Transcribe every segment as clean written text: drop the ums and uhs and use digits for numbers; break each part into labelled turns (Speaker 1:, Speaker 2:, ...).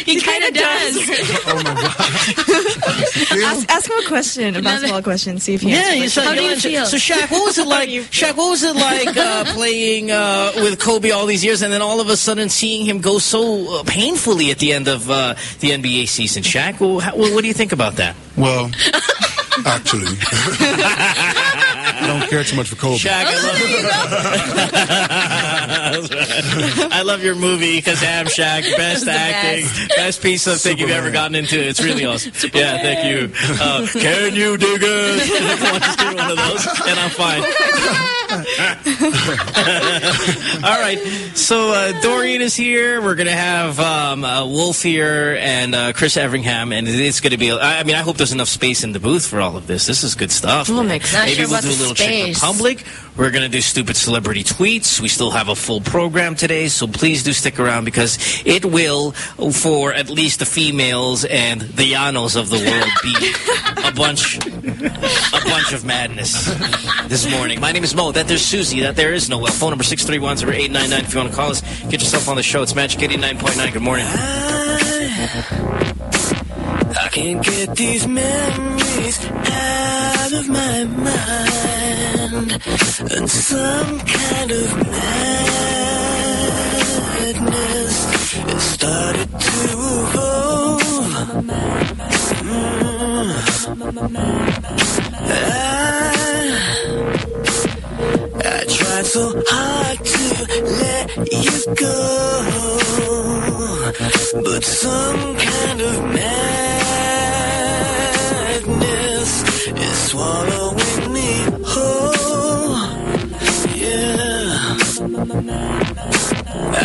Speaker 1: He kind of does.
Speaker 2: Oh my God.
Speaker 3: Ask him a question, a basketball question. See if he answers.
Speaker 1: How do you feel?
Speaker 4: So Shaq, what was it like? Shaq, what was it like playing with Kobe all these years, and then all of a sudden seeing him go so painfully at the end of the NBA season? Shaq, what do you think about that?
Speaker 2: Well, actually, I don't care too much for Kobe.
Speaker 4: Shaq, I love your movie, Kazam, Shaq. Best acting, best piece of thing you've ever gotten into. It's really awesome. Yeah, thank you. Can you dig it? Come on, just do one of those, and I'm fine. All right, so Dorian is here. We're gonna have Wolf here and Chris Everingham, and it's gonna be. I mean, I hope there's enough space in the booth for all of this. This is good stuff.
Speaker 1: We'll mix.
Speaker 4: Maybe we'll do a little Czech Republic. We're gonna do stupid celebrity tweets. We still have a full program today, so please do stick around because it will, for at least the females and the Yanos of the world, be a bunch of madness this morning. My name is Mo. That there's Susie. That there is Noel. Phone number 631-0899 if you want to call us. Get yourself on the show. It's Magic 89.9. Good morning.
Speaker 5: I can't get these memories out of my mind, and some kind of madness it started to evolve. I tried so hard to let you go, but some kind of madness is swallowing me whole. Yeah, I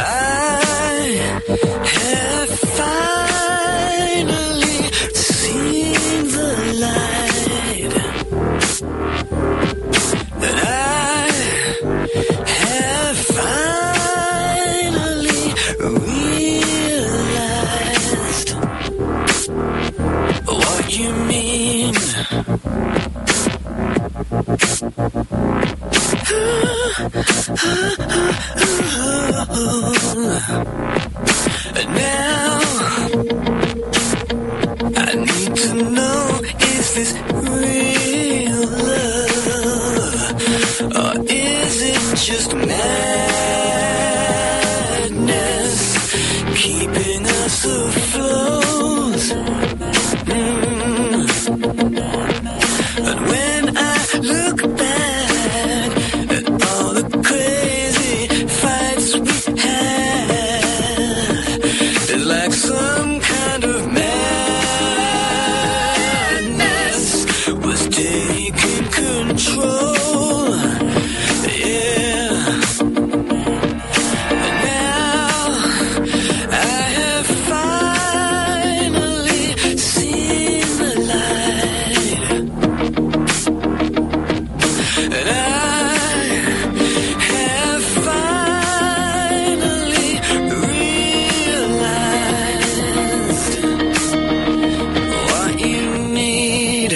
Speaker 5: have finally seen the light, and I have finally realized what you mean. Now I need to know, is this real love, or is it just madness keeping us afloat? But when I look back at all the crazy fights we had, it's like some kind of madness was taking control. Yeah. And now I have finally seen the light, and I have finally realized what you need.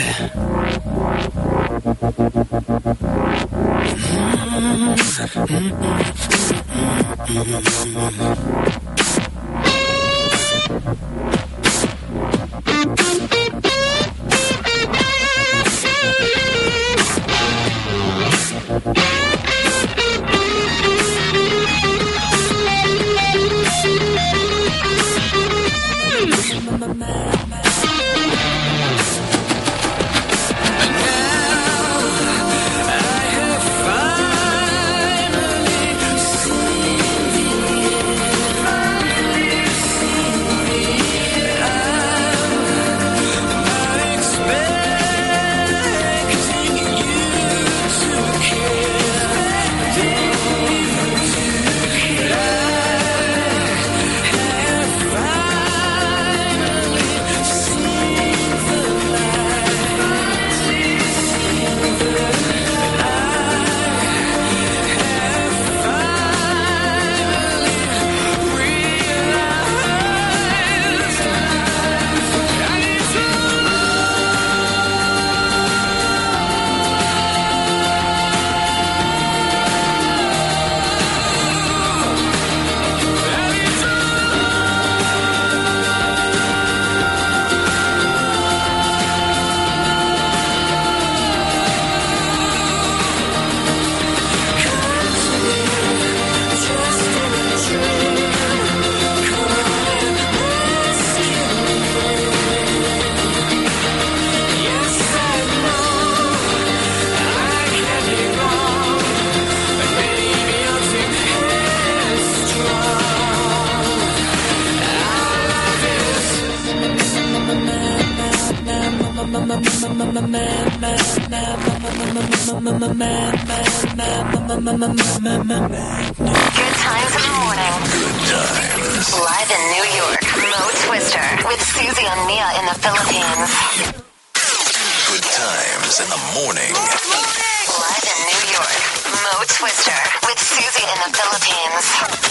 Speaker 1: in the morning.
Speaker 6: Good times.
Speaker 1: Live in New York, Mo Twister with Susie and Mia in the Philippines.
Speaker 6: Good times in the morning.
Speaker 1: Live in New York, Mo Twister with Susie in the Philippines.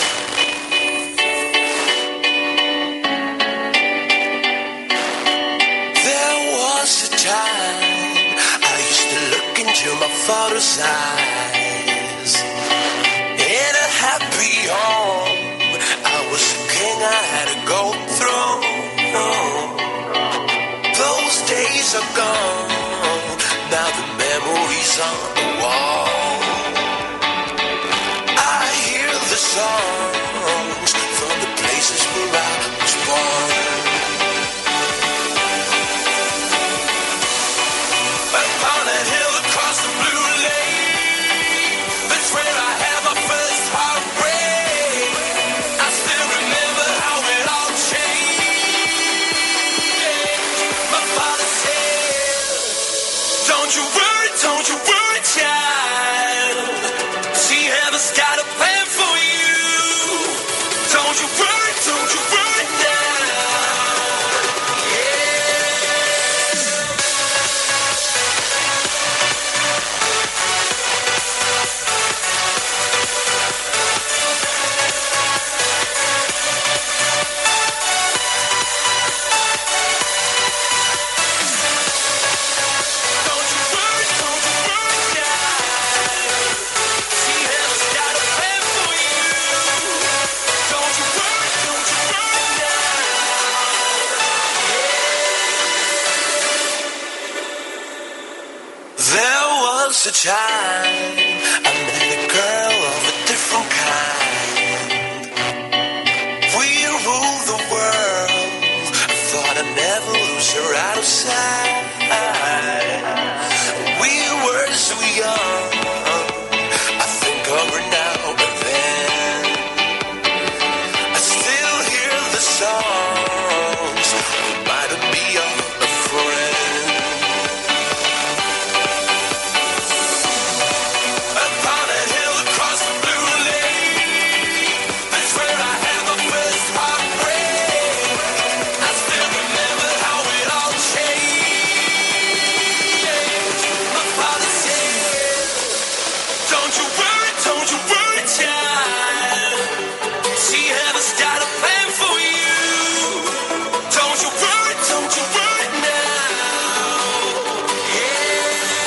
Speaker 5: There was a time I used to look into my father's eyes. In a happy home, I was a king, I had a gold throne. Those days are gone, now the memories on the wall. I hear the songs from the places where I was born. Upon a hill across the blue lake, that's where I had my first heartbreak. I still remember how it all changed. My father said, don't you worry, child. See, heaven's got a plan for you. Don't you worry now. There was a time I met a girl of a different kind. We ruled the world. I thought I'd never lose her out of sight. We were so young. I think of her now and then. I still hear the songs. Reminded me of a friend. Upon a hill across the blue lake, that's where I had my first heartbreak. I still remember how it all changed. My father said, don't you worry, child. See, heaven's got a plan for you. Don't you worry now. Yeah.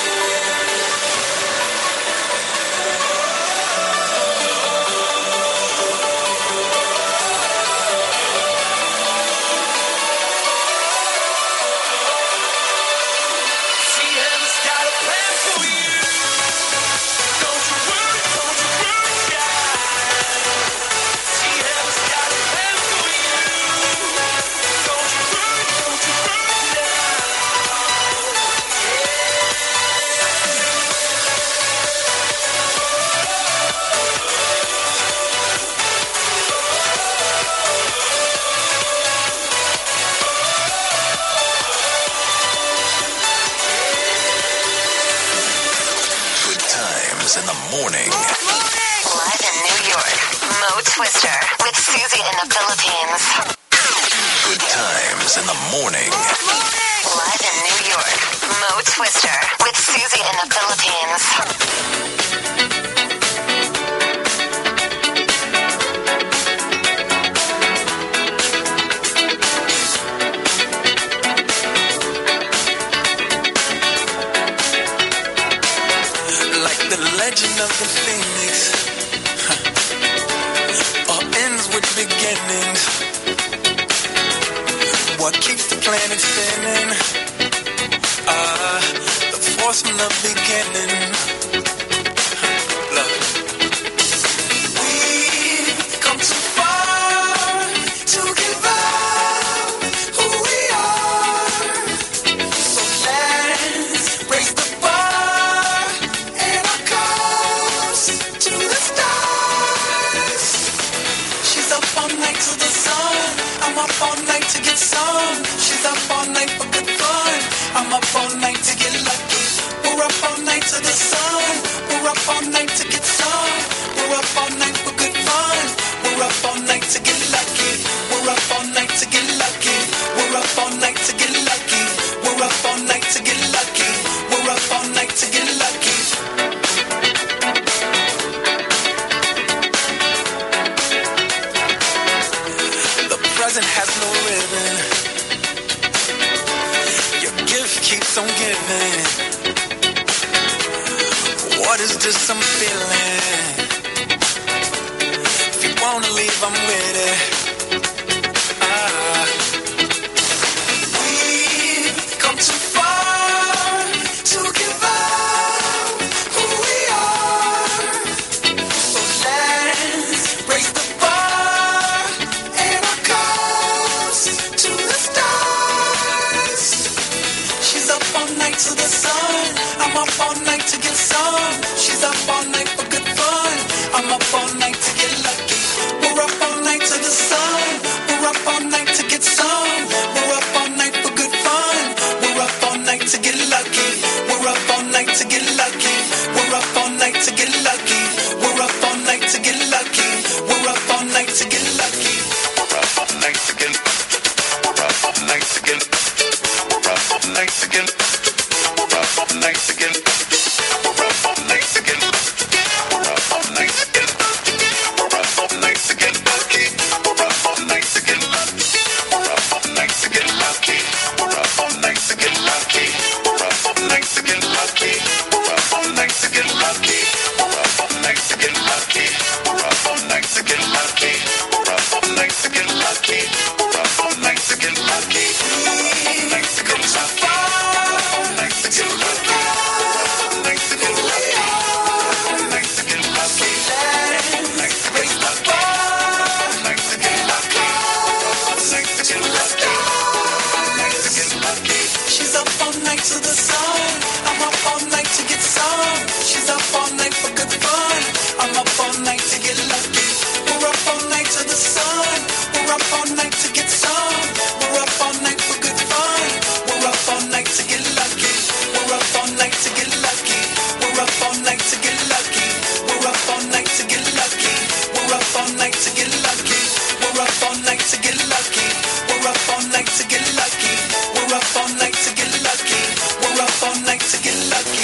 Speaker 5: See, heaven's got a plan for you. Don't you worry, child. See, heaven's got a plan for you. Don't you worry now.
Speaker 6: Good times in the morning.
Speaker 1: Live in New York, Mo Twister with Susie in the Philippines.
Speaker 6: Good times in the morning.
Speaker 1: Live in New York, Mo Twister with Susie in the Philippines.
Speaker 5: Like the legend of the phoenix, all ends with beginnings. What keeps the planet spinning? The force from the beginning. Look. We've come too far to give up who we are. So let's raise the bar and our cups to the stars. She's up all night to the sun. I'm up all night. night to get some. She's up all night for good fun. I'm up all night to get lucky. We're up all night to the sun. We're up all night to get some. We're up all night for good fun. We're up all night to get lucky. We're up all night to get lucky. We're up all night to get lucky. We're up all night to get lucky. We're up all night to get lucky. The present has no ribbon. Your gift keeps on giving. What is this I'm feeling? If you wanna leave, I'm with it. We've come too far to give up who we are. So let's raise the bar and our cups to the stars. She's up all night to the sun. I'm up all night to get some. She's up all night for good fun. I'm up all night to get lucky. We're up all night to the sun. We're up all night to get some. We're up all night for good fun. We're up all night to get lucky. We're up all night to get lucky. We're up all night to get lucky. We're up all night to get lucky. We're up all night to get lucky. We're up all night to get. We're up all night to get. We're up all night to get. We're up all night to get. We're up all night to get. We're up all night to get. We're up all night to get lucky. We're up all night to get lucky. We're up all night to get lucky. We're up all night to get lucky. We're up all night to get lucky. We're up all night to get lucky. We're up all night to get lucky. We're up all night to get lucky. We're up all night to get lucky. We're up all night to get lucky. We're up all night to get lucky. All night to get lucky. All night to get lucky. All night to get lucky. All night to get lucky. All night to get lucky. All night to get lucky. All night to get lucky. She's up all night to the sun. I'm up all night to get some. She's up all night for good fun. I'm up all night to get lucky. We're up all night to the sun. We're up all night to get some. We're up all night for good fun. We're up all night to get lucky. We're up all night to get lucky. We're up all night to get lucky. We're up all night to get lucky. We're up all night to get lucky. We're up all night to get lucky. We're up all night to get lucky. We're up all night to get lucky. We're up all night to get lucky.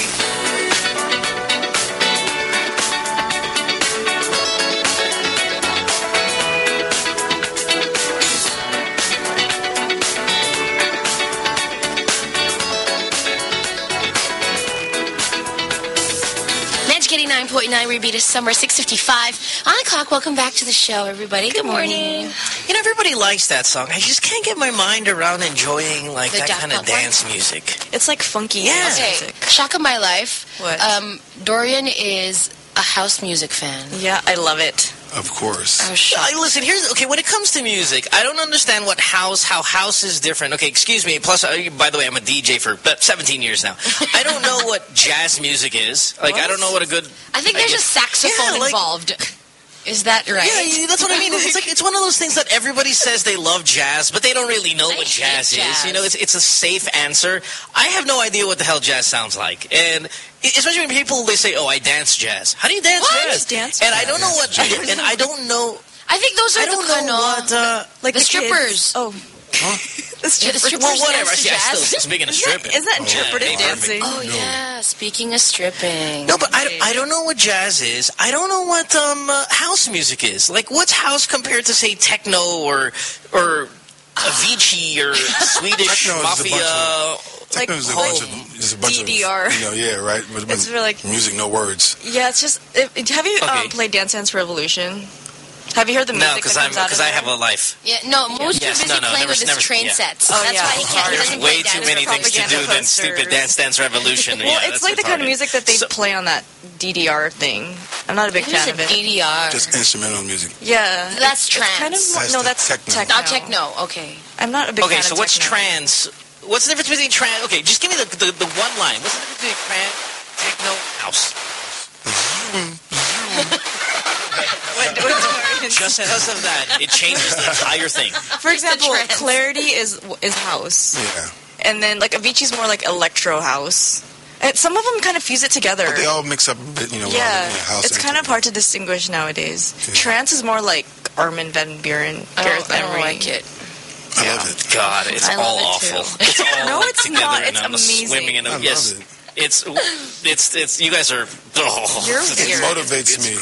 Speaker 7: Magic 89.9 rebeat is summer 6:55 on the clock. Welcome back to the show, everybody. Good morning.
Speaker 4: You know, everybody likes that song. I just can't get my mind around enjoying like
Speaker 7: The
Speaker 4: that
Speaker 7: Daft
Speaker 4: kind of
Speaker 7: Punk one?
Speaker 4: dance music.
Speaker 3: It's like funky
Speaker 4: Yeah.
Speaker 3: dance
Speaker 7: Okay,
Speaker 3: music.
Speaker 7: shock of my life.
Speaker 3: What?
Speaker 7: Dorian is a house music fan.
Speaker 3: Yeah, I love it.
Speaker 2: Of course.
Speaker 3: I was shocked.
Speaker 4: Listen, okay, when it comes to music, I don't understand how house is different. Okay, excuse me. Plus, by the way, I'm a DJ for 17 years now. I don't know what jazz music is. Like, I don't know what a good...
Speaker 7: I think there's a saxophone involved. Is that right?
Speaker 4: Yeah, that's what I mean. It's like it's one of those things that everybody says they love jazz, but they don't really know what jazz is. You know, it's a safe answer. I have no idea what the hell jazz sounds like, and especially when people they say, "Oh, I dance jazz." How do you dance
Speaker 3: What?
Speaker 4: jazz?
Speaker 3: Just dance
Speaker 4: and I don't know what. And I don't know.
Speaker 7: I think those are
Speaker 4: I
Speaker 7: the
Speaker 4: don't
Speaker 7: kind
Speaker 4: know
Speaker 7: of
Speaker 4: what.
Speaker 3: Like
Speaker 7: the
Speaker 3: kids.
Speaker 7: strippers.
Speaker 3: Oh. The strippers.
Speaker 7: strippers
Speaker 4: Well, whatever.
Speaker 7: dance to
Speaker 4: Yeah,
Speaker 7: jazz?
Speaker 4: still speaking of stripping.
Speaker 3: Isn't that interpretive
Speaker 4: yeah,
Speaker 3: dancing?
Speaker 7: Oh yeah. Speaking of stripping.
Speaker 4: No, but I don't know what jazz is. I don't know what house music is. Like, what's house compared to say techno or Avicii or Swedish
Speaker 2: Techno is a
Speaker 4: Mafia?
Speaker 2: bunch Techno is just a bunch
Speaker 3: DDR.
Speaker 2: of, yeah, right. But
Speaker 3: It's really like
Speaker 2: music, no words.
Speaker 3: Yeah, it's just. Have you
Speaker 4: Okay.
Speaker 3: played Dance Dance Revolution? Have you heard the music
Speaker 4: No, because
Speaker 3: that comes out of
Speaker 4: I
Speaker 3: there?
Speaker 4: have a life.
Speaker 7: Yeah, no, Moo's too
Speaker 4: Yes,
Speaker 7: busy
Speaker 4: no,
Speaker 7: playing with his
Speaker 4: never-
Speaker 7: train
Speaker 4: yeah.
Speaker 7: sets.
Speaker 3: Oh,
Speaker 7: That's
Speaker 3: yeah.
Speaker 7: why he can't. He
Speaker 3: There's
Speaker 7: doesn't
Speaker 4: Way
Speaker 7: play
Speaker 4: too
Speaker 7: dance
Speaker 4: many things to do
Speaker 3: propaganda
Speaker 4: than stupid
Speaker 3: posters.
Speaker 4: Dance Dance Revolution.
Speaker 3: Well,
Speaker 4: Yeah,
Speaker 3: it's
Speaker 4: that's
Speaker 3: like the kind of
Speaker 4: retarded.
Speaker 3: music that they
Speaker 4: So-
Speaker 3: play on that DDR thing. I'm not a big
Speaker 7: What is
Speaker 3: fan
Speaker 7: a
Speaker 3: of it.
Speaker 7: DDR?
Speaker 2: Just instrumental music.
Speaker 3: Yeah,
Speaker 7: That's
Speaker 3: it's kind of
Speaker 7: trance.
Speaker 3: more,
Speaker 2: That's
Speaker 3: no,
Speaker 2: the
Speaker 3: that's
Speaker 2: techno.
Speaker 3: techno.
Speaker 7: Not techno. Okay.
Speaker 3: I'm not a big fan
Speaker 4: Okay,
Speaker 3: of
Speaker 4: so what's
Speaker 3: techno.
Speaker 4: trance? What's the difference between trance? Okay, just give me the one line. What's the difference between trance, techno, house?
Speaker 3: What
Speaker 4: just because of that, it changes the entire thing.
Speaker 3: For example,
Speaker 7: trend.
Speaker 3: Clarity is house.
Speaker 2: Yeah.
Speaker 3: And then, like, Avicii's more like electro house. And some of them kind of fuse it together.
Speaker 2: But they all mix up a bit, you know.
Speaker 3: Yeah,
Speaker 2: house
Speaker 3: it's
Speaker 2: and
Speaker 3: kind of
Speaker 2: techno.
Speaker 3: hard to distinguish nowadays.
Speaker 2: Yeah.
Speaker 3: Trance is more like Armin van Buuren, Gareth
Speaker 7: I don't
Speaker 3: Emery.
Speaker 7: like it.
Speaker 2: I love it.
Speaker 4: God, it's
Speaker 7: I love
Speaker 4: all
Speaker 7: it
Speaker 4: awful.
Speaker 7: too.
Speaker 4: It's all
Speaker 3: No,
Speaker 4: like,
Speaker 3: it's
Speaker 4: together
Speaker 3: not.
Speaker 4: and
Speaker 3: It's
Speaker 4: I'm
Speaker 3: amazing.
Speaker 4: swimming in
Speaker 2: I
Speaker 4: a
Speaker 2: love
Speaker 4: yes.
Speaker 2: it.
Speaker 4: It's you guys are. Oh,
Speaker 3: You're
Speaker 2: It
Speaker 3: weird.
Speaker 2: motivates me.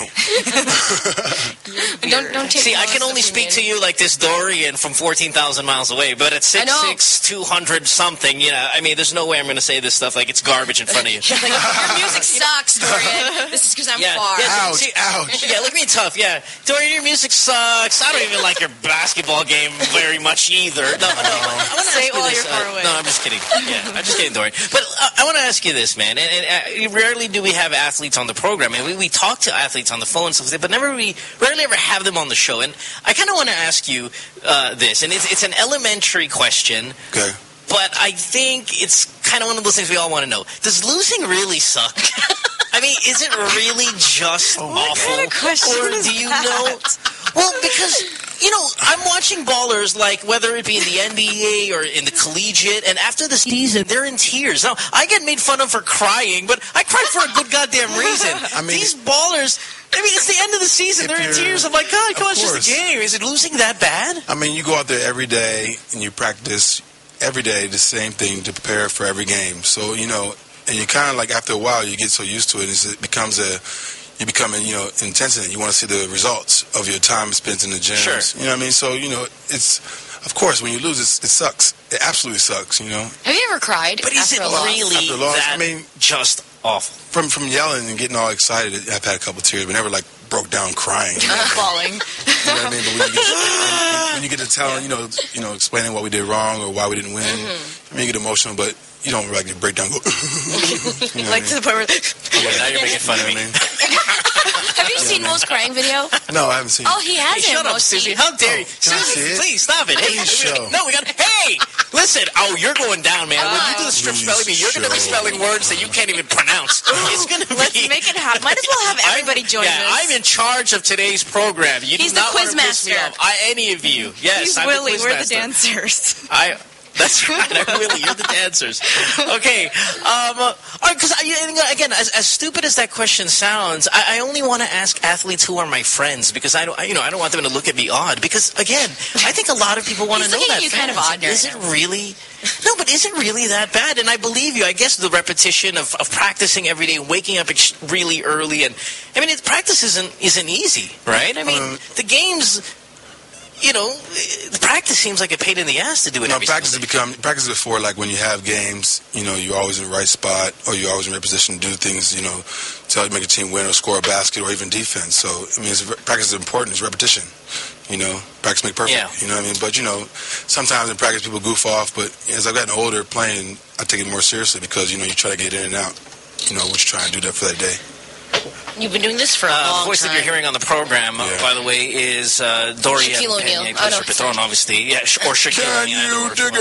Speaker 7: Don't take
Speaker 4: See, I can
Speaker 7: Noah's
Speaker 4: only speak to
Speaker 7: opinion.
Speaker 4: you like this Dorian from 14,000 miles away, but at
Speaker 7: I know.
Speaker 4: 6'6", 200 something, you know, I mean, there's no way I'm going to say this stuff like it's garbage in front of you.
Speaker 7: Like, your music sucks, Dorian. This is because I'm far.
Speaker 2: Ouch,
Speaker 4: see-
Speaker 2: ouch.
Speaker 4: Yeah, look at me tough. Yeah, Dorian, your music sucks. I don't even like your basketball game very much either. No, I want to
Speaker 3: Say
Speaker 4: ask
Speaker 3: it
Speaker 4: you
Speaker 3: while
Speaker 4: this.
Speaker 3: you're far away.
Speaker 4: No, I'm just kidding. Yeah, I'm just kidding, Dorian. But I want to ask you this, man. And rarely do we have athletes on the program, and we talk to athletes on the phone and stuff, but we rarely ever have them on the show. And I kind of want to ask you this, and it's an elementary question.
Speaker 2: Okay.
Speaker 4: But I think it's kind of one of those things we all want to know. Does losing really suck? I mean, is it really just awful?
Speaker 3: kind of question
Speaker 4: Or
Speaker 3: is
Speaker 4: do you
Speaker 3: that?
Speaker 4: know? Well, because, you know, I'm watching ballers, like, whether it be in the NBA or in the collegiate, and after the season, they're in tears. Now, I get made fun of for crying, but I cry for a good goddamn reason.
Speaker 2: I mean-
Speaker 4: These ballers, I mean, it's the end of the season.
Speaker 2: If
Speaker 4: They're in
Speaker 2: you're-
Speaker 4: tears. I'm like, God, come on,
Speaker 2: Of
Speaker 4: it's just
Speaker 2: course.
Speaker 4: a game. Is it losing that bad?
Speaker 2: I mean, you go out there every day and you practice every day the same thing to prepare for every game. So, you know, and you kind of like after a while you get so used to it, it becomes you become, you know, intense in it. You want to see the results of your time spent in the gym.
Speaker 4: Sure.
Speaker 2: You know what I mean? So, you know, it's, of course, when you lose, it sucks. It absolutely sucks, you know.
Speaker 7: Have you ever cried?
Speaker 4: But is it
Speaker 7: after a loss?
Speaker 4: really
Speaker 2: After a loss,
Speaker 4: that
Speaker 2: I mean-
Speaker 4: just awful?
Speaker 2: From yelling and getting all excited, I've had a couple of tears, but never like broke down crying.
Speaker 3: Falling.
Speaker 2: You know what I mean? But when you get to tell, you know, explaining what we did wrong or why we didn't win, I mean, you get emotional, but you don't like break down. Go, you know
Speaker 3: Like
Speaker 2: what
Speaker 3: to the point where...
Speaker 4: Now you're making fun of me.
Speaker 7: Have you seen Mo's crying video?
Speaker 2: No, I haven't seen.
Speaker 7: Oh,
Speaker 2: it.
Speaker 7: he
Speaker 4: Hey,
Speaker 7: has it.
Speaker 4: shut up,
Speaker 7: Mo,
Speaker 4: Susie.
Speaker 7: see?
Speaker 4: How dare you?
Speaker 2: can I
Speaker 4: Susie,
Speaker 2: see it?
Speaker 4: please stop it. Hey,
Speaker 2: Please show.
Speaker 4: no, we got. Hey, listen. Oh, you're going down, man. When you do the strip
Speaker 2: Please
Speaker 4: spelling bee, you're going to be
Speaker 2: show.
Speaker 4: spelling words that you can't even pronounce. It's going to be.
Speaker 3: Let's make it happen. Might as well have everybody join
Speaker 4: yeah,
Speaker 3: this.
Speaker 4: I'm in charge of today's program. You
Speaker 7: He's
Speaker 4: do
Speaker 7: the
Speaker 4: not want
Speaker 7: quiz
Speaker 4: to piss me
Speaker 7: master.
Speaker 4: off. Any of you. Yes,
Speaker 3: He's
Speaker 4: I'm
Speaker 3: Willie.
Speaker 4: the quiz
Speaker 3: We're the
Speaker 4: master.
Speaker 3: dancers.
Speaker 4: That's right. I'm Willie. You're the dancers. Okay. All right. Because again, as stupid as that question sounds, I only want to ask athletes who are my friends because I don't want them to look at me odd. Because again, I think a lot of people want to
Speaker 7: He's
Speaker 4: know
Speaker 7: looking
Speaker 4: that.
Speaker 7: at you kind of
Speaker 4: fans.
Speaker 7: odd right
Speaker 4: Is it really? No, but is it really that bad? And I believe you. I guess the repetition of practicing every day, waking up really early, and I mean, practice isn't easy, right? I mean, the games. You know, the practice seems like a pain in the ass to do it.
Speaker 2: No,
Speaker 4: every
Speaker 2: practice
Speaker 4: single day.
Speaker 2: practice before, like when you have games, you know, you're always in the right spot or you're always in the right position to do things, you know, to help make a team win or score a basket or even defense. So, I mean, practice is important. It's repetition. You know, practice make perfect.
Speaker 4: Yeah.
Speaker 2: You know what I mean? But, you know, sometimes in practice people goof off, but as I've gotten older playing, I take it more seriously because, you know, you try to get in and out, you know, what you're trying to do that for that day.
Speaker 7: You've been doing this for a long
Speaker 4: The voice
Speaker 7: time.
Speaker 4: that you're hearing on the program,
Speaker 2: Yeah.
Speaker 4: by the way, is Dorian
Speaker 7: Shaquille O'Neal.
Speaker 4: Pena,
Speaker 7: Oh, no.
Speaker 4: Patron, obviously. Yeah, or Shaquille
Speaker 2: Can
Speaker 4: O'Neal.
Speaker 2: you dig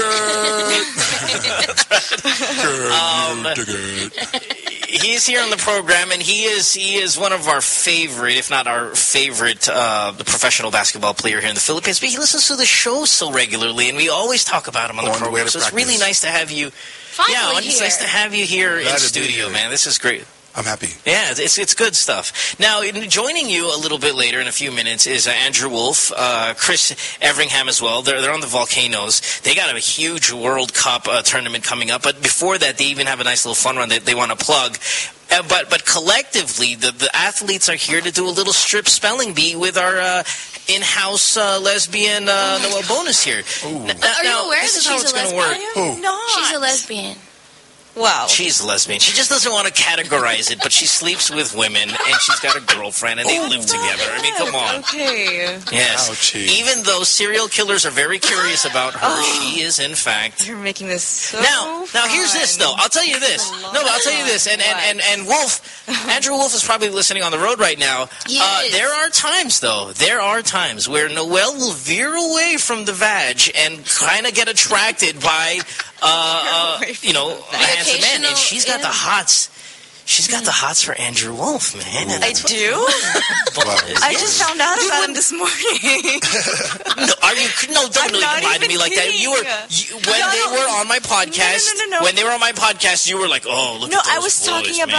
Speaker 2: it? Can you dig it?
Speaker 4: He's here on the program, and he is one of our favorite, if not our favorite, professional basketball player here in the Philippines. But he listens to the show so regularly, and we always talk about him on the
Speaker 2: On the way
Speaker 4: program.
Speaker 2: to
Speaker 4: So it's really
Speaker 2: practice.
Speaker 4: nice to have you.
Speaker 7: Finally
Speaker 4: It's
Speaker 7: here.
Speaker 4: nice to have you here
Speaker 2: Glad
Speaker 4: in
Speaker 2: to be
Speaker 4: studio,
Speaker 2: here.
Speaker 4: man. This is great.
Speaker 2: I'm happy.
Speaker 4: Yeah, it's good stuff. Now, joining you a little bit later in a few minutes is Andrew Wolf, Chris Everingham as well. They're on the Volcanoes. They got a huge World Cup tournament coming up, but before that, they even have a nice little fun run that they want to plug. But collectively, the athletes are here to do a little strip spelling bee with our in-house lesbian Noel Bonus here.
Speaker 7: Are you aware
Speaker 4: this
Speaker 7: that
Speaker 4: is how
Speaker 7: she's
Speaker 4: it's
Speaker 7: a
Speaker 4: going to
Speaker 7: lesbian?
Speaker 4: work.
Speaker 2: Who?
Speaker 3: Not.
Speaker 7: She's a lesbian.
Speaker 3: Wow.
Speaker 4: She's a lesbian. She just doesn't want to categorize it, but she sleeps with women, and she's got a girlfriend, and they live together. I mean, come on.
Speaker 3: Okay.
Speaker 4: Yes.
Speaker 2: Ouchie.
Speaker 4: Even though serial killers are very curious about her, she is, in fact...
Speaker 3: You're making this so
Speaker 4: Now here's this, though. I'll tell you this. No, but I'll tell you this. And Wolf, Andrew Wolf is probably listening on the road right now.
Speaker 7: He is.
Speaker 4: There are times, though, where Noelle will veer away from the vag and kind of get attracted by,
Speaker 3: away from
Speaker 4: you know,
Speaker 3: the
Speaker 4: a handsome man. And
Speaker 7: occasional-
Speaker 4: she's got
Speaker 7: yeah.
Speaker 4: the hots. She's got the hots for Andrew Wolf, man.
Speaker 3: I do?
Speaker 2: Wow.
Speaker 3: I just found out about him this morning.
Speaker 4: No, don't lie to me like that.
Speaker 3: kidding.
Speaker 4: When they were on my podcast,
Speaker 3: No.
Speaker 4: when they were on my podcast, you were like, "Oh, look
Speaker 3: No,
Speaker 4: at those
Speaker 3: I was
Speaker 4: boys,
Speaker 3: talking
Speaker 4: man."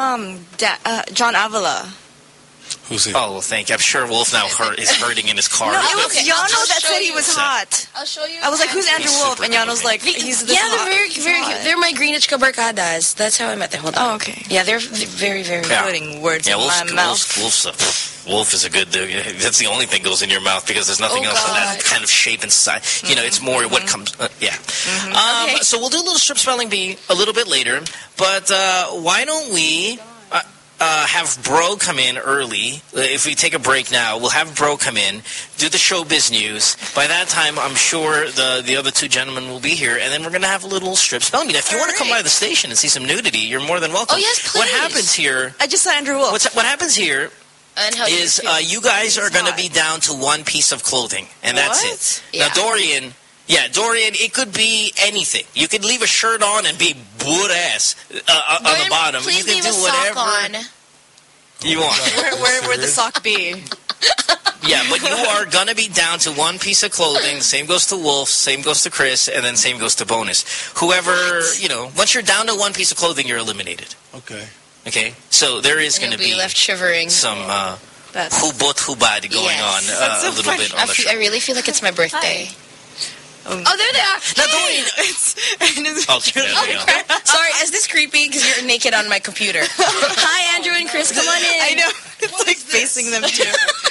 Speaker 3: about John Avila.
Speaker 2: Who's he?
Speaker 4: Oh, well, thank you. I'm sure Wolf now is hurting in his car.
Speaker 3: No, it was
Speaker 7: Okay,
Speaker 3: Yano
Speaker 7: I'll
Speaker 3: that
Speaker 7: show
Speaker 3: said he
Speaker 7: you.
Speaker 3: was hot.
Speaker 7: I'll show you.
Speaker 3: I was like, who's Andrew
Speaker 4: He's
Speaker 3: Wolf?
Speaker 4: super
Speaker 3: And Yano's like, he's this
Speaker 7: Yeah, they're
Speaker 3: hot.
Speaker 7: very, very
Speaker 3: hot.
Speaker 7: cute. They're my Greenwich Cabarcadas. That's how I met them. Hold on.
Speaker 3: Oh, okay.
Speaker 7: Yeah, they're very, very
Speaker 4: Yeah.
Speaker 3: Putting words
Speaker 4: Yeah,
Speaker 3: in my mouth.
Speaker 4: Wolf is a good dude. That's the only thing goes in your mouth because there's nothing
Speaker 7: Oh,
Speaker 4: else of that
Speaker 7: God.
Speaker 4: kind of shape and size. You know, it's more what comes. Yeah.
Speaker 7: Okay.
Speaker 4: So we'll do a little strip spelling bee a little bit later, but why don't we have Bro come in early? If we take a break now, we'll have Bro come in, do the showbiz news. By that time, I'm sure the other two gentlemen will be here, and then we're going to have a little strip spelling bee. If you want to come by the station and see some nudity, you're more than welcome.
Speaker 7: Oh, yes,
Speaker 4: What
Speaker 7: please.
Speaker 4: happens here?
Speaker 3: I just saw Andrew Wolf.
Speaker 4: What happens here
Speaker 7: And how do you
Speaker 4: is
Speaker 7: feel?
Speaker 4: you guys are going to
Speaker 3: hot.
Speaker 4: be down to one piece of clothing, and that's
Speaker 3: What?
Speaker 4: it.
Speaker 7: Yeah.
Speaker 4: Now, Dorian, it could be anything. You could leave a shirt on and be butt ass on the
Speaker 7: Dorian,
Speaker 4: bottom.
Speaker 7: Please
Speaker 4: You can
Speaker 7: leave
Speaker 4: do
Speaker 7: a sock
Speaker 4: whatever
Speaker 7: on.
Speaker 4: you want.
Speaker 3: Where would the sock be?
Speaker 4: Yeah, but you are going to be down to one piece of clothing. Same goes to Wolf, same goes to Chris, and then same goes to Bonus. Whoever, once you're down to one piece of clothing, you're eliminated.
Speaker 2: Okay.
Speaker 4: Okay? So there is going
Speaker 7: You'll
Speaker 4: to
Speaker 7: be left shivering.
Speaker 4: some
Speaker 3: That's
Speaker 4: hubot hubad going
Speaker 7: Yes.
Speaker 4: on
Speaker 3: That's so
Speaker 4: a little
Speaker 3: funny.
Speaker 4: bit on the show.
Speaker 7: I really feel like it's my birthday.
Speaker 3: Oh,
Speaker 7: there they are.
Speaker 4: Now,
Speaker 7: Hey!
Speaker 4: Dorian,
Speaker 3: it's
Speaker 4: Oh, there they are.
Speaker 7: Crap. Sorry, is this creepy? Because you're naked on my computer. Hi, Andrew and Chris. Come on in.
Speaker 3: I know. It's like facing them too.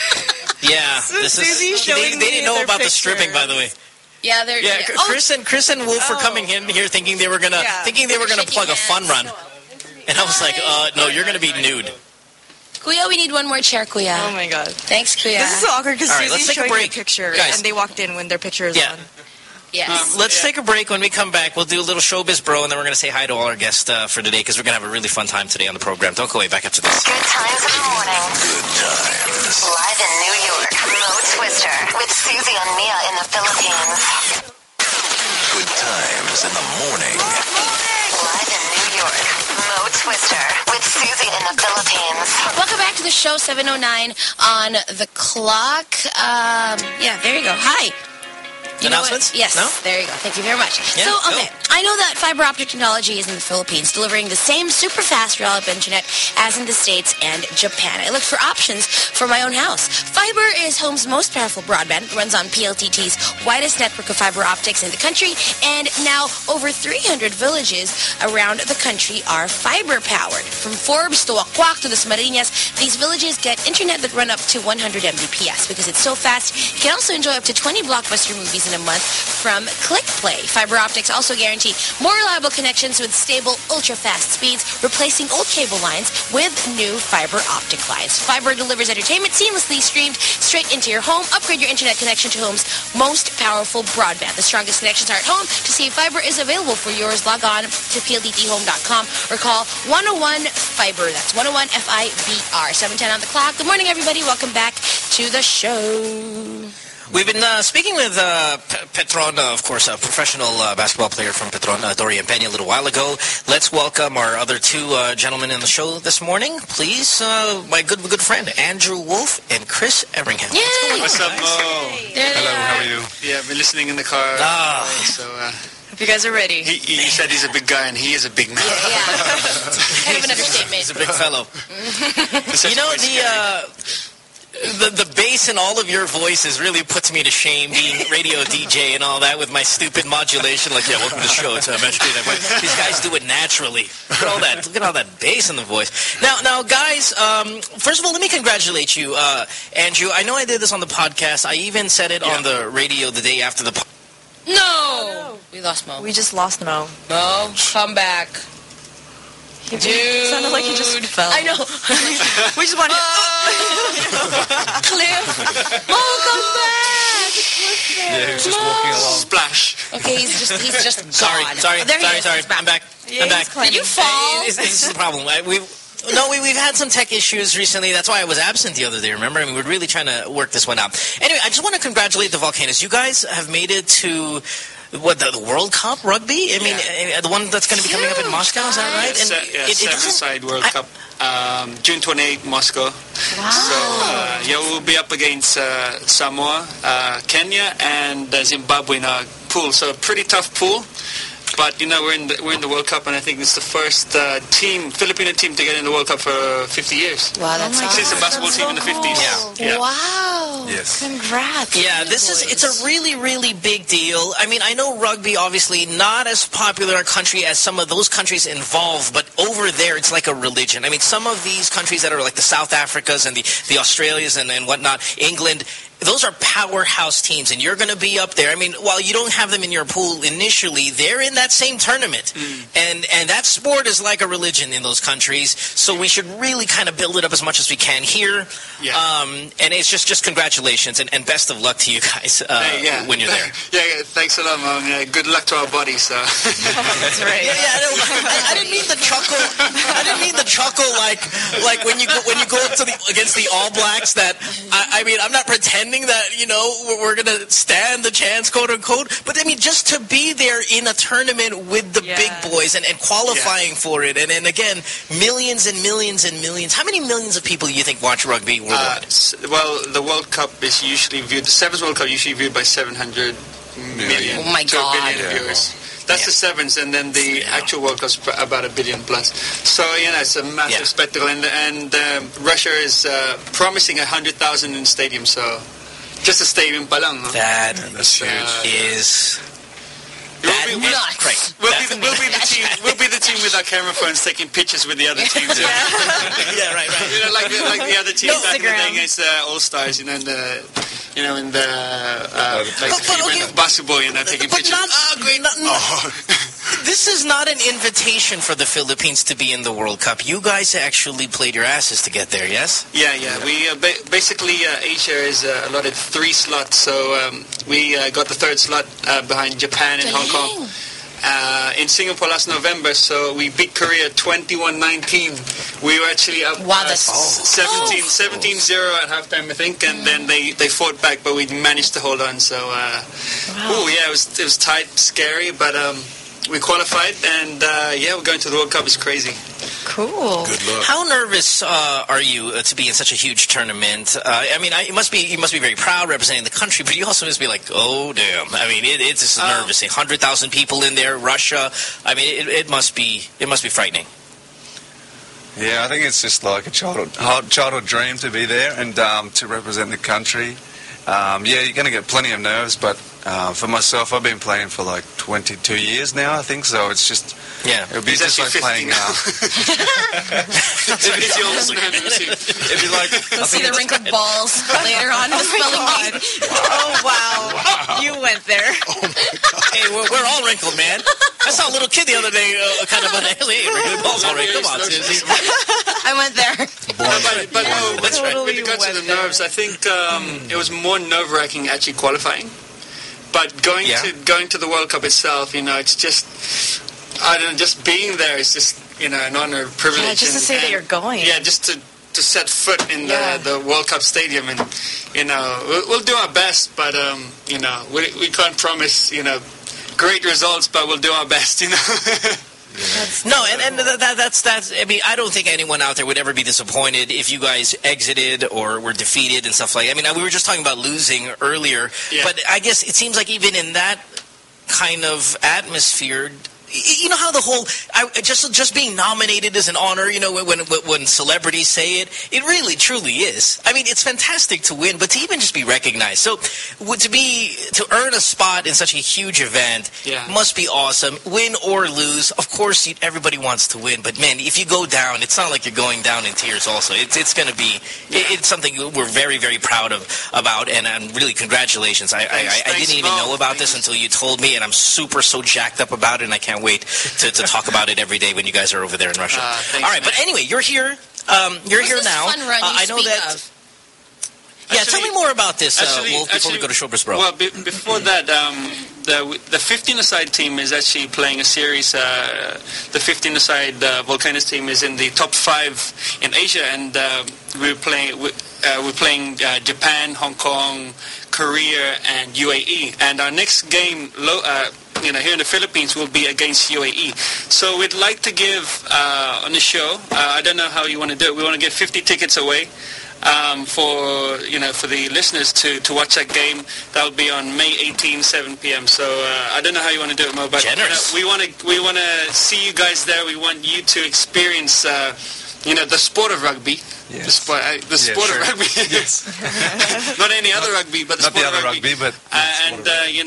Speaker 4: Yeah, this is.
Speaker 3: Susie showing
Speaker 4: They didn't
Speaker 3: me
Speaker 4: know
Speaker 3: their
Speaker 4: about the
Speaker 3: picture.
Speaker 4: stripping, by the way.
Speaker 7: Yeah, they're.
Speaker 4: Yeah,
Speaker 7: yeah.
Speaker 4: Chris and Wolf were coming in here thinking they were gonna plug a fun run, and I was like, no, you're gonna be nude.
Speaker 7: Kuya, we need one more chair, Kuya.
Speaker 3: Oh my god.
Speaker 7: Thanks, Kuya.
Speaker 3: This is so awkward because
Speaker 4: All right, let's
Speaker 3: Susie's
Speaker 4: take a
Speaker 3: showing me a
Speaker 4: break.
Speaker 3: picture
Speaker 4: Guys.
Speaker 3: and they walked in when their picture is
Speaker 4: Yeah.
Speaker 3: on.
Speaker 7: Yes.
Speaker 4: Let's take a break. When we come back, we'll do a little showbiz, bro, and then we're gonna say hi to all our guests for today because we're gonna have a really fun time today on the program. Don't go away. Back after this.
Speaker 1: Good times in the morning.
Speaker 6: Good times.
Speaker 1: Live in New York, Mo Twister with Susie and Mia in the Philippines.
Speaker 6: Good times in the morning.
Speaker 1: Live in New York, Mo Twister with Susie in the Philippines.
Speaker 7: Welcome back to the show, 7:09 on the clock. Yeah, there you go. Hi. You know what?
Speaker 4: Announcements?
Speaker 7: Yes.
Speaker 4: No?
Speaker 7: There you go. Thank you very much.
Speaker 4: Yeah,
Speaker 7: so,
Speaker 4: go.
Speaker 7: okay. I know that fiber optic technology is in the Philippines, delivering the same super fast reliable internet as in the States and Japan. I looked for options for my own house. Fiber is home's most powerful broadband. It runs on PLDT's widest network of fiber optics in the country, and now over 300 villages around the country are fiber powered. From Forbes to Wakwak to the Smarinas, these villages get internet that run up to 100 Mbps. Because it's so fast, you can also enjoy up to 20 blockbuster movies in a month from ClickPlay. Fiber optics also guarantee more reliable connections with stable, ultra-fast speeds, replacing old cable lines with new fiber optic lines. Fiber delivers entertainment seamlessly streamed straight into your home. Upgrade your internet connection to home's most powerful broadband. The strongest connections are at home. To see if fiber is available for yours, log on to pldthome.com or call 101 Fiber. That's 101 FIBR. 7:10 on the clock. Good morning, everybody. Welcome back to the show.
Speaker 4: We've been speaking with Petron, of course, a professional basketball player from Petron, Dorian Peña, a little while ago. Let's welcome our other two gentlemen in the show this morning. Please, my good friend, Andrew Wolf and Chris Everingham.
Speaker 7: Yay!
Speaker 8: What's up, Mo?
Speaker 7: There they
Speaker 8: Hello,
Speaker 7: are.
Speaker 8: how are you? Yeah, I've been listening in the car. So,
Speaker 3: If you guys are ready.
Speaker 8: he said he's a big guy, and he is a big man.
Speaker 7: Yeah. Kind of an understatement.
Speaker 4: He's a big fellow.
Speaker 8: This
Speaker 4: You know,
Speaker 8: is quite scary.
Speaker 4: the bass in all of your voices really puts me to shame, being radio DJ and all that with my stupid modulation. Like, yeah, welcome to the show. It's Metro. These guys do it naturally. Look at all that. Look at all that bass in the voice. Now, guys. First of all, let me congratulate you, Andrew. I know I did this on the podcast. I even said it on the radio the day after the.
Speaker 7: No! We lost Mo.
Speaker 3: We just lost Mo.
Speaker 7: Mo, come back.
Speaker 3: Dude. It sounded like he just fell.
Speaker 7: I know.
Speaker 3: We just wanted
Speaker 7: Cliff. Mo, come back.
Speaker 8: Yeah, he was just walking along. Splash.
Speaker 7: Okay, he's just gone.
Speaker 4: Sorry.
Speaker 7: There he is.
Speaker 4: Sorry.
Speaker 7: He's back.
Speaker 4: I'm back.
Speaker 3: Yeah,
Speaker 4: I'm back.
Speaker 3: he's climbing.
Speaker 7: Did you fall?
Speaker 4: This is the problem. We've had some tech issues recently. That's why I was absent the other day, remember? I mean, we're really trying to work this one out. Anyway, I just want to congratulate the Volcanoes. You guys have made it to what the World Cup rugby? I mean, the one that's going to be coming up in Moscow. Is that right? And
Speaker 8: seven-side World Cup, June 28, Moscow.
Speaker 7: Wow.
Speaker 8: So we'll be up against Samoa, Kenya, and Zimbabwe in our pool. So a pretty tough pool. But we're in the World Cup, and I think it's the first Filipino team to get in the World Cup for 50 years.
Speaker 7: Wow, that's awesome.
Speaker 8: Since the basketball team in the 50s.
Speaker 7: Yeah. Wow.
Speaker 2: Yes.
Speaker 7: Congrats.
Speaker 4: Yeah, it's a really, really big deal. I mean, I know rugby, obviously, not as popular in our country as some of those countries involved, but over there, it's like a religion. I mean, some of these countries that are like the South Africas and the Australias and whatnot, England, those are powerhouse teams, and you're going to be up there. I mean, while you don't have them in your pool initially, they're in that same tournament. And that sport is like a religion in those countries, so we should really kind of build it up as much as we can here. Yeah. And it's just congratulations, and best of luck to you guys when you're there.
Speaker 8: Yeah, thanks a lot, Mom. Good luck to our bodies.
Speaker 3: That's right.
Speaker 4: I didn't mean the chuckle. I didn't mean the chuckle like when you go up to against the All Blacks. That I mean, I'm not pretending that we're gonna stand the chance, quote unquote. But I mean, just to be there in a tournament with the big boys and qualifying for it, and again, millions and millions and millions. How many millions of people do you think watch rugby worldwide?
Speaker 8: Well, the World Cup is usually viewed. The Sevens World Cup usually viewed by 700 million
Speaker 7: Oh my
Speaker 8: to
Speaker 7: God.
Speaker 8: a billion viewers. That's the sevens, and then the actual World Cup's about 1 billion plus. So it's a massive spectacle, and Russia is promising 100,000 in the stadium. So just a stadium pa lang.
Speaker 2: That's huge.
Speaker 4: Great.
Speaker 8: We'll be the team with our camera phones taking pictures with the other teams.
Speaker 4: Yeah, right.
Speaker 8: Like the other teams back in the day against All Stars, in the basketball, taking pictures.
Speaker 4: This is not an invitation for the Philippines to be in the World Cup. You guys actually played your asses to get there, yes?
Speaker 8: Yeah. We basically Asia is allotted 3 slots, so we got the 3rd slot behind Japan and Hong Kong. In Singapore last November, so we beat Korea 21-19. We were actually up 17-0 at halftime, I think, and then they fought back, but we managed to hold on. So, it was tight, scary, but we qualified, and we're going to the World Cup. It's crazy.
Speaker 3: Cool.
Speaker 2: Good luck.
Speaker 4: How nervous are you to be in such a huge tournament? I mean, you must be very proud representing the country, but you also must be like, oh damn! I mean, it's just nervous. 100,000 people in there, Russia. I mean, it must be frightening.
Speaker 9: Yeah, I think it's just like a childhood dream to be there and to represent the country. You're going to get plenty of nerves, but for myself, I've been playing for like 22 years now, I think, so it's just...
Speaker 4: Yeah.
Speaker 9: It would be just like playing...
Speaker 8: It'd be like...
Speaker 7: We'll see the wrinkled balls later on in the spelling bee.
Speaker 3: Oh, wow. You went there.
Speaker 4: Hey, we're all wrinkled, man. I saw a little kid the other day kind of wrinkled balls already. Come on, Susie.
Speaker 7: I went there.
Speaker 8: But no,
Speaker 4: That's right.
Speaker 8: with regards to the nerves, I think it was more nerve-wracking actually qualifying. But going to the World Cup itself, it's just, I don't know, just being there is just, an honor, privilege.
Speaker 3: Yeah, just to say that you're going.
Speaker 8: Yeah, just to set foot in the World Cup stadium, and we'll do our best, but we can't promise great results, but we'll do our best.
Speaker 4: No, and that's. I mean, I don't think anyone out there would ever be disappointed if you guys exited or were defeated and stuff like that. I mean, we were just talking about losing earlier, but I guess it seems like even in that kind of atmosphere, you know how the whole just being nominated is an honor. When celebrities say it, it really truly is. I mean, it's fantastic to win, but to even just be recognized. So to earn a spot in such a huge event must be awesome. Win or lose, of course, everybody wants to win. But man, if you go down, it's not like you're going down in tears. Also, it's going to be it's something we're very, very proud about, and really congratulations. I didn't even know about this until you told me, and I'm so jacked up about it, and I can't wait to talk about it every day when you guys are over there in Russia.
Speaker 8: Thanks,
Speaker 4: all right, but anyway, you're here. You're here now.
Speaker 7: Fun run
Speaker 4: I know that.
Speaker 7: of?
Speaker 4: Yeah, tell me more about this before we go to Showbiz Bro.
Speaker 8: Well, before that, the 15-a-side team is actually playing a series. The 15-a-side Volcanoes team is in the top 5 in Asia, and we're playing Japan, Hong Kong, Korea, and UAE. And our next game here in the Philippines will be against UAE. So we'd like to give on the show. I don't know how you want to do it. We want to give 50 tickets away. For the listeners to watch that game. That will be on May 18, 7 p.m. So I don't know how you want to do it, Mo, but
Speaker 4: generous.
Speaker 8: We want to see you guys there. We want you to experience the sport of rugby.
Speaker 9: Yes.
Speaker 8: The sport of rugby.
Speaker 9: Yes.
Speaker 8: Not any other rugby, but the sport of rugby.
Speaker 9: But
Speaker 8: Again,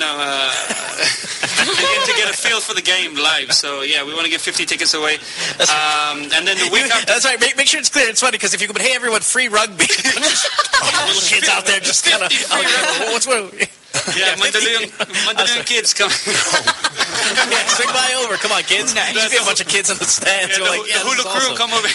Speaker 8: to get a feel for the game live. So yeah, we want to give 50 tickets away. And then the week after.
Speaker 4: That's right. Make sure it's clear. It's funny because if you could, hey everyone, free rugby. Little kids out there just kind of. What's wrong?
Speaker 8: Yeah, Mandaluyong kids come.
Speaker 4: Yeah, swing by over. Come on, kids. Nice. You see a bunch of kids in the stands.
Speaker 8: The hula crew come over.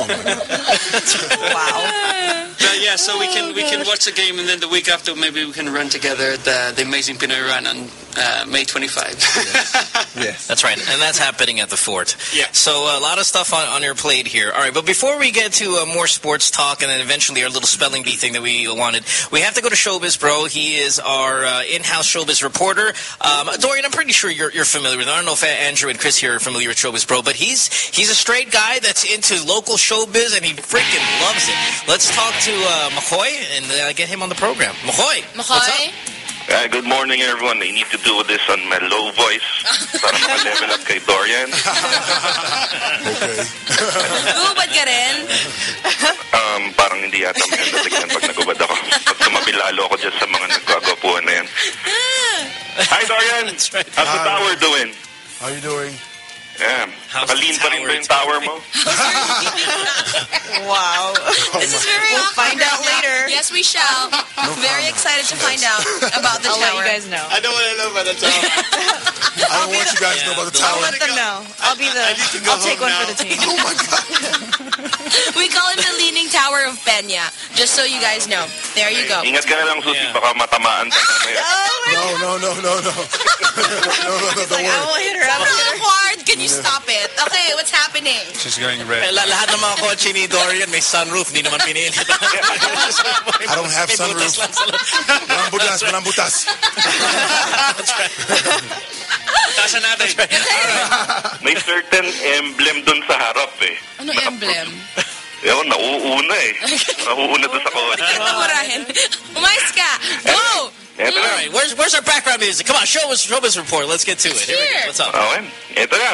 Speaker 3: Wow.
Speaker 8: Yeah, so we can watch the game, and then the week after maybe we can run together the Amazing Pinoy Run on May 25.
Speaker 9: yes,
Speaker 4: that's right, and that's happening at the Fort.
Speaker 8: Yeah.
Speaker 4: So a lot of stuff on your plate here. All right, but before we get to more sports talk and then eventually our little spelling bee thing that we wanted, we have to go to Showbiz Bro. He is our in-house showbiz reporter. Dorian, I'm pretty sure you're familiar with him. I don't know if Andrew and Chris here are familiar with Showbiz Bro, but he's a straight guy that's into local showbiz, and he freaking loves it. Let's talk to Mahoy and get him on the program. Mahoy, what's up?
Speaker 10: Good morning, everyone. I need to do this on my low voice para maka-level up kay Dorian.
Speaker 2: Okay.
Speaker 7: Gubad ka rin?
Speaker 10: Parang hindi yata mahandatignan pag nagubad ako. Pag tumabi lalo ako dyan sa mga nagkagapuan na yan. Hi, Dorian.
Speaker 4: That's right.
Speaker 10: How's the tower doing?
Speaker 2: How you doing?
Speaker 10: Yeah. Naka-lean pa rin ba yung tower mo?
Speaker 3: Wow.
Speaker 7: This is very
Speaker 3: We'll
Speaker 7: awkward.
Speaker 3: find out later.
Speaker 7: Yes, we shall. Very excited to find out about the
Speaker 3: I'll
Speaker 7: tower.
Speaker 3: let you guys know.
Speaker 8: I don't want to know about the tower.
Speaker 2: I don't want you guys to know about the
Speaker 3: I'll
Speaker 2: tower.
Speaker 3: let them know. I'll take one for the team.
Speaker 2: Oh my God.
Speaker 7: We call him the Leaning Tower of Peña, just so you guys know. There you go.
Speaker 10: Ingat ka na lang, Susie. Baka matamaan ka mamaya.
Speaker 2: No. No, don't
Speaker 3: Like, I
Speaker 2: worry.
Speaker 3: won't hit her. I won't hit her.
Speaker 7: Awkward. Can you stop it? Okay, what's happening?
Speaker 9: she's going red.
Speaker 4: Lahat ng mga kotse ni Dorian may sunroof, hindi naman pinilit.
Speaker 2: I don't have sunroof. Walang butas.
Speaker 4: That's right.
Speaker 8: Tasha natin.
Speaker 10: May certain emblem dun sa harap eh.
Speaker 7: Ano emblem?
Speaker 10: Ewan, nauuna eh. Nauuna dun sa kotse.
Speaker 7: Murahin. Umayos ka. Go!
Speaker 10: Eto
Speaker 4: All
Speaker 10: na.
Speaker 4: right, where's our background music? Come on, showbiz report. Let's get to it. Here we go. What's up?
Speaker 10: Okay. Eto na.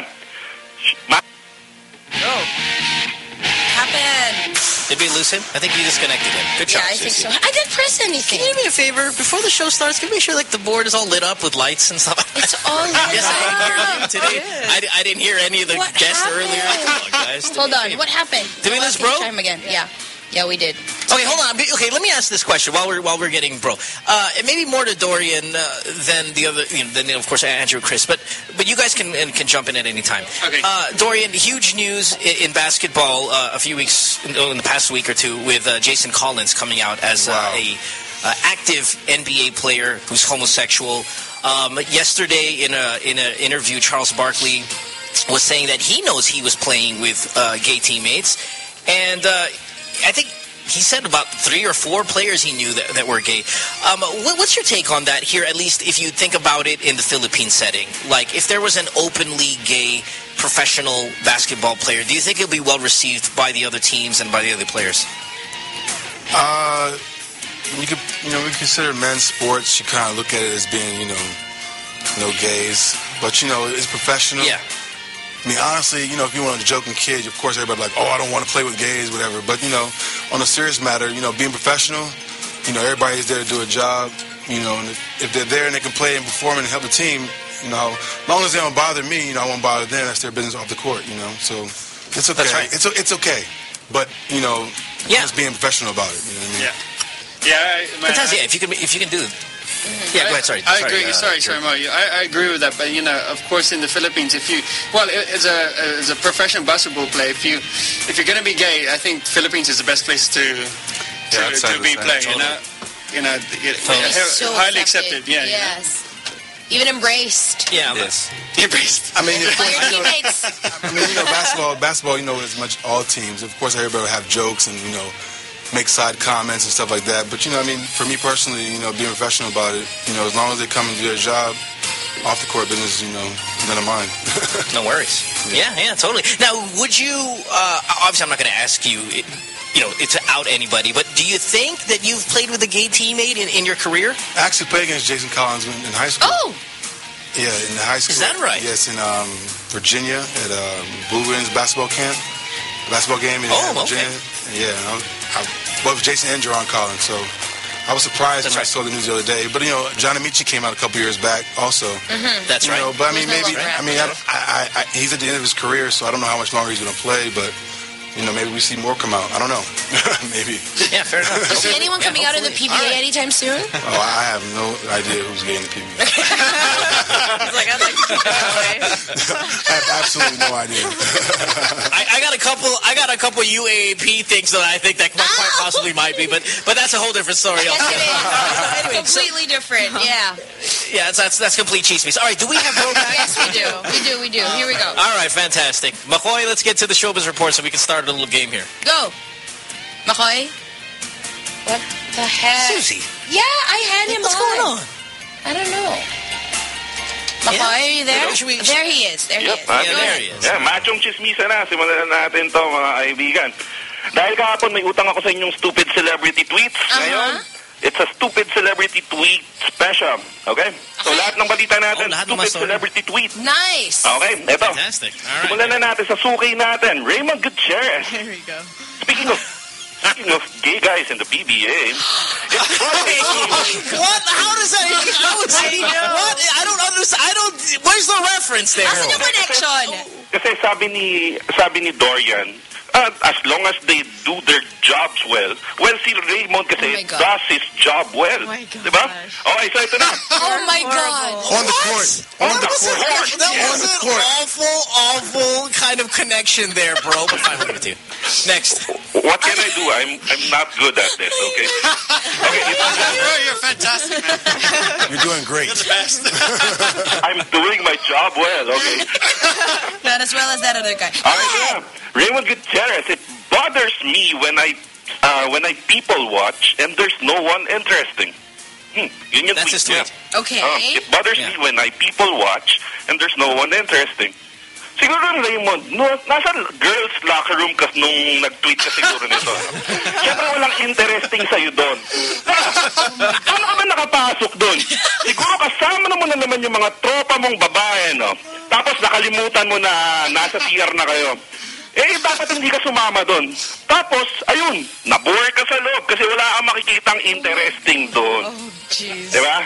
Speaker 7: Happened.
Speaker 4: Did we lose him? I think you disconnected him. Good
Speaker 7: Yeah,
Speaker 4: job,
Speaker 7: I think
Speaker 4: Susie.
Speaker 7: so. I didn't press anything.
Speaker 4: Can you do me a favor? Before the show starts, can you make sure like the board is all lit up with lights and stuff?
Speaker 7: It's all lit
Speaker 4: Yes, I didn't hear
Speaker 7: up.
Speaker 4: you today. I didn't hear any of the
Speaker 7: What
Speaker 4: guests
Speaker 7: happened?
Speaker 4: earlier. Come on, guys.
Speaker 7: Hold on. What happened?
Speaker 4: Did we lose Bro?
Speaker 7: Try him again. Yeah. Yeah, we did.
Speaker 4: Okay, hold on. Okay, let me ask this question while we're getting Bro. It may be more to Dorian than the other, than of course Andrew, Chris. But you guys can jump in at any time.
Speaker 8: Okay.
Speaker 4: Dorian, huge news in basketball a few weeks in the past week or two with Jason Collins coming out as a active NBA player who's homosexual. Yesterday in an interview, Charles Barkley was saying that he knows he was playing with gay teammates. And I think he said about 3 or 4 players he knew that were gay. What's your take on that here, at least if you think about it in the Philippine setting? Like, if there was an openly gay professional basketball player, do you think it would be well received by the other teams and by the other players?
Speaker 2: We consider men's sports. You kind of look at it as being, no gays. But, it's professional.
Speaker 4: Yeah.
Speaker 2: I mean, honestly, if you want to joke and kid, of course everybody's like, oh, I don't want to play with gays, whatever. But, on a serious matter, being professional, everybody's there to do a job, and if they're there and they can play and perform and help the team, as long as they don't bother me, I won't bother them. That's their business off the court, so it's okay.
Speaker 4: That's right.
Speaker 2: It's okay. But, just being professional about it, you know what I mean?
Speaker 8: Yeah.
Speaker 4: Fantastic. If you can do it. Yeah, go ahead. Sorry.
Speaker 8: I agree. Sorry, Mario. I agree with that. But of course, in the Philippines, as a professional basketball player, if you're going to be gay, I think Philippines is the best place to be playing.
Speaker 7: So
Speaker 8: highly accepted. Yeah.
Speaker 7: Yes. Even embraced.
Speaker 4: Yeah.
Speaker 9: Yes.
Speaker 8: Embraced.
Speaker 2: I mean,
Speaker 7: By your teammates.
Speaker 2: basketball, as much all teams. Of course, everybody will have jokes and make side comments and stuff like that. But for me personally, being professional about it, as long as they come and do their job, off the court business, none of mine.
Speaker 4: No worries. Yeah, totally. Now, would you? Obviously, I'm not going to ask you. To out anybody, but do you think that you've played with a gay teammate in your career?
Speaker 2: I actually played against Jason Collins in high school.
Speaker 7: Oh!
Speaker 2: Yeah, in the high school.
Speaker 4: Is that right?
Speaker 2: Yes, in Virginia at Blue Wings basketball camp. Basketball game in Virginia.
Speaker 4: Okay.
Speaker 2: Yeah, I was Jason and Jerron Collins, so I was surprised when I saw the news the other day. But, John Amici came out a couple years back also.
Speaker 4: That's right.
Speaker 2: But, I mean, he's at the end of his career, so I don't know how much longer he's going to play, but... maybe we see more come out. I don't know. Maybe.
Speaker 4: Yeah, fair enough.
Speaker 7: Is there anyone coming out in the PBA anytime soon?
Speaker 2: Oh, I have no idea who's getting the PBA.
Speaker 3: He's like, I'd like to keep that away.
Speaker 2: I have absolutely no idea.
Speaker 4: I got a couple UAAP things that I think that quite possibly might be, but that's a whole different story.
Speaker 7: Anyway, completely different. Yeah.
Speaker 4: Yeah, that's complete chismis. All right, do we have throwback?
Speaker 7: Yes, we do. Here we go.
Speaker 4: All right, fantastic. Makoy, let's get to the showbiz report so we can start a little game here.
Speaker 7: Go. Makoy? What the heck?
Speaker 4: Susie.
Speaker 7: Yeah, I had him
Speaker 4: What's going on?
Speaker 7: I don't know. Makoy, are you there? There he is. There he is.
Speaker 10: There
Speaker 4: he is.
Speaker 10: Yeah, machong chismisa na. Simulan natin to, mga kaibigan. Dahil kahapon may utang ako sa inyong stupid celebrity tweets. Ngayon, it's a stupid celebrity tweet special. Okay? So lahat ng balita natin, stupid celebrity tweet.
Speaker 7: Nice.
Speaker 10: Okay, ito.
Speaker 4: Fantastic. All right.
Speaker 10: Simulan na natin sa suki natin, Raymond Gutierrez.
Speaker 3: Here we go.
Speaker 10: Speaking of gay guys in the PBA,
Speaker 4: what? How does that? What? I don't understand. Where's the reference there?
Speaker 7: Asan yung connection?
Speaker 10: Kasi sabi ni Dorian, as long as they do their jobs well, si Raymond kasi does his job well.
Speaker 3: Oh my God.
Speaker 10: Diba? Okay, so ito na.
Speaker 7: Oh my God.
Speaker 2: On the court.
Speaker 4: That was an awful kind of connection there, bro. But fine, we'll give it to you. Next.
Speaker 10: What can I do? I'm not good at this, okay?
Speaker 4: You're fantastic, man.
Speaker 2: You're doing great.
Speaker 4: You're the best.
Speaker 10: I'm doing my job well, okay?
Speaker 7: Not as well as that other guy.
Speaker 10: Yeah. Raymond Gutierrez, it bothers me when I people watch and there's no one interesting. Yun yung
Speaker 4: That's his tweet.
Speaker 10: Yeah.
Speaker 7: Okay.
Speaker 10: It bothers me when I people watch and there's no one interesting. Siguro Raymond, nasa girls locker room kas nung nag-tweet ka siguro nito. Siyempre walang interesting sa'yo doon. Paano ka ba nakapasok doon? Siguro kasama mo na naman yung mga tropa mong babae, no? Tapos nakalimutan mo na nasa CR na kayo. Dapat hindi ka sumama doon. Tapos, ayun, nabore ka sa loob kasi wala kang makikitang interesting doon.
Speaker 3: Oh, jeez.
Speaker 10: Diba?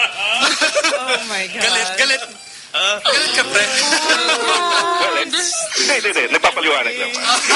Speaker 3: Oh, my God.
Speaker 4: Galit. Galit ka, pre.
Speaker 10: Galit? Hindi. Nagpapaliwanag lang.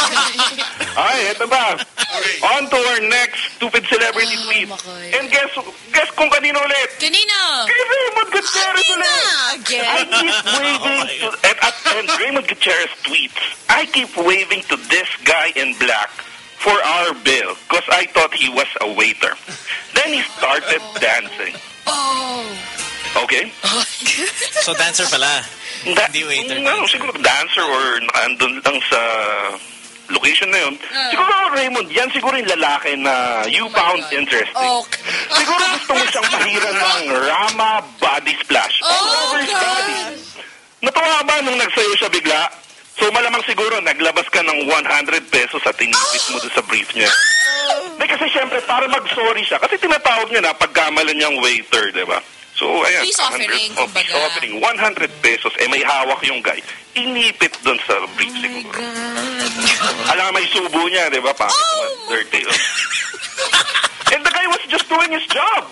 Speaker 10: Ay, eto ba? On to our next stupid celebrity tweet. And guess kung kanino ulit?
Speaker 7: Kanino?
Speaker 10: Kay Raymond Gutierrez ulit.
Speaker 7: Again.
Speaker 10: I keep waving to... And Raymond Gutierrez tweets, I keep waving to this guy in black for our bill because I thought he was a waiter. Then he started dancing.
Speaker 7: Oh.
Speaker 10: Okay?
Speaker 4: So dancer pala. Hindi waiter.
Speaker 10: No, siguro dancer or andun lang sa location na yun. Siguro, Raymond, yan siguro yung lalaki na you found interesting.
Speaker 7: Okay.
Speaker 10: Siguro gusto mo siyang pahiran ng Rama body splash. All over his body. Natuwa ba nung nagsayo siya bigla? So malamang siguro naglabas ka ng 100 pesos at tinipis mo doon sa brief niya. Kasi syempre para mag-sorry siya. Kasi tinatawag niya na pagkamalan niyang waiter, di ba? So, ayan.
Speaker 7: Peace offering, kumbaga.
Speaker 10: Peace offering, 100 pesos. May hawak yung guy. Inipit doon sa brief siguro. Alam may subo niya, di ba? Dirty. And the guy was just doing his job.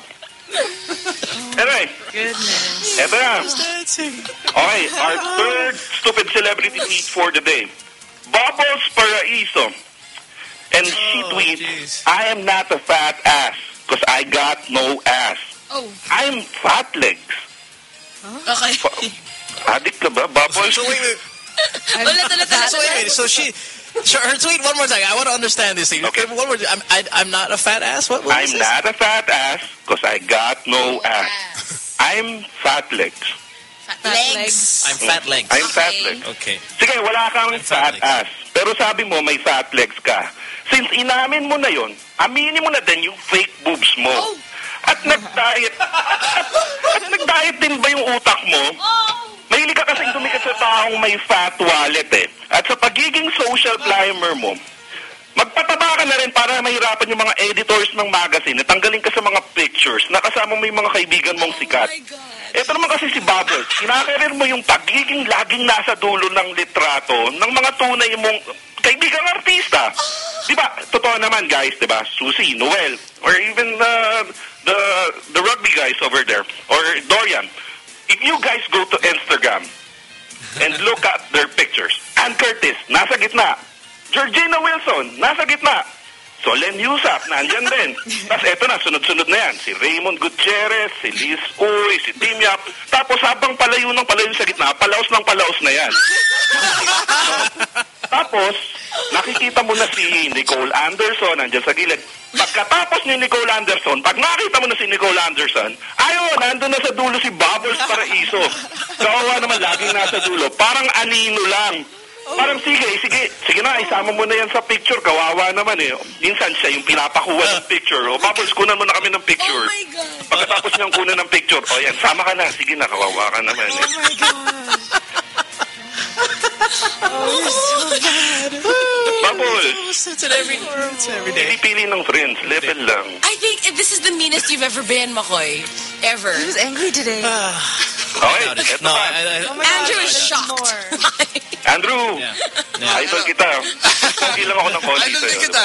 Speaker 10: Anyway.
Speaker 3: Goodness.
Speaker 10: Eto na. Okay, our third stupid celebrity tweet for the day. Bubbles Paraiso. And she tweets, I am not a fat ass because I got no ass.
Speaker 7: Oh.
Speaker 10: I'm fat legs.
Speaker 7: Okay.
Speaker 10: Addict ka ba, Bubbles?
Speaker 4: So wait.
Speaker 7: Ulit.
Speaker 4: So her tweet one more time. I want to understand this thing.
Speaker 10: Okay.
Speaker 4: One more. I'm not a fat ass. What
Speaker 10: I'm not a fat ass because I got no ass. I'm fat legs.
Speaker 7: Legs.
Speaker 4: I'm fat legs.
Speaker 10: I'm fat legs.
Speaker 4: Okay.
Speaker 10: Sige, wala kang fat ass. Pero sabi mo may fat legs ka. Since inamin mo na yon, aminin mo na din yung fake boobs mo. At nag-diet. At nag-diet din ba yung utak mo? Mahilig ka kasing tumikat sa taong may fat wallet eh. At sa pagiging social climber mo, magpataba ka na rin para mahirapan yung mga editors ng magazine at tanggalin ka sa mga pictures na kasama mo yung mga kaibigan mong sikat. Ito naman kasi si Bubbles, kinakarir mo yung pagiging laging nasa dulo ng litrato ng mga tunay mong kaibigang artista. Diba? Totoo naman guys, diba? Susie, Noel, or even the rugby guys over there, or Dorian. If you guys go to Instagram and look at their pictures, Ann Curtis, nasa gitna. Georgina Wilson, nasa gitna. Solen Yusuf, nandyan din. Tapos eto na, sunod-sunod na yan. Si Raymond Gutierrez, si Liz Uy, si Tim Yap. Tapos habang palayo ng palayo sa gitna, palaos ng palaos na yan. Tapos, nakikita mo na si Nicole Anderson, nandyan sa gilid. Pagkatapos ni Nicole Anderson, pag nakita mo na si Nicole Anderson, ayun, nandun na sa dulo si Bubbles Paraiso. Kawawa naman, laging nasa dulo. Parang anino lang. Parang sige na, isama mo na yan sa picture. Kawawa naman eh. Minsan siya yung pinapakuha ng picture. O, Bubbles, kunan mo na kami ng picture.
Speaker 7: Oh my God.
Speaker 10: Pagkatapos niyang kunan ng picture, o yan, sama ka na. Sige na, kawawa ka naman eh.
Speaker 3: Oh my God. Oh, you're so bad.
Speaker 10: Bubbles.
Speaker 4: It's every day.
Speaker 10: Pili-pili ng friends. Level lang.
Speaker 7: I think this is the meanest you've ever been, Makoy. Ever.
Speaker 3: He was angry today.
Speaker 10: Okay, eto
Speaker 4: No,
Speaker 10: pa.
Speaker 7: Andrew is shocked.
Speaker 10: Andrew, idol kita. Hindi lang ako ng konti
Speaker 9: Idol din
Speaker 10: sa'yo.
Speaker 9: kita.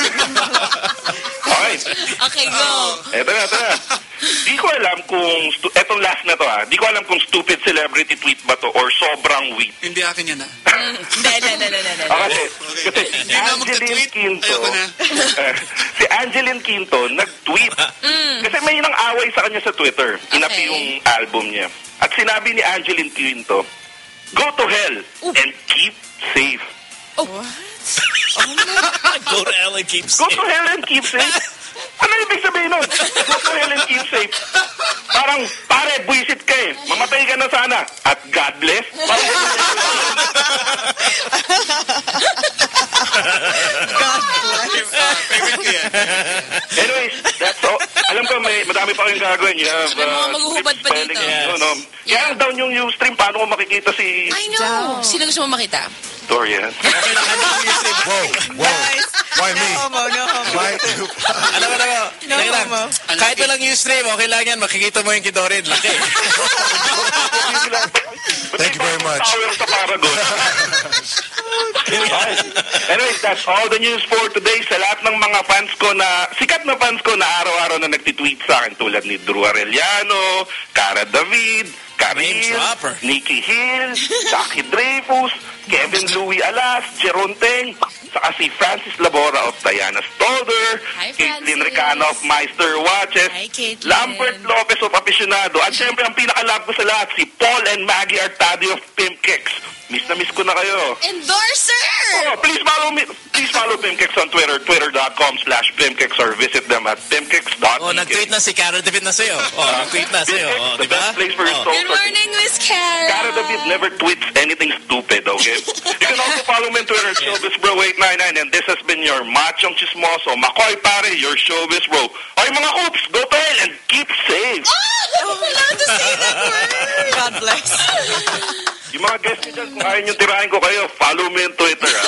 Speaker 10: Okay.
Speaker 7: Okay, go.
Speaker 10: Eto na. Di ko alam kung, etong last na to di ko alam kung stupid celebrity tweet ba to or sobrang weak.
Speaker 9: Hindi akin yan, ha?
Speaker 7: Hindi.
Speaker 10: Kasi si Angeline Quinto,
Speaker 9: Ayoko na.
Speaker 10: si Angeline Quinto nag-tweet. Kasi may nang away sa kanya sa Twitter. Inapi yung album niya. At sinabi ni Angeline Quinto, go to hell and keep safe.
Speaker 7: Oh.
Speaker 4: Go to hell and keep
Speaker 10: Go to hell and keep safe? Ano ibig sabihin nun? Go to hell and keep safe. Parang, pare, buisit ka eh. Mamatay ka na sana. At God bless.
Speaker 9: Favorite ko yan.
Speaker 10: Anyways, that's all. Alam ko, madami pa kayong gagawin. You have,
Speaker 7: May mga maghuhubad pa
Speaker 10: spelling,
Speaker 7: dito.
Speaker 10: no? Kaya ang down yung Ustream, paano ko makikita si
Speaker 7: I know. Sino gusto mo makita?
Speaker 10: Dorian?
Speaker 2: Whoa. Why me?
Speaker 3: No homo.
Speaker 2: Why?
Speaker 4: Alam mo.
Speaker 3: No homo.
Speaker 4: Kahit walang Ustream, okay lang yan. Makikita mo yung kidorin. Laki.
Speaker 2: Thank you very much.
Speaker 10: Tower sa Paragon. Anyways, that's all the news for today. Sa lahat ng mga fans ko na, sikat na fans ko na araw-araw na nagtitweet sa akin tulad ni Drew Arellano, Cara David, Karil, Nikki Hill, Jackie Dreyfus, Kevin Louie Alas, Jeron Teng, saka si Francis Labora of Diana Stolder,
Speaker 7: Hi,
Speaker 10: Caitlin
Speaker 7: Francis.
Speaker 10: Ricano of Meister Watches,
Speaker 7: Hi, Caitlin.
Speaker 10: Lambert Lopez of Aficionado, at syempre ang pinaka-love ko sa lahat, si Paul and Maggie Artadio of Pimp Kicks. Miss na miss ko na kayo.
Speaker 7: Endorser!
Speaker 10: Oh, please follow me. Please follow Pimkicks on Twitter, twitter.com/Pimkicks, or visit them at pimkicks.tk.
Speaker 4: Oh, nag-tweet na si Cara David na sa'yo. Oh, nag-tweet na sa'yo. Oh,
Speaker 10: The
Speaker 4: di ba?
Speaker 10: best place for your soul.
Speaker 7: Good morning, Miss Cara.
Speaker 10: Cara David never tweets anything stupid, okay? You can also follow me on Twitter at ShowbizBro899, and this has been your Machong Chismoso, Makoy Pare, your Showbiz Bro. Ay, mga hoops, go to hell and keep safe.
Speaker 7: Oh, kailangan to say that word.
Speaker 3: God bless.
Speaker 10: Yung mga guests nyo dyan, kung ayaw nyo tirahin ko kayo, follow me on Twitter, ha?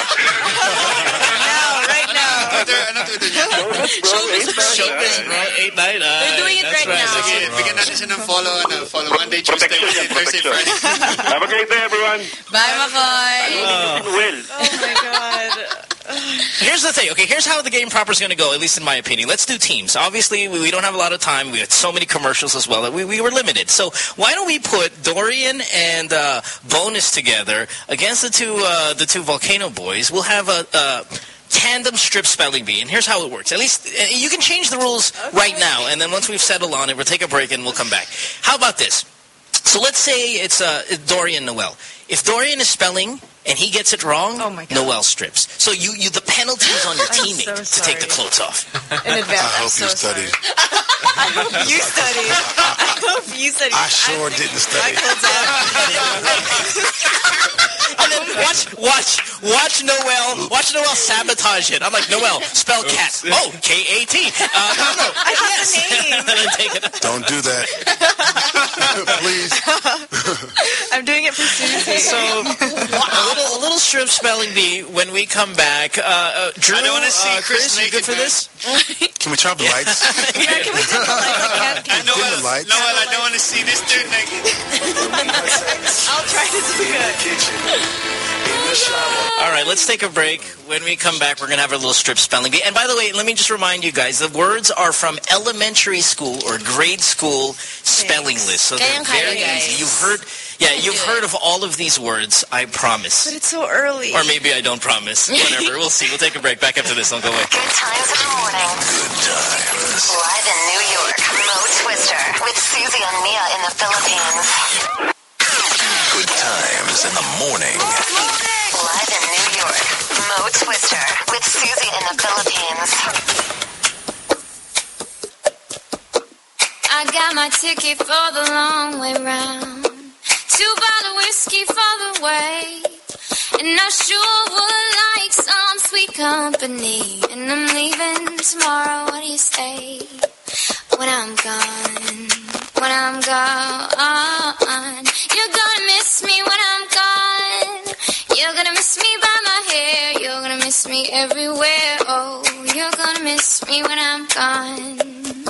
Speaker 3: Right now.
Speaker 9: Twitter, ano Twitter niya?
Speaker 4: Showbiz, bro. 8-9.
Speaker 7: They're doing it right now.
Speaker 9: Sige, bigyan natin siya ng follow Monday, Tuesday,
Speaker 10: Protection
Speaker 9: Wednesday,
Speaker 10: yan,
Speaker 9: Thursday,
Speaker 10: protection.
Speaker 9: Friday.
Speaker 10: Have a great day, everyone.
Speaker 7: Bye, Makoy.
Speaker 10: Will.
Speaker 3: Oh my God.
Speaker 4: Here's the thing, okay? Here's how the game proper is going to go, at least in my opinion. Let's do teams. Obviously, we don't have a lot of time. We had so many commercials as well that we were limited. So why don't we put Dorian and Bonus together against the two Volcano boys? We'll have a tandem strip spelling bee, and here's how it works. At least you can change the rules right now, and then once we've settled on it, we'll take a break and we'll come back. How about this? So let's say it's Dorian Noel. If Dorian is spelling and he gets it wrong,
Speaker 3: oh my God.
Speaker 4: Noel strips. So the penalty is on your
Speaker 3: I'm
Speaker 4: teammate
Speaker 3: so
Speaker 4: to take the clothes off.
Speaker 3: In advance.
Speaker 2: I hope you studied.
Speaker 3: I hope you studied. I hope you studied.
Speaker 2: I sure didn't study.
Speaker 3: My clothes off.
Speaker 4: And then Watch Noel sabotage it. I'm like, Noel, spell cat. Oh, K-A-T. No.
Speaker 3: I have the name.
Speaker 4: Then take it.
Speaker 2: Don't do that. Please.
Speaker 3: I'm doing it for Susie.
Speaker 4: So, a little strip spelling bee when we come back. Drew,
Speaker 8: I don't want to see
Speaker 4: Chris, you good for this?
Speaker 2: Can we turn off the lights?
Speaker 3: Yeah, can we tell the lights?
Speaker 2: Dim the lights.
Speaker 8: Noel, I don't want to see this dude naked.
Speaker 3: I'll try to do it.
Speaker 4: All right, let's take a break. When we come back, we're going to have a little strip spelling bee. And by the way, let me just remind you guys, the words are from elementary school or grade school spelling lists. So they're very easy. You've heard of all of these words, I promise.
Speaker 3: But it's so early.
Speaker 4: Or maybe I don't promise. Whatever. We'll see. We'll take a break. Back after this. Don't go away.
Speaker 1: Good times in the morning.
Speaker 6: Good times.
Speaker 1: Live in New York, Mo Twister with Susie and Mia in the Philippines.
Speaker 6: Good times in the morning.
Speaker 1: Live in New York, Mo Twister with Susie in the Philippines.
Speaker 11: I got my ticket for the long way round. 2 bottles of whiskey for the way. And I sure would like some sweet company. And I'm leaving tomorrow, what do you say? When I'm gone, when I'm gone. You're gonna miss me when I'm gone. You're gonna miss me by my hair. You're gonna miss me everywhere. Oh, you're gonna miss me when I'm gone.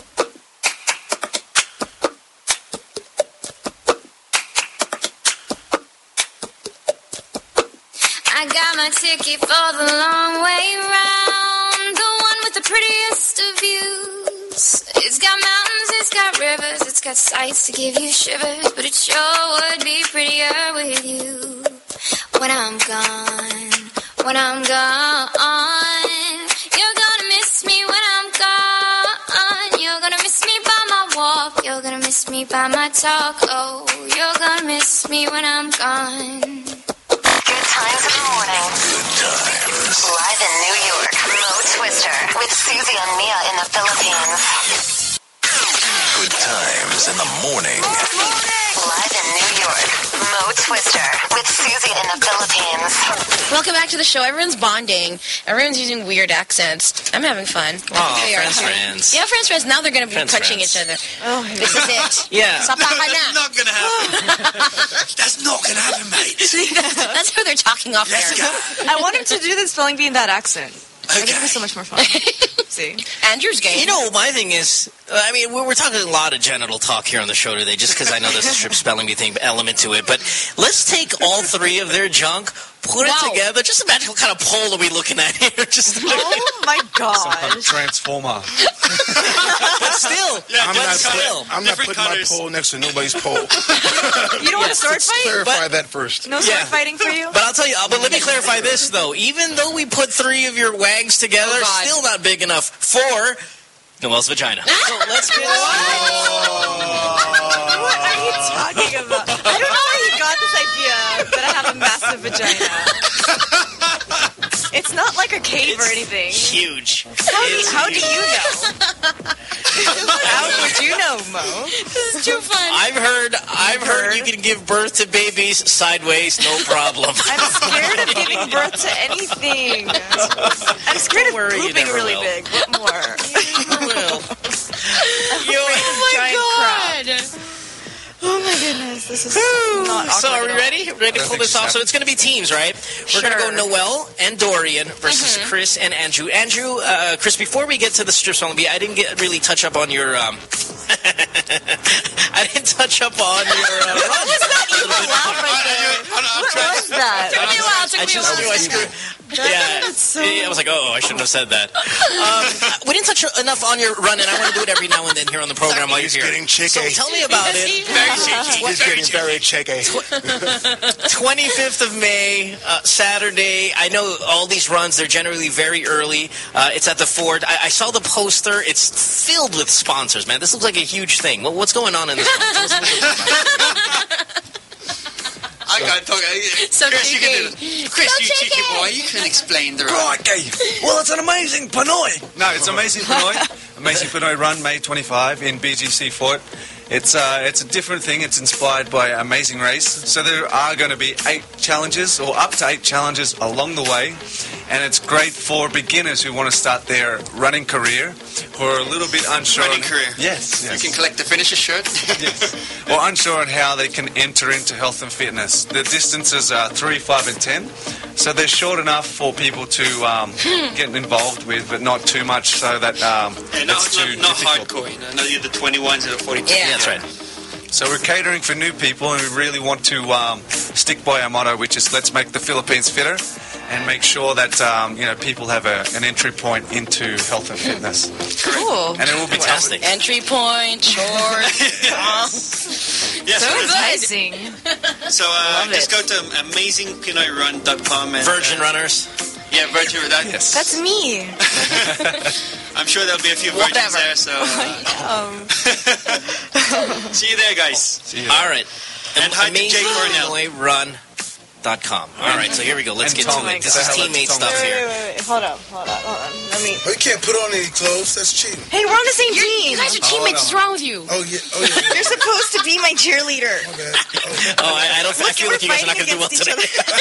Speaker 11: I got my ticket for the long way round, the one with the prettiest of views. It's got mountains, it's got rivers, it's got sights to give you shivers, but it sure would be prettier with you. When I'm gone, when I'm gone, you're gonna miss me when I'm gone. You're gonna miss me by my walk, you're gonna miss me by my talk. Oh, you're gonna miss me when I'm gone.
Speaker 1: Good times in the morning.
Speaker 6: Good times.
Speaker 1: Live in New York, Mo Twister with Susie and Mia in the Philippines.
Speaker 6: Good times in the morning.
Speaker 1: Live in New York, Mo Twister with Susie in the Philippines.
Speaker 7: Welcome back to the show. Everyone's bonding. Everyone's using weird accents. I'm having fun.
Speaker 4: Oh, friends.
Speaker 7: Yeah, friends. Now they're going to be
Speaker 4: Friends,
Speaker 7: punching
Speaker 4: friends.
Speaker 7: each other. Oh, this is it.
Speaker 4: Yeah.
Speaker 7: Sapakan
Speaker 8: That's
Speaker 7: na.
Speaker 8: not going to happen. That's not going to happen, mate.
Speaker 7: See, that's how they're talking off
Speaker 8: Let's
Speaker 7: there.
Speaker 8: go.
Speaker 3: I want him to do this spelling bee in that accent. I think it'd be
Speaker 8: Okay.
Speaker 3: so much more fun. See?
Speaker 7: Andrew's game.
Speaker 4: You know, my thing is, I mean, we're talking a lot of genital talk here on the show today, just because I know there's a strip spelling bee thing element to it. But let's take all three of their junk, put it together. Just imagine what kind of poll are we looking at here? Just
Speaker 3: Oh my gosh.
Speaker 9: Some kind of transformer.
Speaker 4: but still,
Speaker 2: I'm not
Speaker 8: Different
Speaker 2: putting
Speaker 8: colors.
Speaker 2: my pole next to nobody's pole.
Speaker 3: You don't want to sword fight?
Speaker 2: Clarify that first.
Speaker 3: No sword
Speaker 4: Yeah.
Speaker 3: fighting for you?
Speaker 4: But I'll tell you, but let me clarify this, though. Even though we put three of your wags together,
Speaker 7: Oh, God.
Speaker 4: still not big enough for Noel's vagina. So let's get
Speaker 3: What are you talking about? I don't know where you got this idea that I have a massive vagina. It's not like a cave or anything.
Speaker 4: huge.
Speaker 3: How do you know? How would you know, Mo?
Speaker 7: This is too fun.
Speaker 4: I've heard you can give birth to babies sideways, no problem.
Speaker 3: I'm scared of giving birth to anything. I'm scared of
Speaker 4: worry, you
Speaker 3: pooping
Speaker 4: never
Speaker 3: really
Speaker 4: will.
Speaker 3: big. What more?
Speaker 4: Well,
Speaker 3: Giant crap. Oh my goodness, this is not awkward.
Speaker 4: so are we
Speaker 3: at all.
Speaker 4: ready? Ready to pull this off? So it's going to be teams, right? We're going to go Noel and Dorian versus Chris and Andrew. Andrew, Chris, before we get to the strip song, I didn't really touch up on your... I didn't touch up on your...
Speaker 3: What was that evil laugh right there? What was that?
Speaker 7: Took me a while. Took me a while.
Speaker 4: I screwed. I was like, oh, I shouldn't have said that. We didn't touch enough on your run, and I want to do it every now and then here on the program while you're
Speaker 2: He's
Speaker 4: here.
Speaker 2: getting chicky.
Speaker 4: So tell me about it.
Speaker 8: Very cheeky.
Speaker 2: He's getting very cheeky.
Speaker 4: 25th of May, Saturday. I know all these runs, they're generally very early. It's at the Ford. I saw the poster. It's filled with sponsors, man. This looks like a huge thing. What's going on in this one?
Speaker 8: I can't talk.
Speaker 7: So
Speaker 8: Chris, you can do
Speaker 7: cheeky.
Speaker 8: this. Chris,
Speaker 7: So
Speaker 8: you cheeky
Speaker 7: cheeky.
Speaker 8: boy, you can explain the run.
Speaker 9: Crikey! Well, it's an amazing Pinoy. No, it's Amazing Pinoy. Amazing Pinoy run, May 25 in BGC Fort. It's a different thing. It's inspired by Amazing Race. So there are going to be 8 challenges, or up to 8 challenges along the way. And it's great for beginners who want to start their running career, who are a little bit unsure.
Speaker 8: Running career.
Speaker 9: Yes.
Speaker 8: You can collect the finisher shirt.
Speaker 9: Yes. Or unsure on how they can enter into health and fitness. The distances are 3, 5, and 10. So they're short enough for people to get involved with, but not too much so that it's too
Speaker 8: not
Speaker 9: difficult.
Speaker 8: hardcore. Not the 21s or the 42s.
Speaker 7: Yeah.
Speaker 4: That's right.
Speaker 9: So we're catering for new people, and we really want to stick by our motto, which is let's make the Philippines fitter, and make sure that people have an entry point into health and fitness.
Speaker 3: Cool.
Speaker 9: And it will be
Speaker 4: Fantastic.
Speaker 7: Entry point, short.
Speaker 8: Yes,
Speaker 3: So
Speaker 8: so
Speaker 3: enticing.
Speaker 8: just go to amazingpinoyrun.com and
Speaker 4: Virgin runners.
Speaker 8: Yeah, Virgin.
Speaker 9: Yes.
Speaker 3: That's me.
Speaker 8: I'm sure there'll be a few virgins
Speaker 7: Whatever.
Speaker 8: there. So see you there, guys.
Speaker 9: See you.
Speaker 4: All right.
Speaker 8: And hi to Jay Cornell.
Speaker 4: AmazingPinoyRun.com. All right, so here we go. Let's
Speaker 9: And
Speaker 4: get
Speaker 9: Tom.
Speaker 4: to it. This
Speaker 9: Say
Speaker 4: is
Speaker 9: hello to
Speaker 4: teammate
Speaker 9: Tom.
Speaker 4: stuff here.
Speaker 3: Wait. Hold on. Let me.
Speaker 2: Oh, you can't put on any clothes. That's cheating.
Speaker 3: Hey, we're on the same team.
Speaker 7: You guys are teammates. What's wrong with you?
Speaker 2: Oh yeah.
Speaker 3: You're supposed to be my cheerleader.
Speaker 2: Okay.
Speaker 4: Oh, I don't. I feel like you guys are not going to do well today.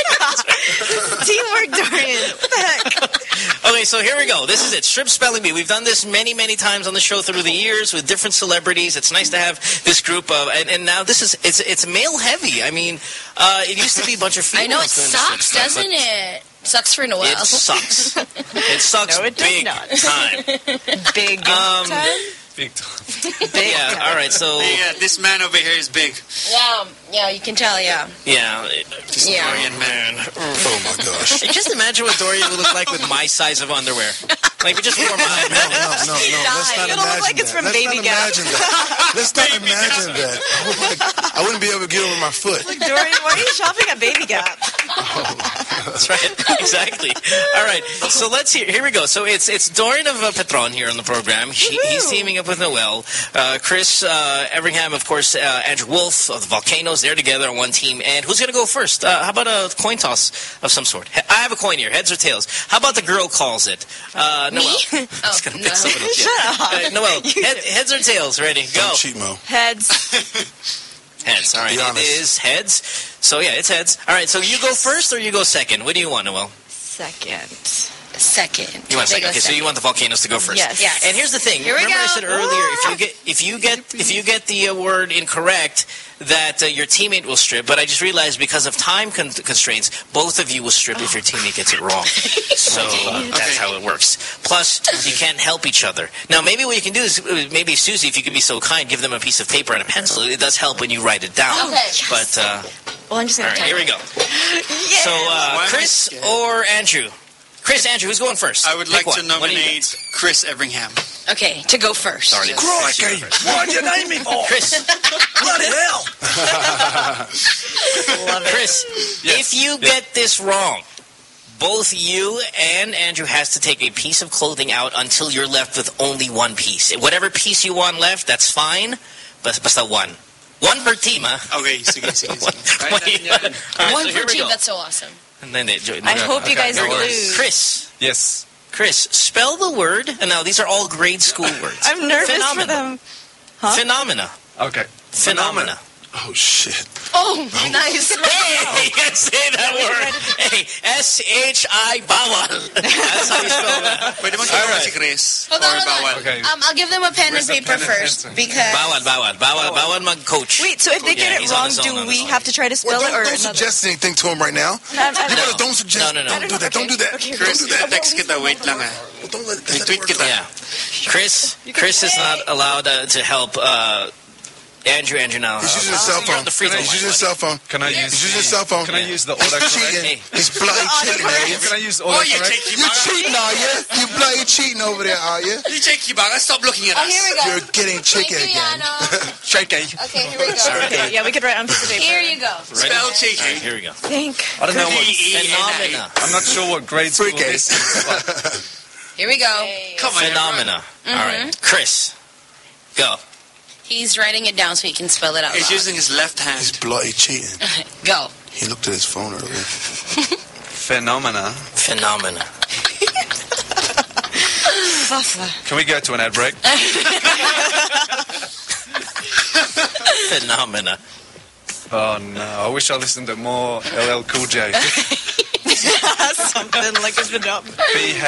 Speaker 3: Teamwork, Dorian. What the heck?
Speaker 4: Okay, so here we go. This is it. Strip Spelling Bee. We've done this many, many times on the show through the years with different celebrities. It's nice to have this group of, and now this is it's male heavy. I mean, it used to be a bunch of females.
Speaker 7: I know it
Speaker 4: doing the strip
Speaker 7: sucks,
Speaker 4: stuff,
Speaker 7: doesn't
Speaker 4: but
Speaker 7: it? Sucks for Noel.
Speaker 4: It sucks. It sucks
Speaker 3: No, it does
Speaker 4: big
Speaker 3: not.
Speaker 4: time.
Speaker 3: Big time.
Speaker 9: Big time.
Speaker 4: Yeah. All right. So
Speaker 8: This man over here is big.
Speaker 7: Yeah, you can tell, yeah.
Speaker 4: yeah.
Speaker 8: Dorian man.
Speaker 2: Oh my gosh.
Speaker 4: Just imagine what Dorian would look like with my size of underwear. Like, we just wore mine.
Speaker 2: No. Let's not
Speaker 3: It'll look
Speaker 2: imagine
Speaker 3: like it's
Speaker 2: that.
Speaker 3: from
Speaker 2: Let's
Speaker 3: Baby
Speaker 2: not
Speaker 3: Gap.
Speaker 2: imagine that. Let's not imagine that. I wouldn't be able to get over my foot.
Speaker 3: Dorian, why are you shopping at Baby Gap?
Speaker 4: That's right. Exactly. All right. So let's here we go. So it's Dorian of Petron here on the program. He's teaming up with Noel. Chris Everingham, of course, Andrew Wolf of the Volcanoes. They're together on one team. And who's going to go first? How about a coin toss of some sort? I have a coin here. Heads or tails? How about the girl calls it? Noel.
Speaker 7: Me?
Speaker 4: It's going to pick
Speaker 7: no.
Speaker 4: someone else.
Speaker 3: Shut up.
Speaker 4: Noel, heads or tails? Ready? Go.
Speaker 2: Don't cheat, Mo.
Speaker 3: Heads.
Speaker 4: Heads. All right.
Speaker 2: Be
Speaker 4: It
Speaker 2: honest.
Speaker 4: is heads. So, yeah, it's heads. All right. So you go first or you go second? What do you want, Noel?
Speaker 3: Second.
Speaker 7: Second.
Speaker 4: You want
Speaker 7: They
Speaker 4: second?
Speaker 7: go
Speaker 4: Okay, so you want the Volcanoes to go first.
Speaker 3: Yes.
Speaker 7: Yes.
Speaker 4: And here's the thing.
Speaker 7: Here we
Speaker 4: Remember I
Speaker 7: go.
Speaker 4: said earlier, if you get the word incorrect, that your teammate will strip. But I just realized because of time constraints, both of you will strip if your teammate gets it wrong. So that's how it works. Plus, you can't help each other. Now, maybe what you can do is maybe Susie, if you could be so kind, give them a piece of paper and a pencil. It does help when you write it down.
Speaker 7: Okay.
Speaker 4: But
Speaker 3: Well, I'm just
Speaker 4: all
Speaker 3: going to
Speaker 4: right, here we go.
Speaker 3: Yeah.
Speaker 4: So
Speaker 8: am I
Speaker 4: Chris
Speaker 8: scared?
Speaker 4: or Andrew? Chris, Andrew, who's going first?
Speaker 8: I would
Speaker 4: Pick
Speaker 8: like to
Speaker 4: one. What do you
Speaker 8: nominate
Speaker 4: got?
Speaker 8: Chris Everingham.
Speaker 7: Okay, to go first.
Speaker 4: Sorry.
Speaker 9: Crikey! Why'd you name me for?
Speaker 4: Chris.
Speaker 9: Bloody hell!
Speaker 4: Chris, if you get this wrong, both you and Andrew has to take a piece of clothing out until you're left with only one piece. Whatever piece you want left, that's fine, but basta one. One per team, huh?
Speaker 8: Okay, sige.
Speaker 4: One
Speaker 7: One per team, that's so awesome.
Speaker 4: And then
Speaker 3: I hope you guys
Speaker 9: no worries.
Speaker 3: lose.
Speaker 4: Chris,
Speaker 9: Yes.
Speaker 4: spell the word. And now these are all grade school words.
Speaker 3: I'm nervous
Speaker 4: Phenomena.
Speaker 3: for them. Huh?
Speaker 4: Phenomena.
Speaker 9: Okay.
Speaker 4: Phenomena.
Speaker 2: Oh shit.
Speaker 7: Oh, nice.
Speaker 4: Hey, you can say that word. Hey, S-H-I bawal. That's how you spell that.
Speaker 8: Pwede mo tulungan si Chris.
Speaker 7: Hold
Speaker 8: Or
Speaker 7: on,
Speaker 8: bawal.
Speaker 9: Okay.
Speaker 7: I'll give them a pen and
Speaker 9: Where's the
Speaker 7: paper
Speaker 9: pen and
Speaker 7: first
Speaker 9: pencil?
Speaker 7: because
Speaker 4: Bawal mag-coach.
Speaker 3: Wait, so if they
Speaker 4: Yeah,
Speaker 3: get
Speaker 4: he's
Speaker 3: it
Speaker 4: on
Speaker 3: wrong,
Speaker 4: his own, on
Speaker 3: do
Speaker 4: his
Speaker 3: we
Speaker 4: own.
Speaker 3: have to try to spell
Speaker 2: Well,
Speaker 3: it or
Speaker 2: don't
Speaker 3: another?
Speaker 2: suggest anything to him right now.
Speaker 3: No.
Speaker 2: Don't suggest.
Speaker 4: No.
Speaker 2: Don't do that. Don't do that.
Speaker 3: Okay,
Speaker 8: Chris,
Speaker 2: Don't do that.
Speaker 8: text kita. Wait lang ah.
Speaker 2: Don't let that
Speaker 8: I-tweet
Speaker 2: work
Speaker 8: kita.
Speaker 2: out.
Speaker 4: Yeah. Chris is not allowed to help Andrew now.
Speaker 2: He's using his cell
Speaker 4: You're on
Speaker 2: phone.
Speaker 4: the free throw
Speaker 2: He's
Speaker 4: line,
Speaker 2: using his cell phone.
Speaker 9: Can I use?
Speaker 2: He's using his cell phone.
Speaker 9: Can I use the
Speaker 2: He's
Speaker 9: autocorrect?
Speaker 2: cheating.
Speaker 4: Hey.
Speaker 2: He's bloody cheating, are you?
Speaker 9: Can I use
Speaker 8: Oh, you
Speaker 9: autocorrect?
Speaker 8: cheeky
Speaker 2: You
Speaker 8: baka.
Speaker 2: cheating, are you? You bloody cheating over there, are you?
Speaker 8: You cheeky baka. Stop looking at
Speaker 7: Oh,
Speaker 8: us.
Speaker 7: here we go.
Speaker 2: You're getting
Speaker 7: Thank
Speaker 2: cheeky
Speaker 7: you,
Speaker 2: again.
Speaker 7: Yana.
Speaker 9: Shaky.
Speaker 7: Okay, here we go.
Speaker 3: Okay, yeah, we could write on piece of paper.
Speaker 7: Here you go.
Speaker 8: Spell
Speaker 4: All right,
Speaker 8: cheeky.
Speaker 4: here we go.
Speaker 3: Think.
Speaker 9: I don't know what.
Speaker 4: Phenomena.
Speaker 9: I'm not sure what grade school
Speaker 2: Freak
Speaker 9: this
Speaker 2: ass.
Speaker 9: is. but
Speaker 7: Here we go.
Speaker 8: Come on,
Speaker 4: Phenomena. All right. Chris, go.
Speaker 7: He's writing it down so he can spell it out
Speaker 8: He's
Speaker 7: loud.
Speaker 8: using his left hand.
Speaker 2: He's bloody cheating.
Speaker 7: Go.
Speaker 2: He looked at his phone earlier.
Speaker 9: Phenomena.
Speaker 4: Phenomena.
Speaker 9: Can we go to an ad break?
Speaker 4: Phenomena.
Speaker 9: Oh no! I wish I listened to more LL Cool J.
Speaker 3: Something like a phenomenon.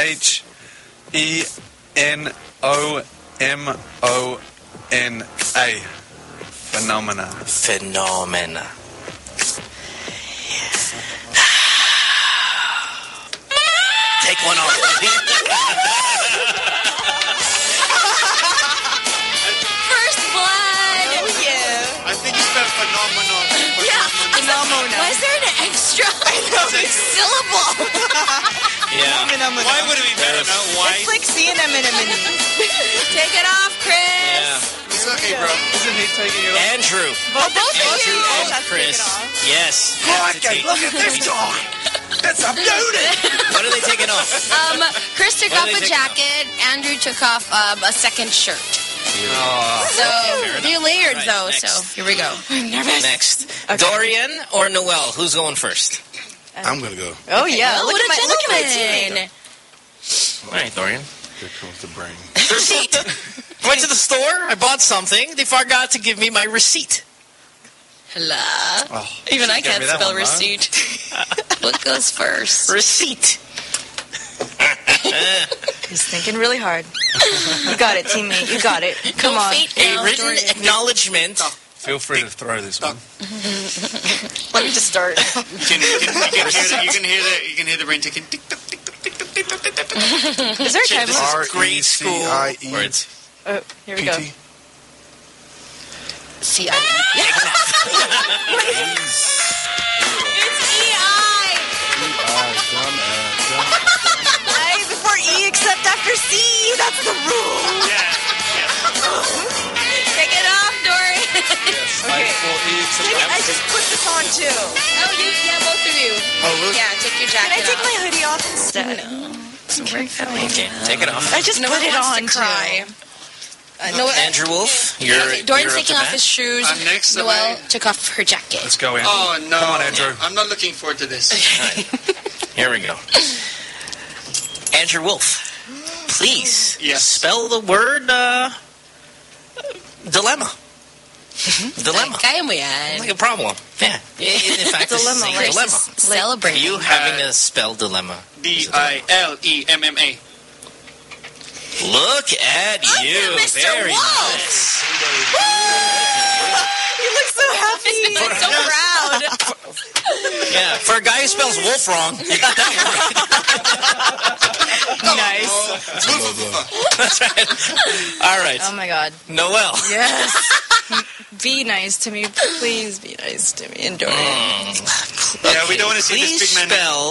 Speaker 9: PHENOMONA. Phenomena.
Speaker 4: Phenomena. Take one off.
Speaker 7: First blood.
Speaker 3: Oh, yeah.
Speaker 8: I think you spelled phenomenal.
Speaker 7: Yeah.
Speaker 3: Phenomena.
Speaker 7: Why is there an extra syllable?
Speaker 4: Yeah.
Speaker 8: Why would it be better? No, why?
Speaker 3: It's like seeing them in a mini.
Speaker 7: Take it off, Chris.
Speaker 4: Yeah.
Speaker 8: It's okay, bro.
Speaker 9: Isn't he taking it off?
Speaker 4: Andrew.
Speaker 7: Both of
Speaker 4: Andrew
Speaker 7: you.
Speaker 4: and Chris. Yes.
Speaker 9: Look at this dog. That's a beauty.
Speaker 4: What are they taking off?
Speaker 7: Chris took
Speaker 4: What
Speaker 7: off
Speaker 4: are
Speaker 7: a
Speaker 4: they taking
Speaker 7: jacket. Andrew took off a second shirt.
Speaker 9: Oh.
Speaker 7: So you layered
Speaker 4: Right,
Speaker 7: though.
Speaker 4: next.
Speaker 7: So here we go.
Speaker 4: Next. Dorian or Noel? Who's going first?
Speaker 2: I'm going to go.
Speaker 3: Oh, yeah.
Speaker 7: Oh,
Speaker 3: look
Speaker 7: what
Speaker 3: at my
Speaker 7: a
Speaker 3: teammate.
Speaker 7: gentleman.
Speaker 4: All right, Dorian.
Speaker 2: Here comes the brain.
Speaker 4: Receipt. Went to the store. I bought something. They forgot to give me my receipt.
Speaker 7: Hello.
Speaker 9: Oh,
Speaker 7: Even I
Speaker 9: gave
Speaker 7: can't
Speaker 9: me that
Speaker 7: spell
Speaker 9: one, huh?
Speaker 7: receipt. What goes first?
Speaker 4: Receipt.
Speaker 3: He's thinking really hard. You got it, teammate. You got it. Come
Speaker 7: Don't
Speaker 3: on.
Speaker 7: faint
Speaker 4: A
Speaker 7: now,
Speaker 4: written
Speaker 7: Dorian.
Speaker 4: acknowledgement.
Speaker 9: Feel free to throw this one.
Speaker 3: Let me just start.
Speaker 8: You can hear the brain ticking. Tick, tick, tick, tick, tick, tick, tick, tick, tick, tick.
Speaker 3: Is there a time
Speaker 4: This
Speaker 3: limit?
Speaker 4: is grade school
Speaker 2: R-E-C-I-E.
Speaker 4: words.
Speaker 3: Oh, here we go.
Speaker 2: PT.
Speaker 7: C-I-E.
Speaker 3: It's E-I. I before E except after C. That's the rule.
Speaker 7: Take it off, Dorian.
Speaker 3: Okay. Dang it, I just put this on too.
Speaker 7: Oh, both of you.
Speaker 2: Oh, look.
Speaker 7: Yeah, take your
Speaker 3: Can I
Speaker 7: jacket
Speaker 3: take
Speaker 7: off.
Speaker 3: my hoodie off instead?
Speaker 4: Okay, take it off.
Speaker 3: I just
Speaker 7: No
Speaker 3: put
Speaker 7: one
Speaker 3: it
Speaker 7: wants
Speaker 3: on
Speaker 7: to cry.
Speaker 3: too.
Speaker 4: Andrew Wolf, you're
Speaker 7: Dorian's
Speaker 4: you're up
Speaker 7: taking
Speaker 4: to
Speaker 7: off
Speaker 4: bat.
Speaker 7: his shoes.
Speaker 8: I'm next.
Speaker 7: Noelle took off her jacket.
Speaker 9: Let's go, Andrew.
Speaker 8: Oh, no.
Speaker 9: Come on, Andrew.
Speaker 8: I'm not looking forward to this.
Speaker 4: Here we go. Andrew Wolf, please
Speaker 8: Yes.
Speaker 4: spell the word dilemma. Dilemma.
Speaker 7: Kaya mo yan.
Speaker 4: Like a problem. Yeah. In fact, this is
Speaker 3: Dilemma,
Speaker 4: a
Speaker 3: like
Speaker 4: dilemma.
Speaker 7: Celebrate.
Speaker 4: You having to spell dilemma.
Speaker 8: D-I-L-E-M-M-A.
Speaker 4: Look at you.
Speaker 7: Mr.
Speaker 4: Very
Speaker 7: Wolf.
Speaker 4: nice.
Speaker 3: You look so happy.
Speaker 7: So proud.
Speaker 4: Yeah, for a guy who spells wolf wrong, you got that
Speaker 3: Nice.
Speaker 4: right. That's right. All right.
Speaker 3: Oh my God.
Speaker 4: Noel.
Speaker 3: Yes. Be nice to me. Please be nice to me. And Dorian.
Speaker 8: Yeah, we don't want to see
Speaker 4: Please
Speaker 8: this big man.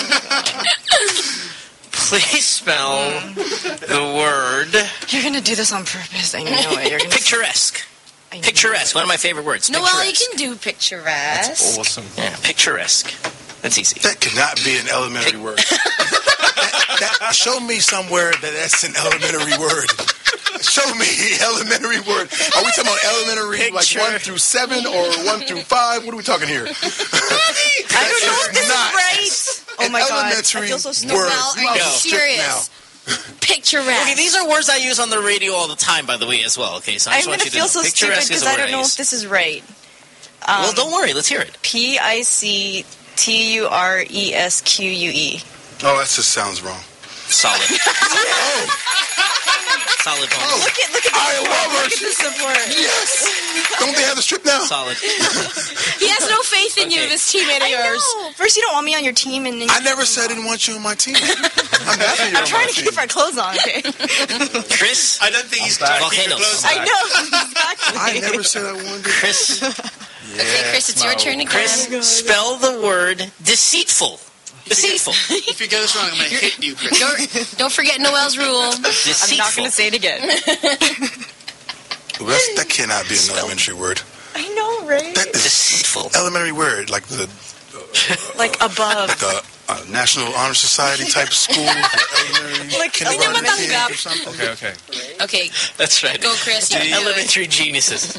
Speaker 4: Please spell the word
Speaker 3: You're going to do this on purpose. I know it. You're going to.
Speaker 4: picturesque. Picturesque. One of my favorite words.
Speaker 7: Noelle, you
Speaker 4: Picturesque.
Speaker 7: can do picturesque.
Speaker 9: Awesome.
Speaker 4: Yeah, picturesque. That's easy.
Speaker 2: That cannot be an elementary word. Show me somewhere that's an elementary word. Show me elementary word. Are we talking about elementary
Speaker 4: Picture.
Speaker 2: like 1 through 7 or 1 through 5? What are we talking here?
Speaker 3: I don't know if this is right. Oh
Speaker 2: An
Speaker 3: my God. I
Speaker 2: elementary
Speaker 3: feel so stupid.
Speaker 2: word.
Speaker 7: Noelle,
Speaker 2: We
Speaker 7: are you
Speaker 2: are strict
Speaker 7: serious? Picturesque.
Speaker 4: Okay, these are words I use on the radio all the time, by the way, as well. Okay, so I
Speaker 3: I'm
Speaker 4: just
Speaker 3: going
Speaker 4: want
Speaker 3: to
Speaker 4: you to
Speaker 3: feel
Speaker 4: know.
Speaker 3: so stupid
Speaker 4: Picturesque is
Speaker 3: because
Speaker 4: a
Speaker 3: I
Speaker 4: word
Speaker 3: don't know
Speaker 4: use.
Speaker 3: if this is right.
Speaker 4: Well, don't worry. Let's hear it.
Speaker 3: P-I-C-T-U-R-E-S-Q-U-E.
Speaker 2: Oh, that just sounds wrong.
Speaker 4: Solid. Solid bonus.
Speaker 3: Look at
Speaker 2: I love her.
Speaker 3: look at the support.
Speaker 2: Yes. Don't they have the strip now?
Speaker 4: Solid.
Speaker 7: He has no faith in you,
Speaker 4: Okay.
Speaker 7: this teammate of
Speaker 3: I
Speaker 7: yours.
Speaker 3: know. First, you don't want me on your team, and then
Speaker 2: I never said I didn't want you on my team. I'm happy you're
Speaker 3: I'm
Speaker 2: on
Speaker 3: trying
Speaker 2: my
Speaker 3: to
Speaker 2: team.
Speaker 3: keep our clothes on. Okay.
Speaker 4: Chris.
Speaker 8: I don't think he's trying to keep your
Speaker 4: Volcanoes.
Speaker 8: clothes
Speaker 3: I
Speaker 8: on.
Speaker 3: know exactly.
Speaker 2: I never said I wanted to.
Speaker 4: Chris.
Speaker 7: Okay, Chris, it's your turn again.
Speaker 4: Chris, spell the word deceitful. Deceitful.
Speaker 8: If you get this wrong, I'm going to hit you, Chris.
Speaker 7: Don't forget Noelle's rule.
Speaker 4: Deceitful.
Speaker 3: I'm not going to say it again.
Speaker 2: Well, that cannot be an elementary word.
Speaker 3: I know, right?
Speaker 2: That is
Speaker 4: Deceitful.
Speaker 2: elementary word, like the
Speaker 3: Like above.
Speaker 2: National Honor Society type school, elementary,
Speaker 3: Like
Speaker 2: kindergarten
Speaker 3: elementary.
Speaker 2: kid or something.
Speaker 9: Okay.
Speaker 7: Okay,
Speaker 4: That's right.
Speaker 7: go, Chris. You can do it.
Speaker 4: Elementary geniuses.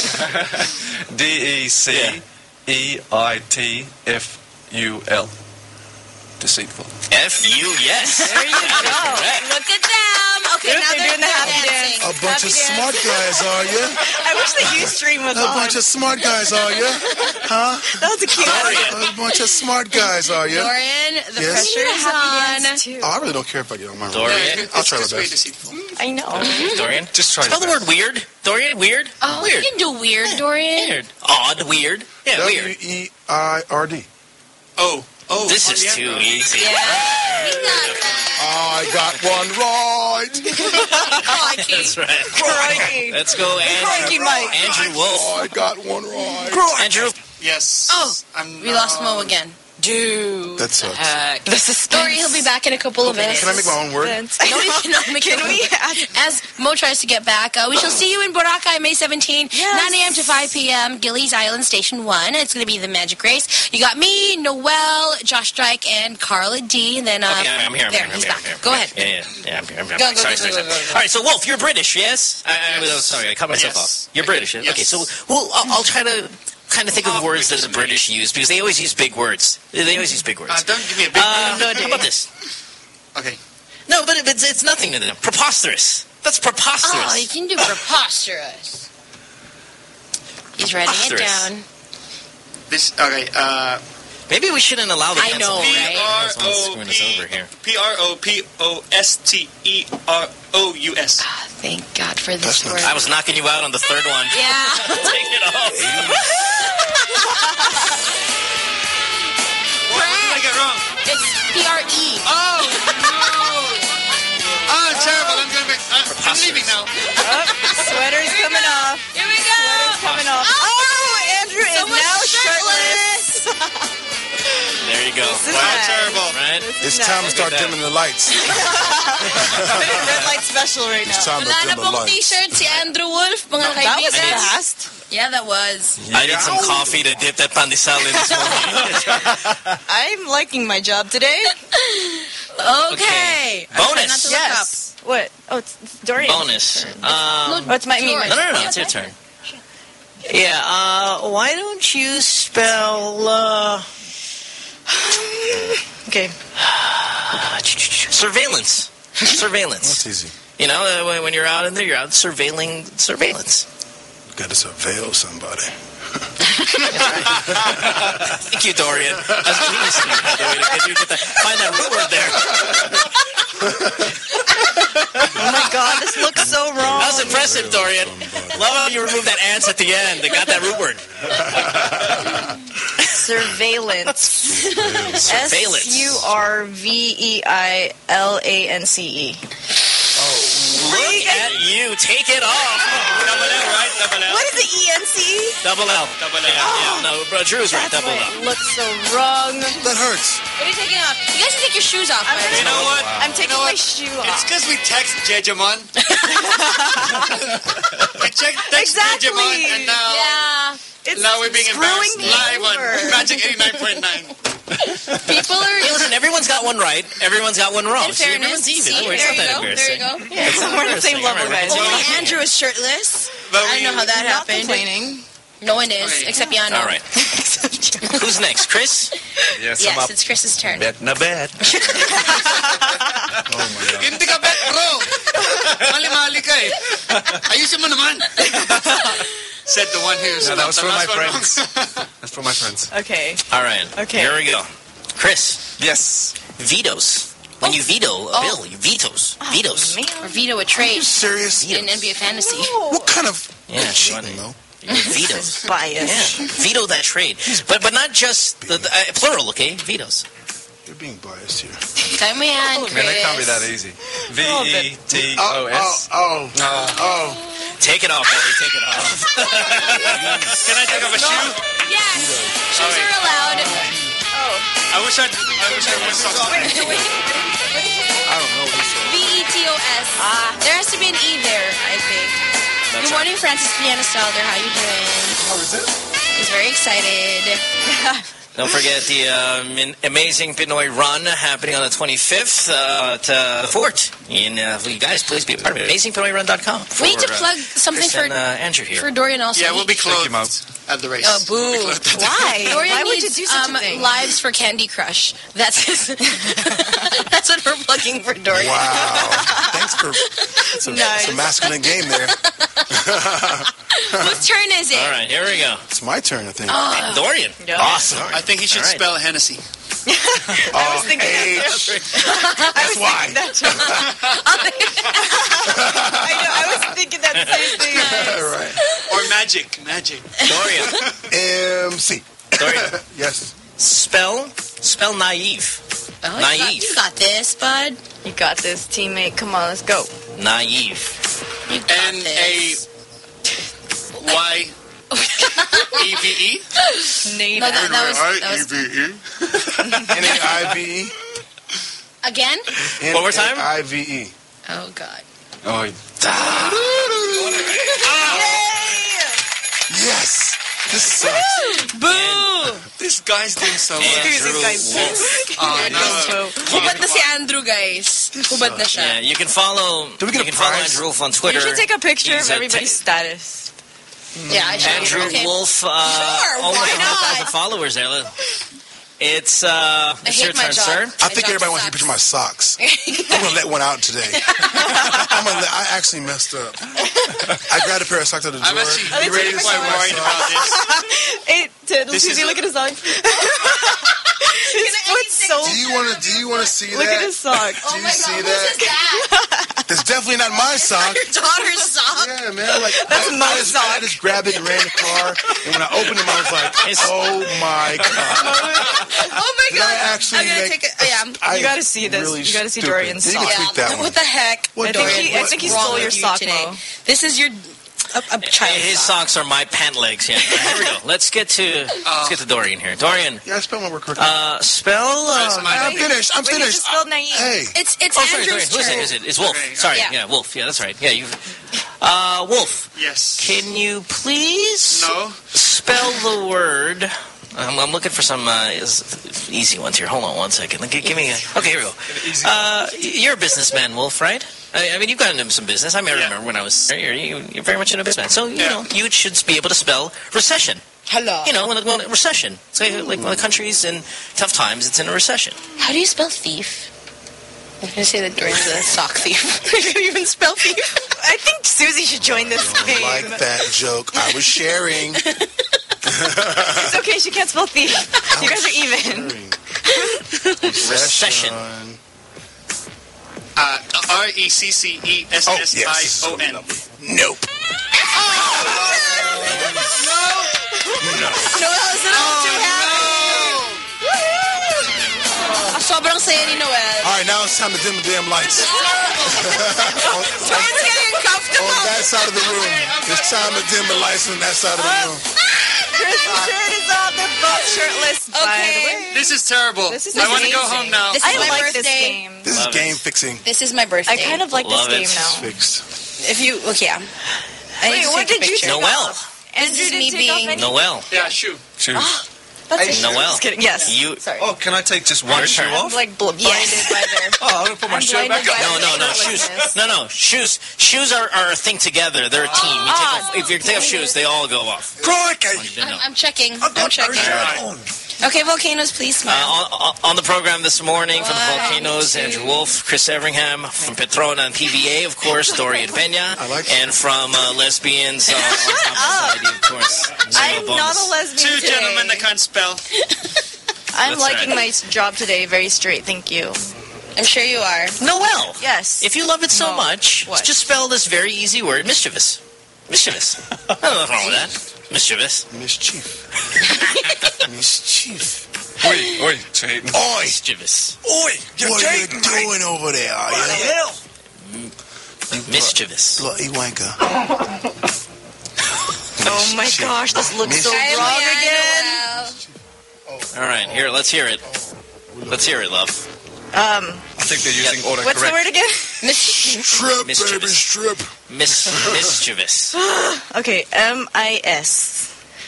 Speaker 9: D-E-C-E-I-T-F-U-L. Deceitful.
Speaker 4: F-U, yes.
Speaker 3: There you go.
Speaker 7: Look at them. Okay, now
Speaker 3: They're doing the happy
Speaker 7: dancing.
Speaker 3: dance.
Speaker 2: A bunch of smart guys, are you?
Speaker 3: I wish the Ustream was
Speaker 2: A
Speaker 3: on.
Speaker 2: bunch of smart guys, are you? Huh?
Speaker 3: That was a cute one.
Speaker 2: A bunch of smart guys, are you?
Speaker 7: Dorian, the
Speaker 2: Yes?
Speaker 7: pressure's on.
Speaker 3: Too.
Speaker 2: Oh, I really don't care if I get on my room.
Speaker 4: Dorian.
Speaker 2: I'll try my
Speaker 8: Just wait to
Speaker 2: best.
Speaker 8: see.
Speaker 3: I know.
Speaker 4: Dorian.
Speaker 9: Just try
Speaker 4: Spell the word weird. Dorian, weird.
Speaker 7: Oh,
Speaker 4: Weird.
Speaker 7: you can do weird, Dorian.
Speaker 4: Weird. Odd, weird. Yeah, weird.
Speaker 2: W-E-I-R-D.
Speaker 8: Oh.
Speaker 4: This is too easy.
Speaker 7: Yeah, he got that.
Speaker 2: I got one right.
Speaker 7: Crikey.
Speaker 4: That's right.
Speaker 3: Crikey.
Speaker 4: Let's go,
Speaker 3: Crikey,
Speaker 4: Andrew.
Speaker 3: Mike.
Speaker 4: Andrew Wolf.
Speaker 2: I got one right.
Speaker 4: Andrew.
Speaker 8: Yes.
Speaker 7: Oh,
Speaker 8: I'm,
Speaker 7: we lost Mo again.
Speaker 3: Dude.
Speaker 2: That sucks.
Speaker 3: The suspense.
Speaker 7: Dory, he'll be back in a couple of minutes.
Speaker 2: Can I make my own word?
Speaker 7: No, you cannot make
Speaker 3: Can
Speaker 7: your
Speaker 3: we?
Speaker 7: own. As Mo tries to get back, we shall see you in Boracay May 17,
Speaker 3: Yes.
Speaker 7: 9 a.m. to 5 p.m. Gillies Island Station 1. It's going to be the Magic Race. You got me, Noel, Josh Strike, and Carla D. And then
Speaker 4: Okay, I'm here.
Speaker 7: there, he's back. Go ahead.
Speaker 4: Yeah, I'm here.
Speaker 7: Go.
Speaker 4: Sorry. All right, so Wolf, you're British, yes? Sorry, I cut myself
Speaker 8: Yes.
Speaker 4: off. You're British.
Speaker 8: Yes.
Speaker 4: Okay, so I'll try to kind of think of words that the British use because they always use big words. They always use big words.
Speaker 8: Don't give me a big
Speaker 4: How about this?
Speaker 8: Okay.
Speaker 4: No, but it's nothing to them. Preposterous. That's preposterous.
Speaker 7: Oh, you can do preposterous. He's writing it
Speaker 4: Preposterous.
Speaker 7: down.
Speaker 8: This, okay,
Speaker 4: Maybe we shouldn't allow the
Speaker 7: I know, right?
Speaker 4: Someone's screwing us over here.
Speaker 8: P-R-O-P-O-S-T-E-R-O-U-S.
Speaker 7: Thank God for this
Speaker 2: That's not-
Speaker 7: word.
Speaker 4: I was knocking you out on the third one.
Speaker 7: Yeah.
Speaker 4: Take it off.
Speaker 8: What did I get wrong?
Speaker 7: It's P-R-E.
Speaker 8: Oh, no. Oh, terrible. I'm leaving now.
Speaker 3: Sweater's coming off.
Speaker 7: Here we go.
Speaker 3: Sweater's coming off. Oh, Andrew is
Speaker 7: Someone's
Speaker 3: now
Speaker 7: shirtless.
Speaker 4: There you go.
Speaker 3: This is
Speaker 8: Wow,
Speaker 3: nice.
Speaker 8: terrible.
Speaker 4: Right?
Speaker 2: It's time to start dimming the lights.
Speaker 3: Red light special right
Speaker 2: It's
Speaker 3: now.
Speaker 2: time to
Speaker 7: Wala na
Speaker 2: dim the
Speaker 7: pong
Speaker 2: lights.
Speaker 7: t-shirt si Andrew Wolf, mga
Speaker 3: That was
Speaker 7: kaibigan.
Speaker 3: fast.
Speaker 7: Yeah, that was.
Speaker 4: I need some coffee to dip that pandesal in this morning.
Speaker 3: I'm liking my job today.
Speaker 7: Okay.
Speaker 4: Bonus.
Speaker 7: I'm trying not to look
Speaker 3: Yes. What? Oh, it's Dorian.
Speaker 4: Bonus.
Speaker 3: Oh, it's my me.
Speaker 4: No, it's your turn.
Speaker 3: Yeah, why don't you spell, okay.
Speaker 4: Surveillance. Surveillance.
Speaker 2: That's easy.
Speaker 4: You know, when you're out in there, you're out surveilling surveillance.
Speaker 2: Got to surveil somebody.
Speaker 4: Thank you, Dorian. I was genius, by the way, to get you to find that root word there.
Speaker 3: Oh my God, this looks so wrong.
Speaker 4: That was impressive, Dorian. Love how you removed that ants at the end. They got that root word.
Speaker 3: Surveillance.
Speaker 4: Surveillance.
Speaker 3: S-U-R-V-E-I-L-A-N-C-E.
Speaker 4: Look at you. Take it off.
Speaker 8: Double L, right? Double L.
Speaker 3: What is the E-N-C-E?
Speaker 4: Double L.
Speaker 8: Double L.
Speaker 4: Yeah, no, bro, Drew's right.
Speaker 3: That's
Speaker 4: Double
Speaker 3: why
Speaker 4: L.
Speaker 3: it looks so wrong.
Speaker 2: That hurts.
Speaker 7: What are you taking off? You guys can take your shoes off.
Speaker 3: I'm
Speaker 7: first.
Speaker 8: You know what?
Speaker 3: I'm taking
Speaker 8: You know
Speaker 3: my
Speaker 8: what?
Speaker 3: shoe
Speaker 8: It's
Speaker 3: off.
Speaker 8: because we text Jejamon. We text
Speaker 3: Exactly.
Speaker 8: Jejamon, and now,
Speaker 7: Yeah.
Speaker 3: It's
Speaker 8: now we're being
Speaker 3: screwing
Speaker 8: embarrassed
Speaker 3: me
Speaker 8: live on
Speaker 3: over.
Speaker 8: Magic 89.9.
Speaker 7: People are...
Speaker 4: Hey, listen, everyone's got one right. Everyone's got one wrong.
Speaker 7: In
Speaker 4: See,
Speaker 7: fairness,
Speaker 4: everyone's even.
Speaker 7: see,
Speaker 4: Don't worry,
Speaker 7: there
Speaker 4: it's not that
Speaker 7: you go. There you
Speaker 4: embarrassing.
Speaker 7: go.
Speaker 4: Yeah, it's not
Speaker 3: We're on the same
Speaker 4: embarrassing.
Speaker 3: level,
Speaker 4: All right,
Speaker 3: guys.
Speaker 4: right.
Speaker 7: Only Andrew is shirtless.
Speaker 8: But
Speaker 7: I don't know how that
Speaker 3: Not
Speaker 7: happened.
Speaker 3: complaining.
Speaker 7: No one is,
Speaker 8: Okay.
Speaker 7: except Yano.
Speaker 4: All right. Who's next? Chris?
Speaker 9: Yes, I'm
Speaker 7: Yes,
Speaker 9: up.
Speaker 7: it's Chris's turn.
Speaker 9: Bet na bet.
Speaker 8: Hindi ka bet, bro. Mali-mali ka eh. Ayusin mo naman. Said the one who
Speaker 9: No, that was
Speaker 8: spelled
Speaker 9: for
Speaker 8: the
Speaker 9: my
Speaker 8: last one wrong.
Speaker 9: friends. That's for my friends.
Speaker 3: Okay.
Speaker 4: All right.
Speaker 3: Okay.
Speaker 4: Here we go. Chris,
Speaker 9: Yes.
Speaker 4: vetoes. When you veto a bill, you vetoes. Vetoes.
Speaker 7: Or veto a trade
Speaker 2: You serious?
Speaker 7: in NBA Fantasy.
Speaker 2: What kind of
Speaker 4: Yeah,
Speaker 2: cheating, though?
Speaker 4: Vetoes.
Speaker 3: Bias.
Speaker 4: Yeah. Veto that trade. But not just the plural, okay? Vetoes.
Speaker 2: You're being biased here.
Speaker 7: Kaya mo yan, Chris.
Speaker 9: Man, that can't be that easy. V-E-T-O-S.
Speaker 2: Oh.
Speaker 4: Take it off, baby. Take it off.
Speaker 8: Can I take off a shoe?
Speaker 7: Yes. Shoes are allowed.
Speaker 8: I wish I was socks.
Speaker 2: I don't know what he said.
Speaker 7: V-E-T-O-S. There has to be an E there, I think.
Speaker 4: That's
Speaker 7: Good morning, Francis Piano Stalder. How you doing?
Speaker 2: How is it?
Speaker 7: He's very excited.
Speaker 4: Don't forget the amazing Pinoy run happening on the 25th at the Fort And you guys, please be a part of it. AmazingPinoyRun.com.
Speaker 7: We need to plug something
Speaker 4: Chris
Speaker 7: for
Speaker 4: and, Andrew here.
Speaker 7: for Dorian also.
Speaker 8: Yeah, we'll be closed at the race.
Speaker 7: Oh, boo.
Speaker 3: Why?
Speaker 7: Dorian
Speaker 3: Why would
Speaker 7: needs
Speaker 3: you do such a thing?
Speaker 7: lives for Candy Crush. That's his. That's what we're plugging for Dorian.
Speaker 2: Wow. Thanks for it's a masculine game there.
Speaker 7: Whose turn is it?
Speaker 4: All right, here we go.
Speaker 2: It's my turn, I think.
Speaker 4: Dorian.
Speaker 3: Yeah.
Speaker 4: Awesome.
Speaker 8: I think he should spell Hennessy.
Speaker 3: I was thinking
Speaker 2: That's why.
Speaker 3: I was thinking that same thing.
Speaker 2: Right.
Speaker 8: Or magic.
Speaker 4: Dorian.
Speaker 2: MC.
Speaker 4: Dorian.
Speaker 2: Yes.
Speaker 4: Spell naive.
Speaker 7: Oh,
Speaker 4: Naive.
Speaker 7: You got this, bud.
Speaker 3: You got this, teammate. Come on, let's go.
Speaker 4: Naive.
Speaker 7: You got this.
Speaker 8: N-A-Y-E-V-E?
Speaker 3: Native.
Speaker 7: No, that was
Speaker 2: N-A-I-V-E. N-A-I-V-E.
Speaker 7: again.
Speaker 4: One more time?
Speaker 2: N-A-I-V-E.
Speaker 7: Oh God.
Speaker 9: Oh,
Speaker 2: Yes. This sucks.
Speaker 3: Boo!
Speaker 8: This guy's doing so well.
Speaker 4: Andrew
Speaker 3: guys.
Speaker 4: Wolf.
Speaker 7: Hubad na si Andrew, guys. Hubad na siya.
Speaker 4: Yeah, you can follow.
Speaker 2: Do we get
Speaker 4: you
Speaker 2: a
Speaker 4: can follow
Speaker 2: prize?
Speaker 4: Andrew Wolf on Twitter.
Speaker 3: You should take a picture
Speaker 4: He's
Speaker 3: of
Speaker 4: a
Speaker 3: everybody's status.
Speaker 7: Yeah, I should.
Speaker 4: Andrew
Speaker 7: Okay.
Speaker 4: Wolf.
Speaker 7: why not?
Speaker 4: 100,000 followers there. Look. It's
Speaker 7: I
Speaker 4: your
Speaker 7: hate my
Speaker 4: turn,
Speaker 7: job.
Speaker 4: sir.
Speaker 2: I think everybody wants to see a picture of my socks. I'm going to let one out today. I actually messed up. I grabbed a pair of socks out of the drawer.
Speaker 8: I'm actually really quite worried about this.
Speaker 3: Hey, Susie, look at his socks. His foot's so...
Speaker 2: Do you want to see that?
Speaker 3: Look at his socks.
Speaker 2: Do you see
Speaker 7: Whose
Speaker 2: that?
Speaker 7: is that?
Speaker 2: That's definitely not my sock.
Speaker 7: Your daughter's sock.
Speaker 2: Yeah, man. Like,
Speaker 3: That's
Speaker 2: I
Speaker 3: Mo's
Speaker 2: just grabbed it and ran in the car. And when I opened them, I was like, oh my God.
Speaker 7: Oh my
Speaker 2: Did
Speaker 7: God.
Speaker 2: I actually
Speaker 7: I'm gonna
Speaker 2: make
Speaker 7: take it. Yeah.
Speaker 3: You gotta see this.
Speaker 2: Really
Speaker 3: You gotta see
Speaker 2: stupid.
Speaker 3: Dorian's
Speaker 2: You can
Speaker 3: sock.
Speaker 2: tweet that one.
Speaker 7: What the heck?
Speaker 2: What
Speaker 3: I think
Speaker 2: Dorian?
Speaker 3: he
Speaker 7: What's wrong
Speaker 3: stole your
Speaker 7: with you
Speaker 3: sock,
Speaker 7: today?
Speaker 3: Mo.
Speaker 7: This is your a child
Speaker 4: His
Speaker 7: sock.
Speaker 4: socks are my pant legs. Yeah. Here we go. Let's get to Dorian here. Dorian.
Speaker 2: Yeah, I spelled my word correctly.
Speaker 4: Spell.
Speaker 2: I'm finished. I'm
Speaker 3: Wait, you
Speaker 2: finished.
Speaker 3: just spelled naive.
Speaker 2: Hey.
Speaker 7: It's
Speaker 4: Oh, sorry,
Speaker 7: Andrew's
Speaker 4: Dorian.
Speaker 7: turn.
Speaker 4: Who is it? It's Wolf.
Speaker 8: Okay,
Speaker 4: Sorry.
Speaker 7: yeah.
Speaker 4: Yeah, Wolf. Yeah, that's right. Yeah, you. Wolf.
Speaker 8: Yes.
Speaker 4: Can you please
Speaker 8: No.
Speaker 4: spell the word? I'm looking for some easy ones here. Hold on one second. Give me a... Okay, here we go. You're a businessman, Wolf, right? I mean, you've gotten into some business. I remember when I was... You're very much into business. So, you know, you should be able to spell recession.
Speaker 7: Hello.
Speaker 4: You know, when recession. So, like, when the country's in tough times, it's in a recession.
Speaker 7: How do you spell thief? I was going to say that Dorian's a sock thief. Can you even spell thief?
Speaker 3: I think Susie should join this game.
Speaker 2: Like that joke. I was sharing.
Speaker 3: It's okay, she can't spell thief. You guys are even.
Speaker 4: Recession.
Speaker 8: R-E-C-C-E-S-S-I-O-N.
Speaker 2: Nope.
Speaker 7: Noel is not too happy. Sobrang saya ni Noel.
Speaker 2: All right, now it's time to dim the damn lights.
Speaker 7: It's getting uncomfortable.
Speaker 2: On that side of the room. It's time to dim the lights on that side of the room.
Speaker 3: Chris' shirt is off. They're both shirtless, by the
Speaker 7: Okay.
Speaker 3: way.
Speaker 8: This is terrible.
Speaker 3: This is
Speaker 8: I want to go
Speaker 3: amazing.
Speaker 8: home now.
Speaker 7: This is
Speaker 3: I
Speaker 7: my
Speaker 3: like
Speaker 7: birthday.
Speaker 3: this game.
Speaker 2: This is
Speaker 4: Love
Speaker 2: game
Speaker 4: it.
Speaker 2: fixing.
Speaker 7: This is my birthday.
Speaker 3: I kind of like
Speaker 4: Love
Speaker 3: this
Speaker 4: it.
Speaker 3: game now.
Speaker 2: Fixed.
Speaker 7: If you look, yeah. I need
Speaker 3: Wait,
Speaker 7: to
Speaker 3: what
Speaker 7: take a
Speaker 3: did you
Speaker 7: picture.
Speaker 3: take
Speaker 4: Noel.
Speaker 3: off? Andrew
Speaker 7: This is
Speaker 3: didn't
Speaker 7: me
Speaker 3: take off
Speaker 7: being-
Speaker 3: any?
Speaker 4: Noel.
Speaker 8: Yeah, shoe.
Speaker 9: shoes.
Speaker 3: That's it.
Speaker 4: Noel.
Speaker 3: Just kidding. Yes.
Speaker 4: You...
Speaker 3: Sorry.
Speaker 9: Oh, can I take just one shoe
Speaker 4: turn.
Speaker 9: off?
Speaker 3: I'm like blinded
Speaker 7: Yes.
Speaker 3: by their...
Speaker 9: Oh, I'm going to put my
Speaker 3: I'm
Speaker 9: shirt back
Speaker 3: blinded
Speaker 9: on.
Speaker 3: by
Speaker 4: No, shoes. No, shoes. Shoes are a thing together. They're a team. You take off, if you take off shoes, they all go off.
Speaker 7: I'm checking. I'm checking. Okay, Volcanoes, please smile.
Speaker 4: On the program this morning from the
Speaker 7: One,
Speaker 4: Volcanoes,
Speaker 7: two.
Speaker 4: Andrew Wolf, Chris Everingham, from Petrona and PBA, of course, Dorian Peña,
Speaker 2: I like that.
Speaker 4: and from Lesbians on Top Society, of course.
Speaker 3: I'm
Speaker 4: Zeno
Speaker 3: not
Speaker 4: Bonus.
Speaker 3: a lesbian
Speaker 8: Two
Speaker 3: today.
Speaker 8: gentlemen that can't spell.
Speaker 3: I'm
Speaker 4: That's
Speaker 3: liking
Speaker 4: right.
Speaker 3: my job today. Very straight. Thank you.
Speaker 7: I'm sure you are.
Speaker 4: Noel.
Speaker 3: Yes.
Speaker 4: If you love it so
Speaker 3: No.
Speaker 4: much,
Speaker 3: What?
Speaker 4: just spell this very easy word, mischievous. Mischievous. Nothing wrong with that. Mischievous.
Speaker 2: Mischief. Mischief.
Speaker 9: Oi, cheating.
Speaker 2: Oi!
Speaker 4: Mischievous.
Speaker 9: Oi,
Speaker 2: What are you doing over there, are you?
Speaker 4: Mischievous.
Speaker 2: Bloody wanker.
Speaker 3: Oh my gosh, this looks so
Speaker 2: Miss-
Speaker 3: wrong again.
Speaker 4: All right, here, let's hear it. Let's hear it, love.
Speaker 9: I think they're using autocorrect.
Speaker 3: What's the word again?
Speaker 2: Strip, baby,
Speaker 4: Mischievous.
Speaker 2: strip.
Speaker 4: Mischievous.
Speaker 3: Okay, M-I-S.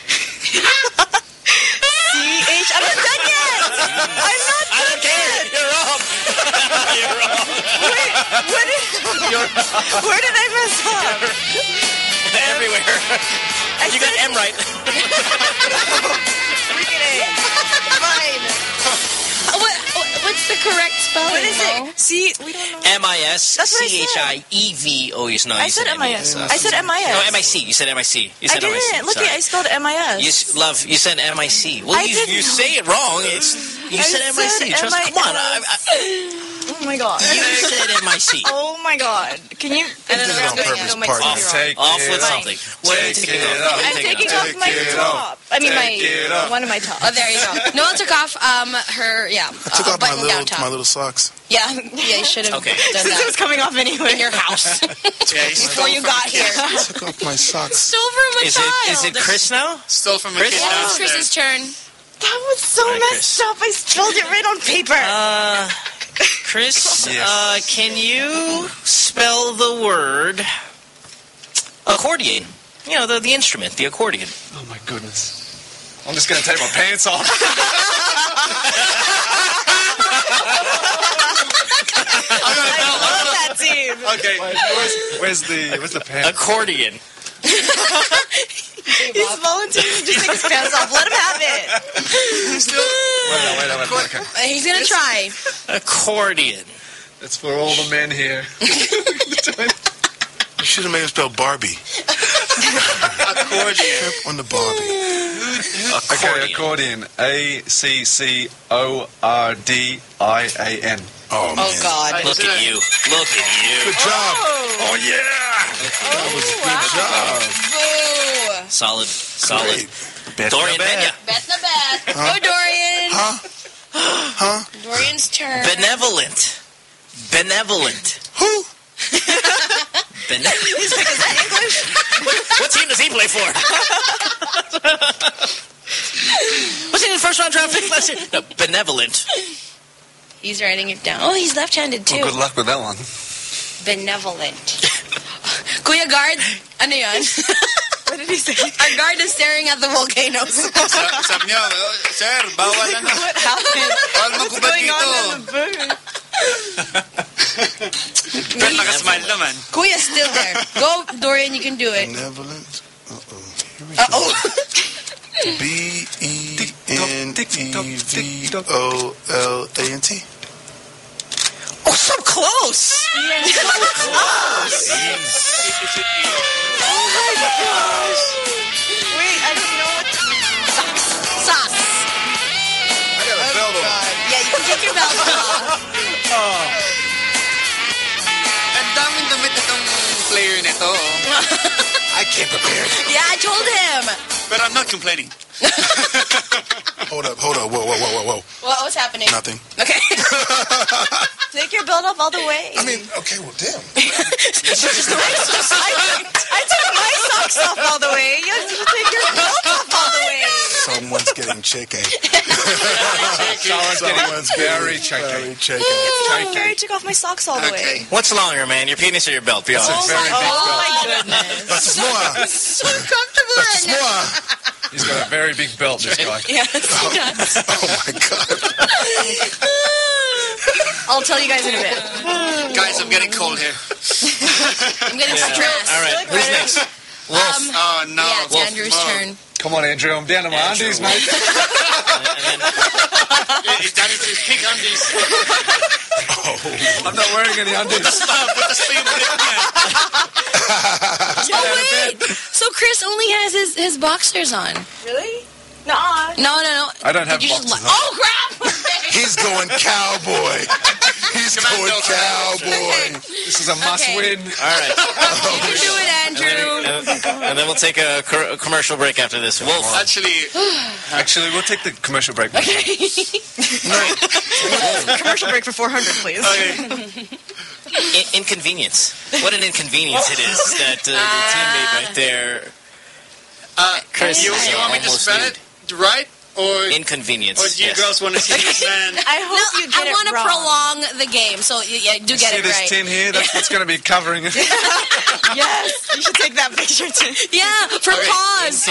Speaker 3: C-H. I'm not done yet. I'm not
Speaker 4: I don't care. You're wrong. You're wrong.
Speaker 3: Wait, what is Where did I mess up?
Speaker 4: Everywhere. You got M right.
Speaker 3: Freaking A. Fine.
Speaker 7: What's the correct spelling?
Speaker 3: What is it? See, we don't know.
Speaker 4: M-I-S.
Speaker 3: That's what I said.
Speaker 4: C-H-I-E-V. Oh, no,
Speaker 3: I said M-I-S. I said M-I-S.
Speaker 4: No, M-I-C. You said M-I-C. You said
Speaker 3: I
Speaker 4: M-I-C.
Speaker 3: didn't. Look,
Speaker 4: Sorry.
Speaker 3: I spelled M-I-S.
Speaker 4: Love, you said M-I-C. Well,
Speaker 3: I
Speaker 4: you
Speaker 3: didn't.
Speaker 4: say it wrong. You said M-I-C. Trust, come on.
Speaker 3: Oh, my God.
Speaker 4: You said M-I-C.
Speaker 3: Oh, my God. Can you...
Speaker 2: Did it on purpose, partner.
Speaker 4: Off with something. What are you taking off?
Speaker 3: I'm taking off my top. I mean, one of my tops.
Speaker 7: Oh, there you go. Noah took off her,
Speaker 2: I took off
Speaker 7: button down top.
Speaker 2: my little socks.
Speaker 7: Yeah, you should have done
Speaker 3: Since it
Speaker 7: that
Speaker 3: was coming off anyway.
Speaker 7: in your house before you got here.
Speaker 2: I took off my socks.
Speaker 7: Stole from a child.
Speaker 4: Is it Chris now?
Speaker 8: Stole from a kid
Speaker 7: Yeah, it's
Speaker 8: downstairs.
Speaker 7: Chris's turn.
Speaker 3: That was so messed up. I spelled it right on paper.
Speaker 4: Chris, can you spell the word accordion? You know, the instrument, the accordion.
Speaker 9: Oh, my goodness. I'm just going to take my pants off.
Speaker 3: I love that team.
Speaker 9: Okay, where's the pants?
Speaker 4: Accordion.
Speaker 3: He's volunteering to just take his pants off. Let him have it.
Speaker 9: Wait. Okay.
Speaker 7: He's going to try.
Speaker 4: Accordion.
Speaker 9: It's for all the men here.
Speaker 2: You should have made him spell Barbie.
Speaker 8: Accordion.
Speaker 2: Trip on the Barbie.
Speaker 9: Okay, accordion. A-C-C-O-R-D-I-A-N.
Speaker 2: Oh, man.
Speaker 7: Oh, God.
Speaker 4: Look at you. Look at you.
Speaker 2: Good job.
Speaker 9: Oh, yeah!
Speaker 2: That was a good job.
Speaker 7: Boo.
Speaker 4: Solid.
Speaker 2: Great.
Speaker 4: Dorian Benya.
Speaker 7: Bet the bet. Go, Dorian.
Speaker 2: Huh?
Speaker 7: Dorian's turn.
Speaker 4: Benevolent.
Speaker 2: Who?
Speaker 3: He's like, is that English?
Speaker 4: What team does he play for? Was he in the first round draft pick last year? No, benevolent.
Speaker 7: He's writing it down. Oh, he's left-handed, too.
Speaker 9: Well, good luck with that one.
Speaker 7: Benevolent. Kuya guard, ano yan?
Speaker 3: What did he say?
Speaker 7: Our guard is staring at the volcanoes.
Speaker 8: Sabi niya, sir, bawal ano.
Speaker 3: What happened?
Speaker 8: Bawal magkubad
Speaker 3: What's going
Speaker 8: dito.
Speaker 3: on in the booth?
Speaker 8: Pero nakasmile naman.
Speaker 7: Kuya's still there. Go, Dorian, you can do it.
Speaker 2: Benevolent. Uh-oh. Here we
Speaker 7: Uh-oh.
Speaker 2: go. B-E-N-E-V-O-L-A-N-T.
Speaker 4: Oh, so close.
Speaker 3: Yeah.
Speaker 4: So close.
Speaker 3: Oh my gosh. Wait, I don't know what
Speaker 7: Sauce.
Speaker 2: I got a belt on.
Speaker 7: Yeah, you can take your belt off.
Speaker 8: Ang daming damit itong player nito.
Speaker 2: I can't prepare.
Speaker 7: Yeah, I told him.
Speaker 8: But I'm not complaining.
Speaker 2: Hold up. Whoa.
Speaker 7: What's happening?
Speaker 2: Nothing.
Speaker 7: Okay.
Speaker 3: Take your belt off all the way.
Speaker 2: I mean, okay, well, damn.
Speaker 3: I took my socks off all the way. You have to take your belt off all the way.
Speaker 2: Someone's getting shaky.
Speaker 9: Someone's very shaky.
Speaker 3: I took off my socks all the way.
Speaker 4: What's longer, man? Your penis or your belt? Be honest.
Speaker 3: Oh my goodness.
Speaker 2: That's more.
Speaker 7: So comfortable right now.
Speaker 2: More.
Speaker 9: He's got a very big belt, this guy.
Speaker 7: Yes, he does.
Speaker 2: Oh, my God.
Speaker 3: I'll tell you guys in a bit.
Speaker 8: Guys, I'm getting cold here.
Speaker 7: I'm getting stressed.
Speaker 4: All right. Who's next? Wolf.
Speaker 8: Oh, no.
Speaker 7: Yeah, it's
Speaker 8: Wolf.
Speaker 7: Andrew's
Speaker 8: Oh.
Speaker 7: turn.
Speaker 9: Come on, Andrew. I'm down to my undies, mate.
Speaker 8: He's down into his pink undies.
Speaker 9: I'm not wearing any undies.
Speaker 8: Put the sleeve on it.
Speaker 7: Oh, wait. So Chris only has his boxers on.
Speaker 3: Really? Nuh-uh.
Speaker 7: No.
Speaker 9: I don't have
Speaker 7: Did you just
Speaker 9: boxers on.
Speaker 7: Oh, crap!
Speaker 2: He's going cowboy. He's going cowboy.
Speaker 9: This is a must-win.
Speaker 4: All right.
Speaker 7: You can do it, Andrew.
Speaker 4: And then we'll take a commercial break after this. Wolf.
Speaker 9: Actually, we'll take the commercial break.
Speaker 3: Commercial break for 400, please.
Speaker 4: Inconvenience. What an inconvenience it is that the teammate right there. Chris,
Speaker 8: You want me to spell it right? Or
Speaker 4: inconvenience.
Speaker 8: Or do you girls want to see this man?
Speaker 3: I hope you get
Speaker 7: I want to
Speaker 3: wrong.
Speaker 7: prolong the game, so yeah, do get
Speaker 9: See
Speaker 7: it
Speaker 9: this
Speaker 7: right.
Speaker 9: tin here? That's what's going to be covering it.
Speaker 3: Yes, you should take that picture too.
Speaker 7: Yeah, for pause.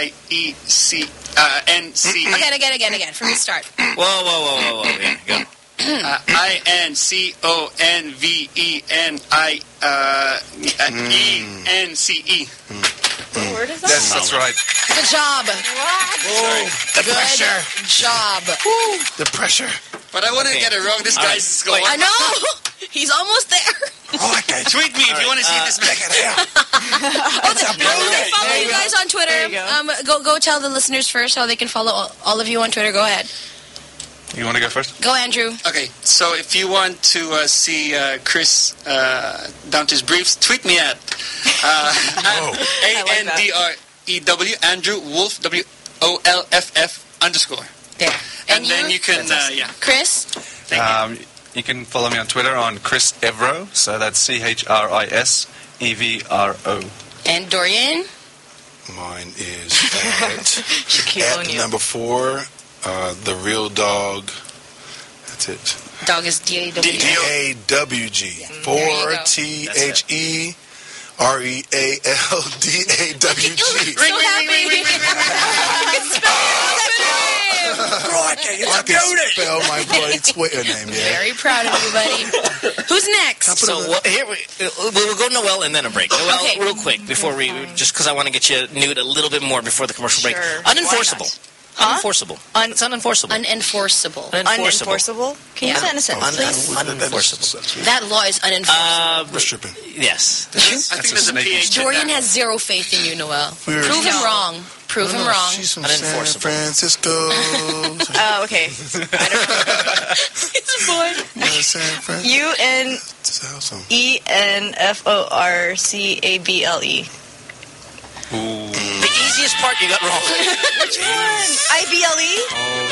Speaker 8: INCONVENIENC.
Speaker 7: Again, from the start.
Speaker 4: Whoa. Yeah, go.
Speaker 8: INCONVENIENCE.
Speaker 3: Where is that?
Speaker 9: That's right.
Speaker 7: Good job.
Speaker 2: The pressure.
Speaker 7: Good job.
Speaker 2: The pressure.
Speaker 8: But I wouldn't get it wrong. This guy's going.
Speaker 7: I know. He's almost there.
Speaker 8: Tweet me if you want to see this. Check it out.
Speaker 7: Follow you guys on Twitter. Go tell the listeners first how they can follow all of you on Twitter. Go ahead.
Speaker 9: You want to go first?
Speaker 7: Go, Andrew.
Speaker 8: Okay, so if you want to see Chris down to his briefs, tweet me at ANDREW, Andrew Wolf, WOLFF _.
Speaker 7: There.
Speaker 8: And then you can,
Speaker 7: Chris?
Speaker 8: Thank you.
Speaker 9: You can follow me on Twitter on Chris Evro. So that's CHRISEVRO.
Speaker 7: And Dorian?
Speaker 2: Mine is at number 4, the real dog. That's it.
Speaker 7: Dog is D-A-W-G.
Speaker 2: D-A-W-G. 4THEREALDAWG.
Speaker 7: So happy.
Speaker 2: I can spell my bloody Twitter name, yeah.
Speaker 7: Very proud of you, buddy. Who's next?
Speaker 4: So here we'll go Noel and then a break. Noel, real quick before we, just because I want to get you nude a little bit more before the commercial break. Unenforceable. Unenforceable. It's unenforceable.
Speaker 7: Unenforceable.
Speaker 3: Unenforceable? Can you say that in a sentence, please?
Speaker 4: Unenforceable.
Speaker 7: That law is unenforceable.
Speaker 2: Restripping.
Speaker 4: Yes.
Speaker 8: I think there's a PH.
Speaker 7: Dorian has zero faith in you, Noel. Prove him wrong. Prove him wrong.
Speaker 2: She's from San Francisco.
Speaker 3: Oh, okay. I don't know. It's a boy. UNENFORCABLE.
Speaker 4: The easiest part you got wrong.
Speaker 3: Which one? IBLE?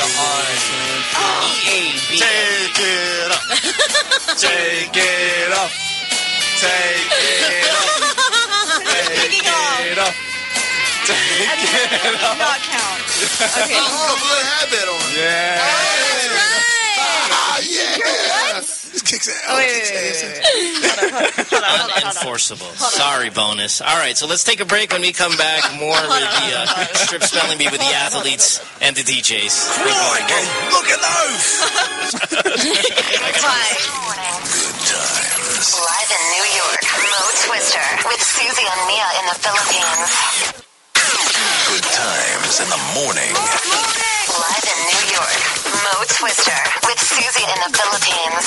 Speaker 9: Take it up. Take it up. Take it up. Take it up.
Speaker 3: That does not count. Okay.
Speaker 2: Good habit on.
Speaker 9: Yeah.
Speaker 7: That's right.
Speaker 2: Yeah. This kicks ass.
Speaker 3: Oh, wait. Hold on.
Speaker 4: Unenforceable. Sorry, bonus. All right, so let's take a break. When we come back, more with the strip spelling bee with the athletes and the DJs.
Speaker 2: Look at those.
Speaker 1: Good times. Live in New York, Mo Twister with Susie and Mia in the Philippines.
Speaker 6: Good times in the morning.
Speaker 1: Live in New York, Mo Twister with Susie in the Philippines.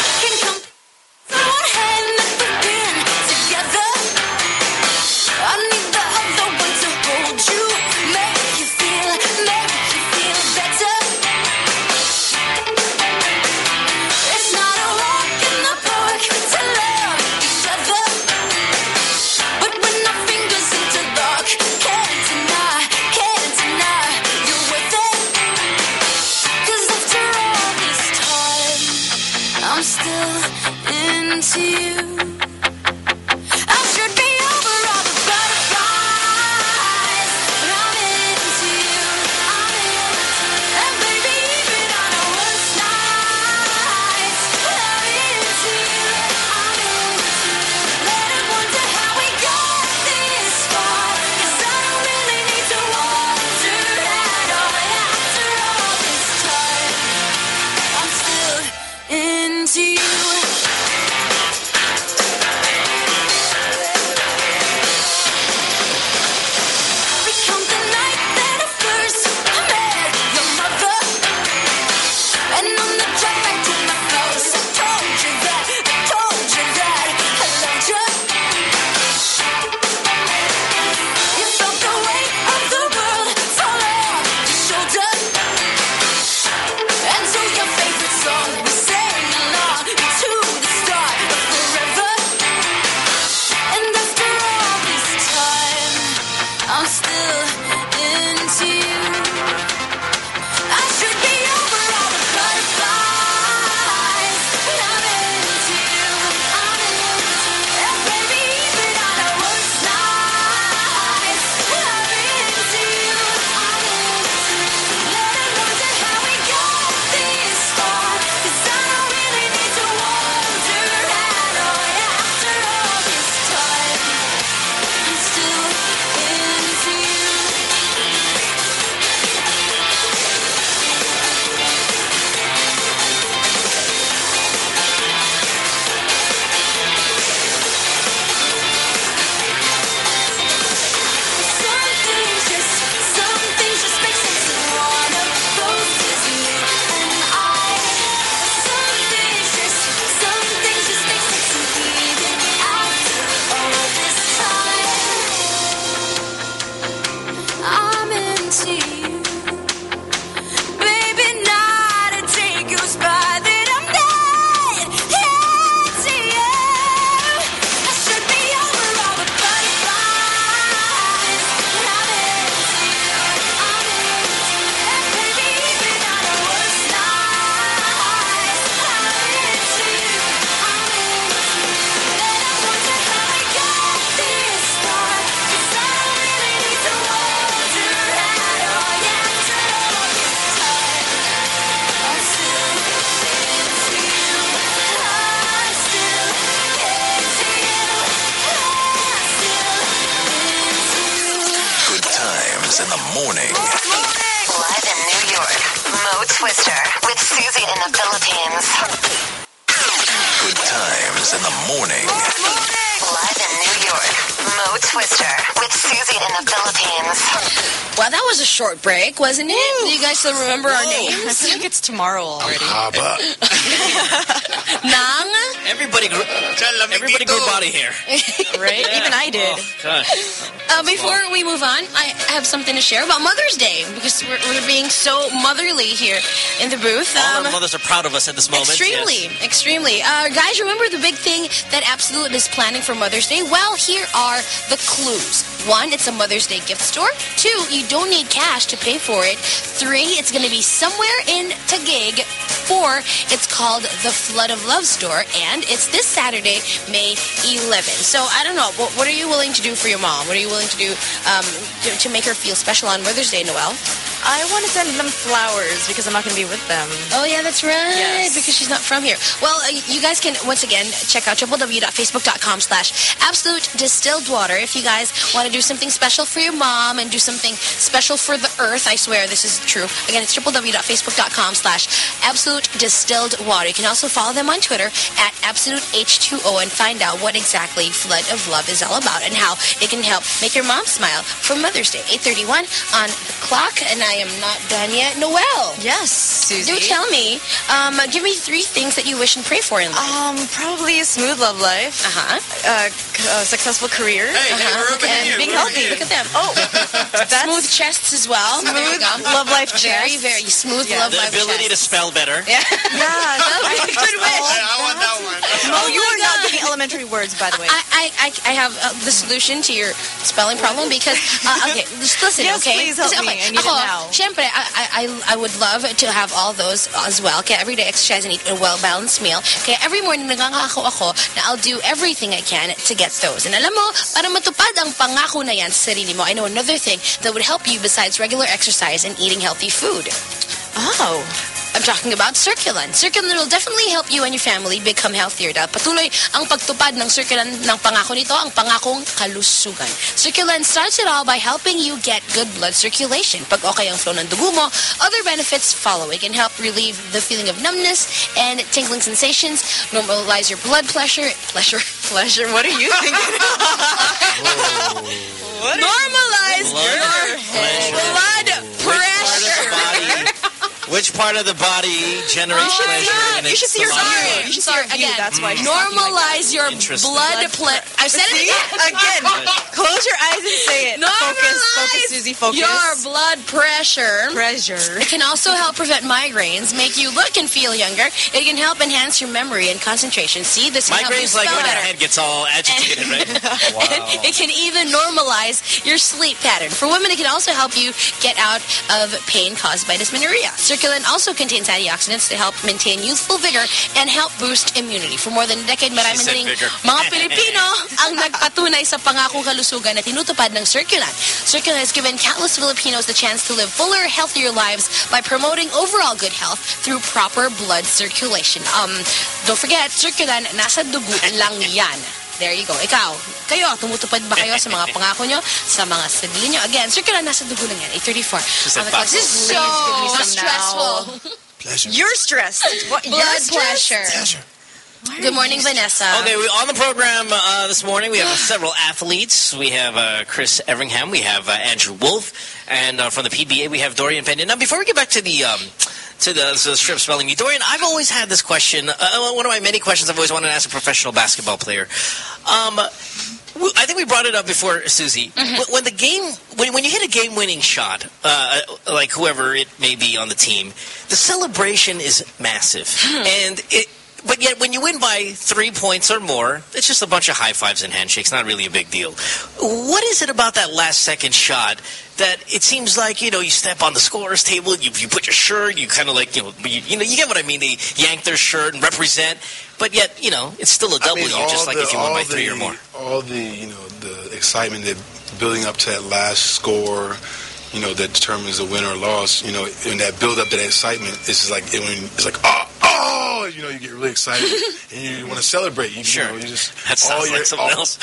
Speaker 11: I'm still into you. I should be over all the butterflies, but I'm into you. And baby, even on our worst nights, I'm into you. Let it wonder how we got this far, 'cause I don't really need to wonder at all. After all this time, I'm still into you.
Speaker 1: Twister with Susie in the Philippines.
Speaker 6: Good times in the morning.
Speaker 1: Live in New York, Mo Twister with Susie in the Philippines.
Speaker 7: Well, that was a short break, wasn't it? Do you guys still remember our names?
Speaker 3: I think it's tomorrow already.
Speaker 7: Nang?
Speaker 4: Everybody grew body hair.
Speaker 3: Right?
Speaker 4: Yeah.
Speaker 3: Even I did.
Speaker 4: Gosh.
Speaker 7: Before we move on, I have something to share about Mother's Day because we're being so motherly here in the booth.
Speaker 4: All our mothers are proud of us at this moment.
Speaker 7: Extremely,
Speaker 4: yes.
Speaker 7: extremely. Guys, remember the big thing that Absolute is planning for Mother's Day? Well, here are the clues. 1, it's a Mother's Day gift store. 2, you don't need cash to pay for it. 3, it's going to be somewhere in Taguig. 4, it's called the Flood of Love store, and it's this Saturday, May 11. So, I don't know. What are you willing to do for your mom? What are you willing to do to make her feel special on Mother's Day, Noelle?
Speaker 3: I want to send them flowers because I'm not going to be with them.
Speaker 7: Oh, yeah, that's right.
Speaker 3: Yes.
Speaker 7: Because she's not from here. Well, you guys can, once again, check out www.facebook.com/Absolute Distilled Water if you guys want to do something special for your mom and do something special for the earth. I swear this is true. Again, it's www.facebook.com/Absolute Distilled Water. You can also follow them on Twitter at AbsoluteH2O and find out what exactly Flood of Love is all about and how it can help make your mom smile for Mother's Day. 8:31 on the clock, and I am not done yet. Noelle.
Speaker 3: Yes, Susie.
Speaker 7: Do tell me. Give me 3 things that you wish and pray for in life.
Speaker 3: Probably a smooth love life. A successful career.
Speaker 7: And being healthy. Look at them. Oh, smooth chests as well.
Speaker 3: Smooth love life chests.
Speaker 7: Very, very smooth love life
Speaker 4: The ability to spell better.
Speaker 7: Yeah.
Speaker 3: That would be a good wish.
Speaker 8: I want that one.
Speaker 3: Oh, you are not getting elementary words, by the way.
Speaker 7: I have the solution to your spelling problem because, okay, just listen,
Speaker 3: yes,
Speaker 7: okay?
Speaker 3: Please help me. I need it now.
Speaker 7: Siyempre, I would love to have all those as well. Kaya every day exercise and eat a well-balanced meal. Kaya every morning nagangako ako na I'll do everything I can to get those. And alam mo, para matupad ang pangako na yan sa sarili mo, I know another thing that would help you besides regular exercise and eating healthy food.
Speaker 3: Oh.
Speaker 7: I'm talking about Circulan. Circulan will definitely help you and your family become healthier. Dahil patuloy ang pagtupad ng Circulan ng pangako nito, ang pangakong kalusugan. Circulan starts it all by helping you get good blood circulation. Pag okay ang flow ng dugo mo, other benefits follow. It can help relieve the feeling of numbness and tingling sensations, normalize your blood pressure. Pleasure? What are you thinking? Normalize your blood pressure.
Speaker 4: Which part of the body generates pleasure?
Speaker 7: You should see your view. You should see your again.
Speaker 3: That's why
Speaker 7: normalize your blood pressure. I said it
Speaker 3: again. Close your eyes and say it. Focus, Susie. Focus.
Speaker 7: Your blood pressure.
Speaker 3: Pressure.
Speaker 7: It can also help prevent migraines, make you look and feel younger. It can help enhance your memory and concentration. See, this can help you
Speaker 4: migraines like
Speaker 7: spell
Speaker 4: when your
Speaker 7: better.
Speaker 4: head gets all agitated, right?
Speaker 7: Wow. And it can even normalize your sleep pattern. For women, it can also help you get out of pain caused by dysmenorrhea. Circulan also contains antioxidants to help maintain youthful vigor and help boost immunity. For more than a decade, maraming ding mga Pilipino ang nagpatunay sa pangakong kalusugan na tinutupad ng Circulan. Circulan has given countless Filipinos the chance to live fuller, healthier lives by promoting overall good health through proper blood circulation. Don't forget, Circulan, nasa dugo lang yan. There you go. Kayo, tumutupad ba kayo sa mga pangako nyo, sa mga sabihin nyo? Again, Circulan, nasa dugo lang yan. 8:34. This is so stressful.
Speaker 2: Pleasure.
Speaker 3: You're stressed. What?
Speaker 7: Blood pressure. Good morning, Vanessa.
Speaker 4: Okay, on the program this morning, we have several athletes. We have Chris Everingham. We have Andrew Wolf. And from the PBA, we have Dorian Penn. Now, before we get back to the strip spelling bee, Dorian, I've always had this question. One of my many questions I've always wanted to ask a professional basketball player. I think we brought it up before, Susie. Mm-hmm. When you hit a game-winning shot, like whoever it may be on the team, the celebration is massive. But yet, when you win by 3 points or more, it's just a bunch of high fives and handshakes, not really a big deal. What is it about that last-second shot that it seems like, you step on the scorer's table, you put your shirt, you kind of like, you get what I mean, they yank their shirt and represent, but yet, it's still a W, just like if you won by 3 or more.
Speaker 2: All the, the excitement that building up to that last score, that determines the win or loss, in that build up to that excitement, it's just like, it's like, you get really excited and you want to celebrate. You just
Speaker 4: that sounds like something else.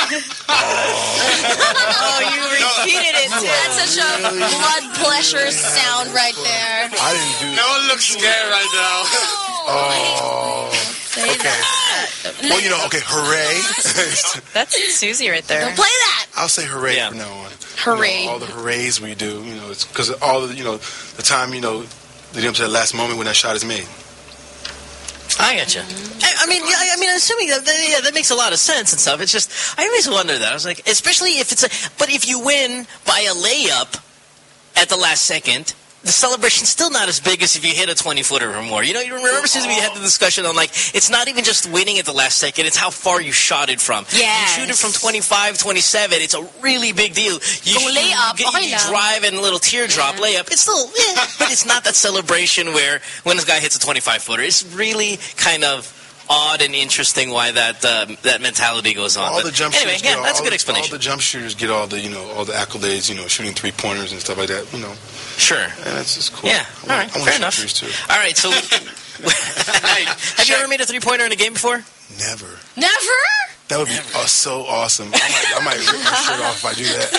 Speaker 7: You repeated it. That's such a blood pressure sound right there.
Speaker 2: I didn't do
Speaker 8: No, looks scared right now.
Speaker 2: Oh. Okay. Well, you know, okay, hooray.
Speaker 3: That's Susie right there.
Speaker 7: Don't play that.
Speaker 2: I'll say hooray from now on.
Speaker 7: Hooray.
Speaker 2: You know, all the hoorays we do, you know, it's because all the, you know, the time, you know, leading up to that last moment when that shot is made.
Speaker 4: I get you. I mean, assuming that makes a lot of sense and stuff. It's just, I always wonder that. I was like, especially if it's but if you win by a layup at the last second, the celebration's still not as big as if you hit a 20-footer or more. You know, you remember, Susan, we had the discussion on, like, it's not even just winning at the last second, it's how far you shot it from.
Speaker 7: Yes.
Speaker 4: You shoot it from 25, 27, it's a really big deal. You
Speaker 7: layup,
Speaker 4: you drive and a little teardrop layup. It's still, but it's not that celebration where when this guy hits a 25-footer. It's really kind of odd and interesting why that mentality goes on.
Speaker 2: All the jump shooters
Speaker 4: that's a good explanation.
Speaker 2: All the jump shooters get all the, you know, all the accolades, you know, shooting three-pointers and stuff like that, you know.
Speaker 4: Sure.
Speaker 2: And that's just cool.
Speaker 4: Yeah, all right, fair enough.
Speaker 2: Too.
Speaker 4: All right, so have you ever made a three-pointer in a game before?
Speaker 2: Never.
Speaker 7: Never?
Speaker 2: That would be so awesome. I might rip my shirt off if I do that.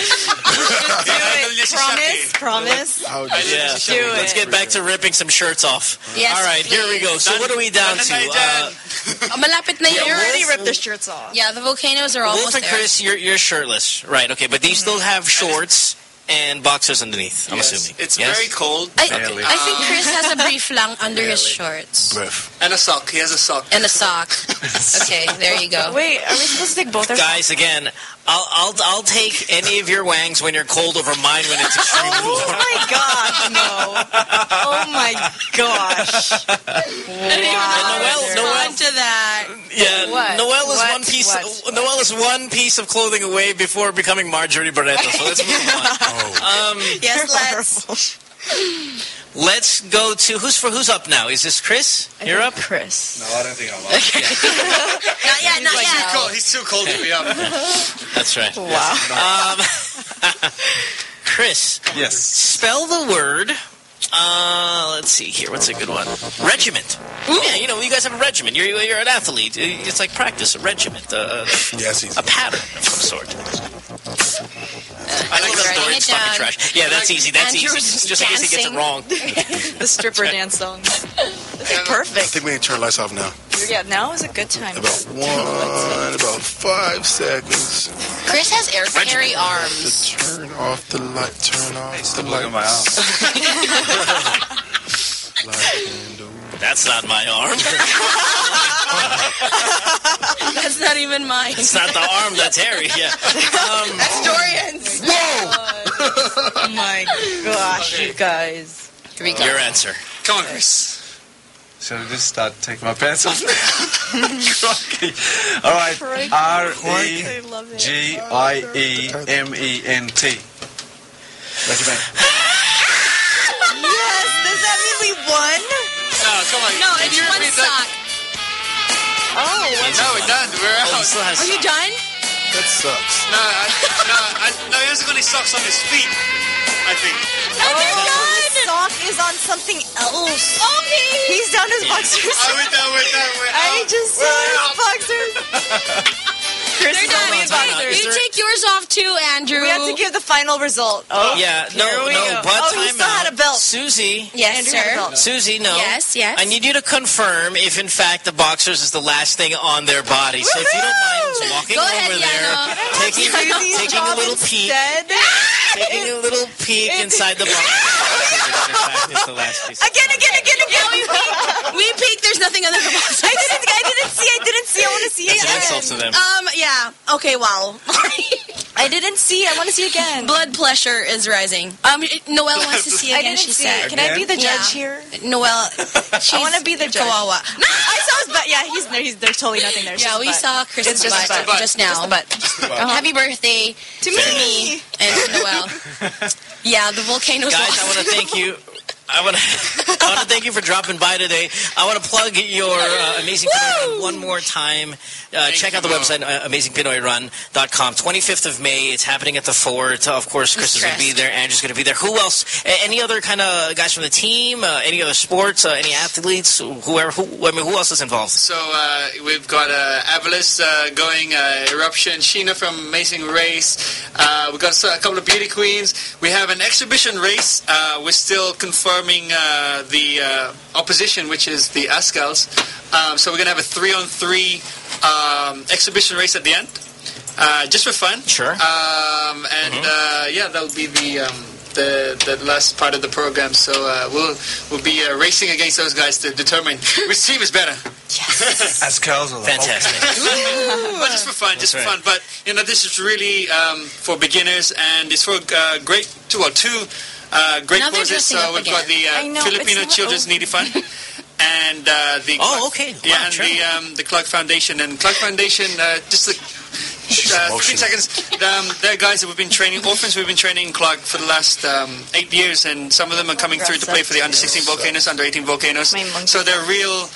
Speaker 3: Promise.
Speaker 4: Yeah.
Speaker 3: Do it.
Speaker 4: Let's get back to ripping some shirts off.
Speaker 7: Yes,
Speaker 4: all right, here we go. So what are we down to?
Speaker 7: Malapit na yun.
Speaker 3: You already ripped their shirts off.
Speaker 7: Yeah, the volcanoes are almost
Speaker 4: Wolf and
Speaker 7: there.
Speaker 4: Chris, you're shirtless. Right, okay, but do you still have shorts and boxers underneath, I'm assuming?
Speaker 8: It's very cold.
Speaker 7: I think Chris has a brief lang under his shorts.
Speaker 8: And a sock. He has a sock.
Speaker 7: And a sock. Okay, there you go.
Speaker 3: Wait, are we supposed to take both our
Speaker 4: Guys, again, I'll take any of your wangs when you're cold over mine when it's extremely warm.
Speaker 3: Oh my gosh, no. Oh my gosh.
Speaker 7: Noel to that.
Speaker 4: Yeah,
Speaker 3: What?
Speaker 4: Noel is
Speaker 3: What?
Speaker 4: one piece.
Speaker 3: What?
Speaker 4: Noel is one piece of clothing away before becoming Marjorie Barreto. So let's move on.
Speaker 7: Yes, let's.
Speaker 4: Let's go to who's up now? Is this Chris? You're up.
Speaker 3: Chris.
Speaker 9: No, I don't think I'm up.
Speaker 7: Not yet, not yet.
Speaker 8: He's too cold to be up.
Speaker 4: That's right.
Speaker 3: Wow.
Speaker 4: Chris.
Speaker 9: Yes.
Speaker 4: Spell the word. Let's see here. What's a good one? Regiment. Yeah, you know, you guys have a regiment. You're an athlete. It's like practice, a regiment, a pattern of some sort. I like the story. It's fucking trash. Yeah, that's easy. That's easy. Just in case he gets it wrong.
Speaker 3: The stripper dance song. This is
Speaker 2: I
Speaker 3: perfect.
Speaker 2: think we need to turn the lights off now.
Speaker 3: Yeah, now is a good time.
Speaker 2: About 5 seconds.
Speaker 7: Chris has airy arms.
Speaker 2: Turn off the light. Turn off the
Speaker 9: Look
Speaker 2: light.
Speaker 9: at my arm.
Speaker 4: That's not my arm.
Speaker 7: That's not even mine.
Speaker 4: It's not the arm that's hairy. Yeah.
Speaker 7: That's Dorian's.
Speaker 3: Oh my gosh, you guys.
Speaker 7: Here we go.
Speaker 4: Your answer.
Speaker 8: Come on, Chris.
Speaker 9: Shall we just start taking my pants off? Crikey. All right. REGIEMENT. Regiment.
Speaker 3: Yes, does that mean we won?
Speaker 8: No, come on.
Speaker 7: No, it's one sock.
Speaker 8: No, we're done. We're out.
Speaker 7: Are you done?
Speaker 2: That sucks.
Speaker 8: No, he hasn't got any socks on his feet, I think.
Speaker 3: His sock is on something else.
Speaker 7: Okay.
Speaker 3: He's down his boxers.
Speaker 8: We're done.
Speaker 3: I just saw his boxers. Chris
Speaker 7: They're
Speaker 3: is only in
Speaker 7: done.
Speaker 3: boxers.
Speaker 7: You take yours off too, Andrew.
Speaker 3: We have to give the final result. Oh,
Speaker 4: Yeah,
Speaker 3: Here we go.
Speaker 4: but
Speaker 3: Oh, he
Speaker 4: time
Speaker 3: still had
Speaker 4: out.
Speaker 3: a belt.
Speaker 4: Susie.
Speaker 7: Yes,
Speaker 3: Andrew had a
Speaker 7: sir.
Speaker 3: belt.
Speaker 4: Susie, no.
Speaker 7: Yes, yes.
Speaker 4: I need you to confirm if, in fact, the boxers is the last thing on their body. So if you don't mind walking
Speaker 7: Go ahead,
Speaker 4: over there,
Speaker 7: Yano.
Speaker 4: taking a little peek, taking a little peek inside the box. In fact, it's the last piece.
Speaker 3: Again.
Speaker 7: We peeked. There's nothing under the box.
Speaker 3: I didn't see. I want to see
Speaker 4: It's an
Speaker 3: again.
Speaker 4: insult to them.
Speaker 7: Yeah. Okay, wow.
Speaker 3: I didn't see. I want to see again.
Speaker 7: Blood pressure is rising. Noelle wants to see
Speaker 3: I
Speaker 7: again,
Speaker 3: didn't
Speaker 7: she
Speaker 3: see.
Speaker 7: said.
Speaker 3: Can I be the
Speaker 7: Yeah.
Speaker 3: judge here?
Speaker 7: Noelle,
Speaker 3: I want to be the judge.
Speaker 7: Kawawa.
Speaker 3: I saw his butt. Yeah, there's totally nothing there. It's
Speaker 7: Yeah,
Speaker 3: just
Speaker 7: we
Speaker 3: butt.
Speaker 7: saw Chris's
Speaker 3: It's just
Speaker 7: butt,
Speaker 3: butt.
Speaker 7: just now.
Speaker 3: Just the butt.
Speaker 7: Happy birthday
Speaker 3: To me.
Speaker 7: and to Noelle. Yeah, the volcano's
Speaker 4: Guys,
Speaker 7: lost.
Speaker 4: I want to thank you. I want to thank you for dropping by today. I want to plug your Amazing Pinoy Run one more time. Check out the website, amazingpinoyrun.com. 25th of May. It's happening at the Fort. Of course, Chris is going to be there. Andrew's going to be there. Who else? Any other kind of guys from the team? Any other sports? Any athletes? Who else is involved?
Speaker 8: So we've got Avalis going, Eruption, Sheena from Amazing Race. We've got a couple of beauty queens. We have an exhibition race. We're still confirmed storming the opposition, which is the Ascals. So we're going to have a 3-on-3 exhibition race at the end, just for fun.
Speaker 4: Sure.
Speaker 8: Yeah, that'll be the last part of the program. So we'll be racing against those guys to determine which team is better.
Speaker 7: Yes.
Speaker 9: Ascals are
Speaker 4: Fantastic.
Speaker 8: But just for fun, But this is really for beginners, and it's for two great
Speaker 7: Now they're
Speaker 8: causes.
Speaker 7: dressing
Speaker 8: So
Speaker 7: up
Speaker 8: we've got
Speaker 7: again.
Speaker 8: the Filipino Children's Needy Fund. And the
Speaker 4: okay. Wow,
Speaker 8: yeah, and
Speaker 4: sure.
Speaker 8: the Clark Foundation. And Clark Foundation, just 15 seconds. They're guys that we've been training, orphans we've been training in Clark for the last 8 years, and some of them are coming through to play for the under 16 volcanoes, under 18 volcanoes. So they're real,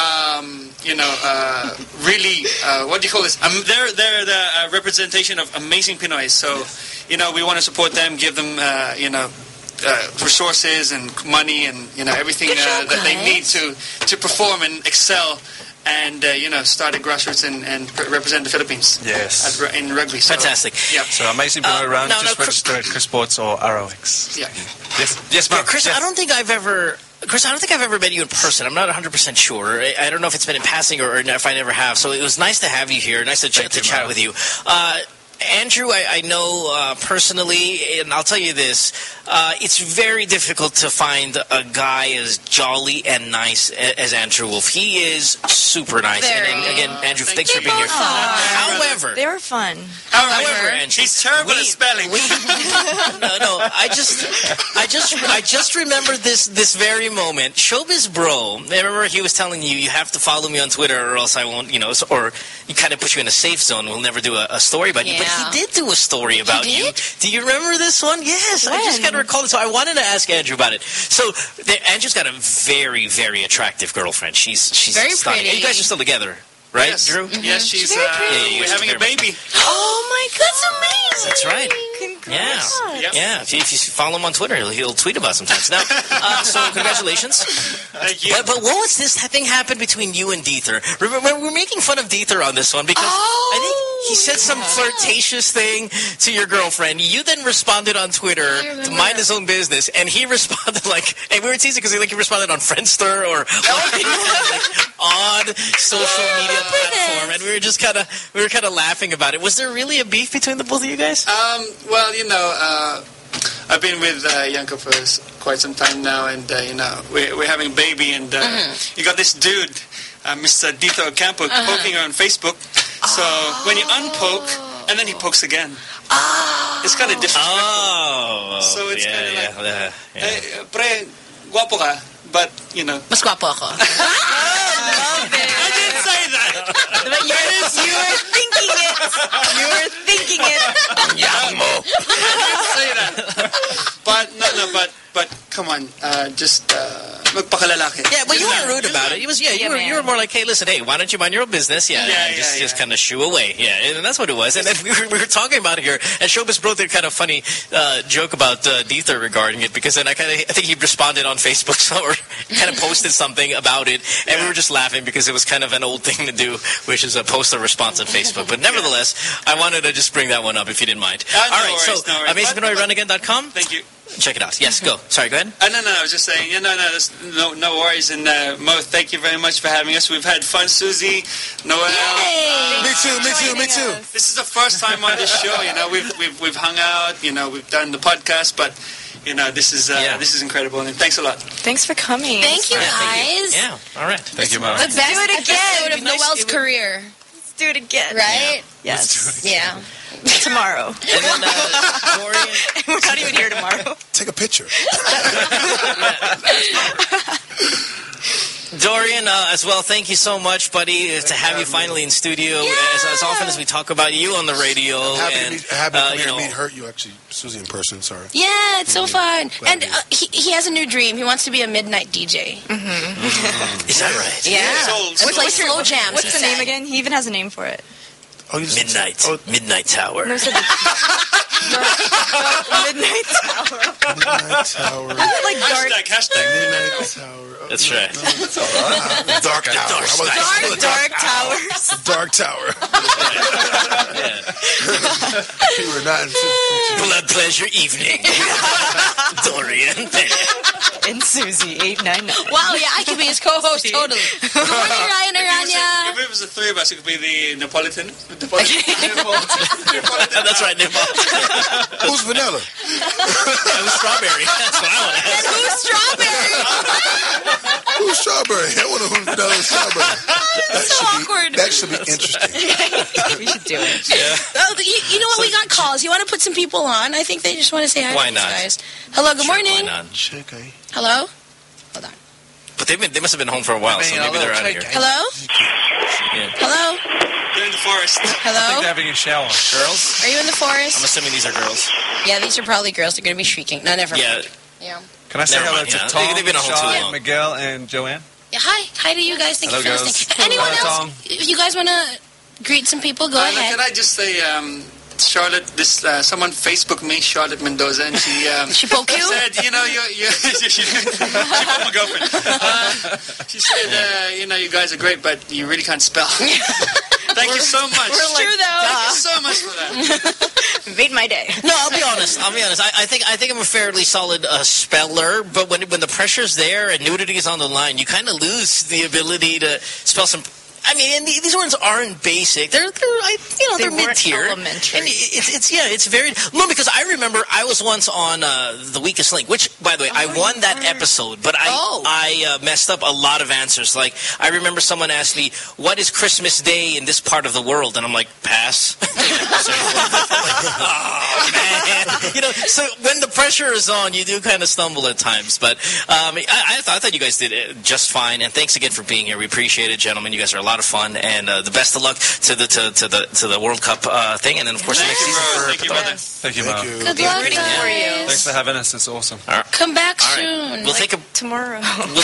Speaker 8: really, what do you call this? They're the representation of amazing Pinoys. So, we want to support them, give them, resources and money and everything that they need to perform and excel and start at grassroots and represent the Philippines.
Speaker 9: Yes.
Speaker 8: In rugby. So,
Speaker 4: Fantastic.
Speaker 8: Yeah.
Speaker 9: So Amazing Pinoy Run, just register at Chris Sports or ROX.
Speaker 8: Yeah.
Speaker 9: Yes, Mark.
Speaker 4: Chris, I don't think I've ever met you in person. I'm not 100% sure. I don't know if it's been in passing or if I never have. So it was nice to have you here. Nice to chat with you. Andrew, I know personally, and I'll tell you this, it's very difficult to find a guy as jolly and nice as Andrew Wolf. He is super nice. And again, Andrew, thanks for being here. However,
Speaker 3: they were fun.
Speaker 8: However,
Speaker 4: Andrew,
Speaker 8: he's terrible at spelling.
Speaker 4: No, I just remember this very moment. Showbiz Bro, I remember he was telling you have to follow me on Twitter or else I won't, or he kind of put you in a safe zone. We'll never do a story about you. But he did do a story about you. Do you remember this one? Yes, I just got to recall it. So I wanted to ask Andrew about it. So Andrew's got a very, very attractive girlfriend. She's
Speaker 7: very
Speaker 4: stunning.
Speaker 7: pretty.
Speaker 4: And you guys are still together, right,
Speaker 8: Yes.
Speaker 4: Drew?
Speaker 8: Yes, she's we're having a baby.
Speaker 7: Oh my God, that's amazing.
Speaker 4: That's right.
Speaker 3: Congrats.
Speaker 4: Yeah. If you follow him on Twitter, he'll tweet about sometimes. Now, so congratulations.
Speaker 8: Thank you.
Speaker 4: But what was this thing happened between you and Deether? Remember, we're making fun of Deether on this one because I think he said some flirtatious thing to your girlfriend. You then responded on Twitter to mind his own business, and he responded and we were teasing because he responded on Friendster or odd social media platform, and we were kind of laughing about it. Was there really a beef between the both of you guys?
Speaker 8: Well, I've been with Yanko for quite some time now, and we're having a baby, and you got this dude, Mr. Dito Ocampo, poking her on Facebook. So when you unpoke, and then he pokes again. It's kind of disrespectful. So it's kind of like, hey, pre, guapo ka, but
Speaker 7: Mas guapo ako.
Speaker 8: I didn't say that.
Speaker 3: But you were thinking it. You were thinking it.
Speaker 4: Yamo.
Speaker 8: I didn't say that. But but come on, just magpakalalaki.
Speaker 4: Yeah, well, you weren't rude about it. You were more like, hey, listen, hey, why don't you mind your own business? Just kind of shoo away. Yeah, and that's what it was. And then we were talking about it here, and Showbiz Bro did kind of funny joke about Deether regarding it, because then I think he responded on Facebook or kind of posted something about it, and we were just laughing because it was kind of an old thing to do, which is post a response on Facebook. But nevertheless, I wanted to just bring that one up if you didn't mind. All right, so AmazingPinoyRunAgain.com.
Speaker 8: Thank you.
Speaker 4: Check it out. Yes, go. Sorry, go ahead.
Speaker 8: No, I was just saying, there's no worries. And Mo, thank you very much for having us. We've had fun, Susie, Noel.
Speaker 2: Me too.
Speaker 8: This is the first time on this show. We've hung out. We've done the podcast, but this is incredible. And thanks a lot.
Speaker 3: Thanks for coming.
Speaker 7: Thank you, guys.
Speaker 4: Yeah, all right.
Speaker 9: Thank you, Mark.
Speaker 7: The best
Speaker 3: do it again.
Speaker 7: episode of
Speaker 3: It'd be nice
Speaker 7: Noel's
Speaker 3: if it-
Speaker 7: career.
Speaker 3: Let's do it again.
Speaker 7: Right?
Speaker 3: Yes.
Speaker 7: Yeah.
Speaker 3: Tomorrow.
Speaker 4: And then Dorian.
Speaker 3: We're not even here tomorrow.
Speaker 2: Take a picture.
Speaker 4: Dorian, as well, thank you so much, buddy, to have you finally in studio. As often as we talk about you on the radio.
Speaker 2: Happy to meet her, you actually, Susie, in person, sorry.
Speaker 7: Yeah, it's so fun.
Speaker 2: Glad
Speaker 7: And he has a new dream. He wants to be a midnight DJ.
Speaker 4: Is that right?
Speaker 7: Yeah.
Speaker 8: So-
Speaker 7: With like slow jams.
Speaker 3: What's
Speaker 7: he
Speaker 3: the
Speaker 7: said.
Speaker 3: name again? He even has a name for it.
Speaker 2: Oh, you just,
Speaker 4: Midnight Tower.
Speaker 3: No, so Midnight Tower.
Speaker 2: Midnight Tower.
Speaker 3: Like dark.
Speaker 8: Hashtag.
Speaker 2: Midnight Tower.
Speaker 4: That's right.
Speaker 2: That's all right. Dark Tower. How about
Speaker 3: Dark Towers.
Speaker 2: Dark Tower. You were not in
Speaker 4: Blood Pleasure Evening. Dorian Pena.
Speaker 3: And Susie, 899.
Speaker 7: Wow, yeah, I could be his co-host, totally. Good morning, Ryan Aranya.
Speaker 8: If it was the three of us, it could be the Neapolitan.
Speaker 4: That's right, Neapolitan.
Speaker 2: Who's vanilla?
Speaker 4: Who's strawberry? That's what I want to ask.
Speaker 7: And who's strawberry?
Speaker 2: Who's strawberry? I want to know who's vanilla and strawberry.
Speaker 7: That's so awkward.
Speaker 2: That should be interesting.
Speaker 3: We should do it.
Speaker 2: Yeah.
Speaker 7: Oh, you know what? We got calls. You want to put some people on? I think they just want to say hi
Speaker 4: Why
Speaker 7: to these
Speaker 4: not?
Speaker 7: guys. Hello, good morning.
Speaker 4: Why not?
Speaker 2: Okay.
Speaker 7: Hello? Hold on.
Speaker 4: But they must have been home for a while, so maybe they're out of here.
Speaker 7: Hello?
Speaker 4: Yeah.
Speaker 7: Hello?
Speaker 8: They're in the forest.
Speaker 7: Hello?
Speaker 9: They're having a shower.
Speaker 4: Girls?
Speaker 7: Are you in the forest?
Speaker 4: I'm assuming these are girls.
Speaker 7: Yeah, these are probably girls. They're going to be shrieking. No, never
Speaker 4: Yeah.
Speaker 7: mind. Yeah.
Speaker 9: Can I say
Speaker 4: Never
Speaker 9: hello
Speaker 4: mind,
Speaker 9: to
Speaker 4: yeah.
Speaker 9: Tom,
Speaker 4: They've been home too
Speaker 9: Shai,
Speaker 4: long.
Speaker 9: Miguel, and Joanne?
Speaker 7: Yeah, hi. Hi to you guys. Thank you
Speaker 9: Hello,
Speaker 7: for
Speaker 9: girls.
Speaker 7: listening. Anyone
Speaker 9: Hello,
Speaker 7: else?
Speaker 9: Tom.
Speaker 7: If you guys want to greet some people, go ahead.
Speaker 8: Can I just say, Charlotte, someone Facebooked me, Charlotte Mendoza, and she
Speaker 7: She poke you?
Speaker 8: said, you know, she called my girlfriend. She said, you know, you guys are great, but you really can't spell. Thank you so much.
Speaker 3: We're like,
Speaker 7: True, though.
Speaker 8: Thank you so much for that.
Speaker 3: made my day.
Speaker 4: No, I'll be honest. I think I'm a fairly solid speller, but when the pressure's there and nudity is on the line, you kind of lose the ability to spell some. I mean, and these words aren't basic. They're mid-tier.
Speaker 3: Elementary.
Speaker 4: And it's very because I remember I was once on The Weakest Link, which, by the way, I won that episode, but I messed up a lot of answers. Like, I remember someone asked me, "What is Christmas Day in this part of the world?" And I'm like, "Pass." Oh man, so when the pressure is on, you do kind of stumble at times. But I thought you guys did just fine, and thanks again for being here. We appreciate it, gentlemen. You guys are a lot of fun, and the best of luck to the World Cup thing, and then of course the next season for
Speaker 8: Thank you, brother.
Speaker 9: Thank you, Mark.
Speaker 7: Good luck,
Speaker 3: rooting for you.
Speaker 7: guys.
Speaker 9: Thanks for having us. It's awesome.
Speaker 7: Come back
Speaker 4: All right.
Speaker 7: soon.
Speaker 4: We'll take a
Speaker 3: Tomorrow.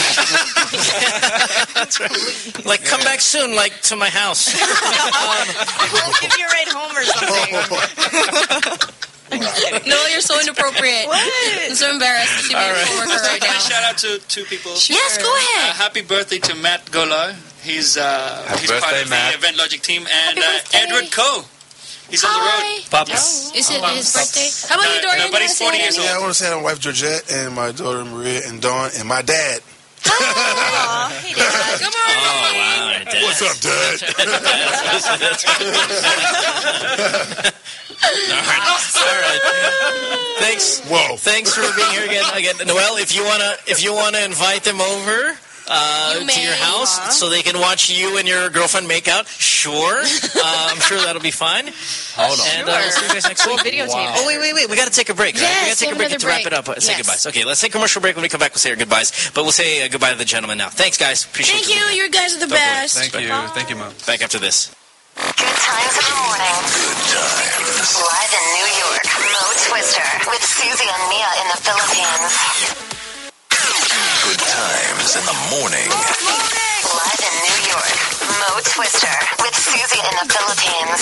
Speaker 4: That's right. Like, come back soon, like to my house.
Speaker 3: We'll give you a ride home or something.
Speaker 7: No, you're so inappropriate.
Speaker 3: What?
Speaker 7: I'm so embarrassed to be a coworker right
Speaker 8: Can I
Speaker 7: now.
Speaker 8: shout out to two people?
Speaker 7: Yes, go ahead.
Speaker 8: Happy birthday to Matt Golo. He's part
Speaker 9: birthday,
Speaker 8: of
Speaker 9: Matt.
Speaker 8: the Event Logic team. And
Speaker 7: birthday.
Speaker 8: Edward Coe. He's on the road.
Speaker 9: Pops.
Speaker 7: Is it his birthday? How about you, Dorian?
Speaker 8: but he's
Speaker 7: You wanna
Speaker 8: 40
Speaker 7: say
Speaker 8: years
Speaker 7: anything?
Speaker 2: Yeah, I want to say hi to my wife Georgette and my daughter Maria and Dawn and my dad.
Speaker 3: Aw, hey, Dad.
Speaker 7: Good morning.
Speaker 4: Oh, wow. Dad.
Speaker 2: What's up, Dad?
Speaker 4: All right. Thanks.
Speaker 2: Whoa.
Speaker 4: Thanks for being here again. Noelle, if you wanna invite them over to your house so they can watch you and your girlfriend make out, sure. I'm sure that'll be fine.
Speaker 9: Hold on.
Speaker 4: And we'll see you guys next week.
Speaker 3: Videotape.
Speaker 9: Wow.
Speaker 4: Oh, wait. We got to take a break. Right?
Speaker 7: Yes,
Speaker 4: We got to take a
Speaker 7: we
Speaker 4: break
Speaker 7: have
Speaker 4: to
Speaker 7: another
Speaker 4: wrap it up. Say
Speaker 7: break.
Speaker 4: goodbyes. Okay, let's take a commercial break. When we come back, we'll say our goodbyes. But we'll say goodbye to the gentleman now. Thanks, guys. Appreciate
Speaker 7: Thank you. You guys are the best.
Speaker 9: Thank you. Thank you, Mark.
Speaker 4: Back after this.
Speaker 1: Good times in the morning.
Speaker 6: Good times.
Speaker 1: Live in New York, Mo Twister with Susie and Mia in the Philippines.
Speaker 6: Good times in the morning.
Speaker 1: Live in New York, Mo Twister with Susie in the Philippines.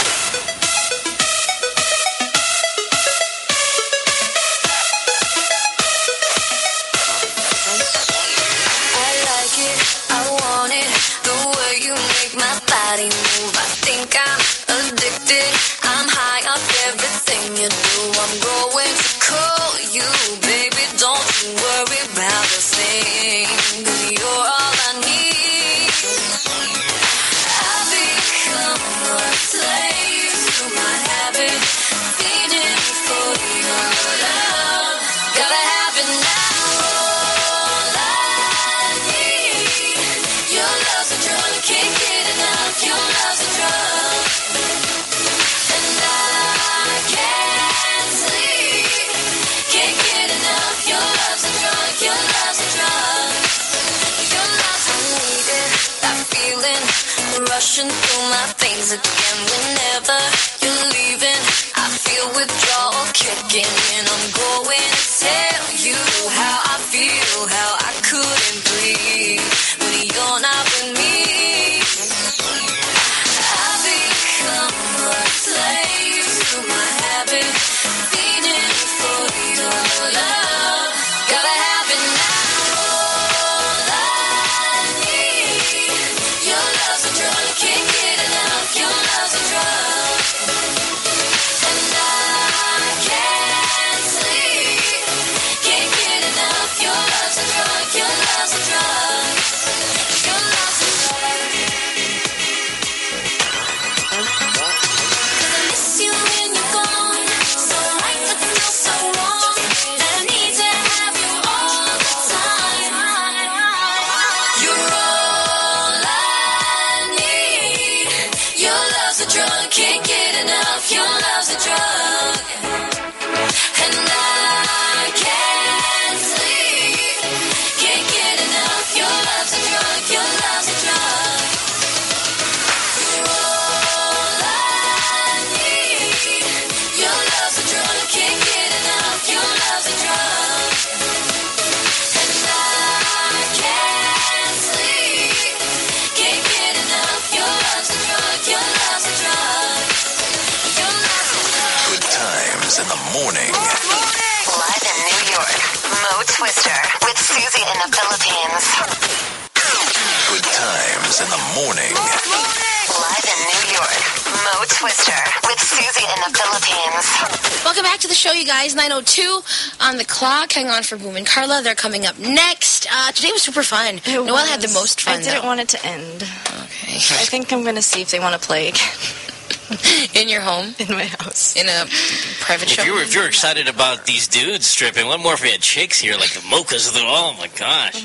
Speaker 11: I like it, I want it, the way you make my body move. I think I'm addicted, I'm high off everything you do. I'm going to call you, baby, don't you worry about a thing. 'Cause you're all I need. I've become a slave to my habit, feeding for your love. Gotta have it now. All I need. Your love's a drug, can't get enough. Your love's a drug, and I can't sleep. Can't get enough. Your love's a drug. Your love's a drug. Your love's I need it. That feeling rushing through my veins again. Whenever you're leaving, I feel withdrawal kicking in. I'm going to tell you how I feel, how I couldn't breathe when you're not with me. I've become a slave to my habit, feeding for your love. Gotta have it now. All I need. Your love's a drug, can't get enough. Your love's a drug, and I can't sleep. Can't get
Speaker 6: morning.
Speaker 1: Live in New York, Mo Twister with Susie in the Philippines.
Speaker 6: Good times in the morning.
Speaker 1: Live in New York, Mo Twister with Susie in the Philippines.
Speaker 7: Welcome back to the show, you guys. 9:02 on the clock. Hang on for Boom and Carla. They're coming up next. Today was super fun. Noel had the most fun.
Speaker 3: I didn't want it to end.
Speaker 7: Okay.
Speaker 3: I think I'm going to see if they want to play again.
Speaker 7: In your home?
Speaker 3: In my house.
Speaker 7: In a private show?
Speaker 4: If you're excited about these dudes stripping, what more if we had chicks here like the mochas? Oh my gosh!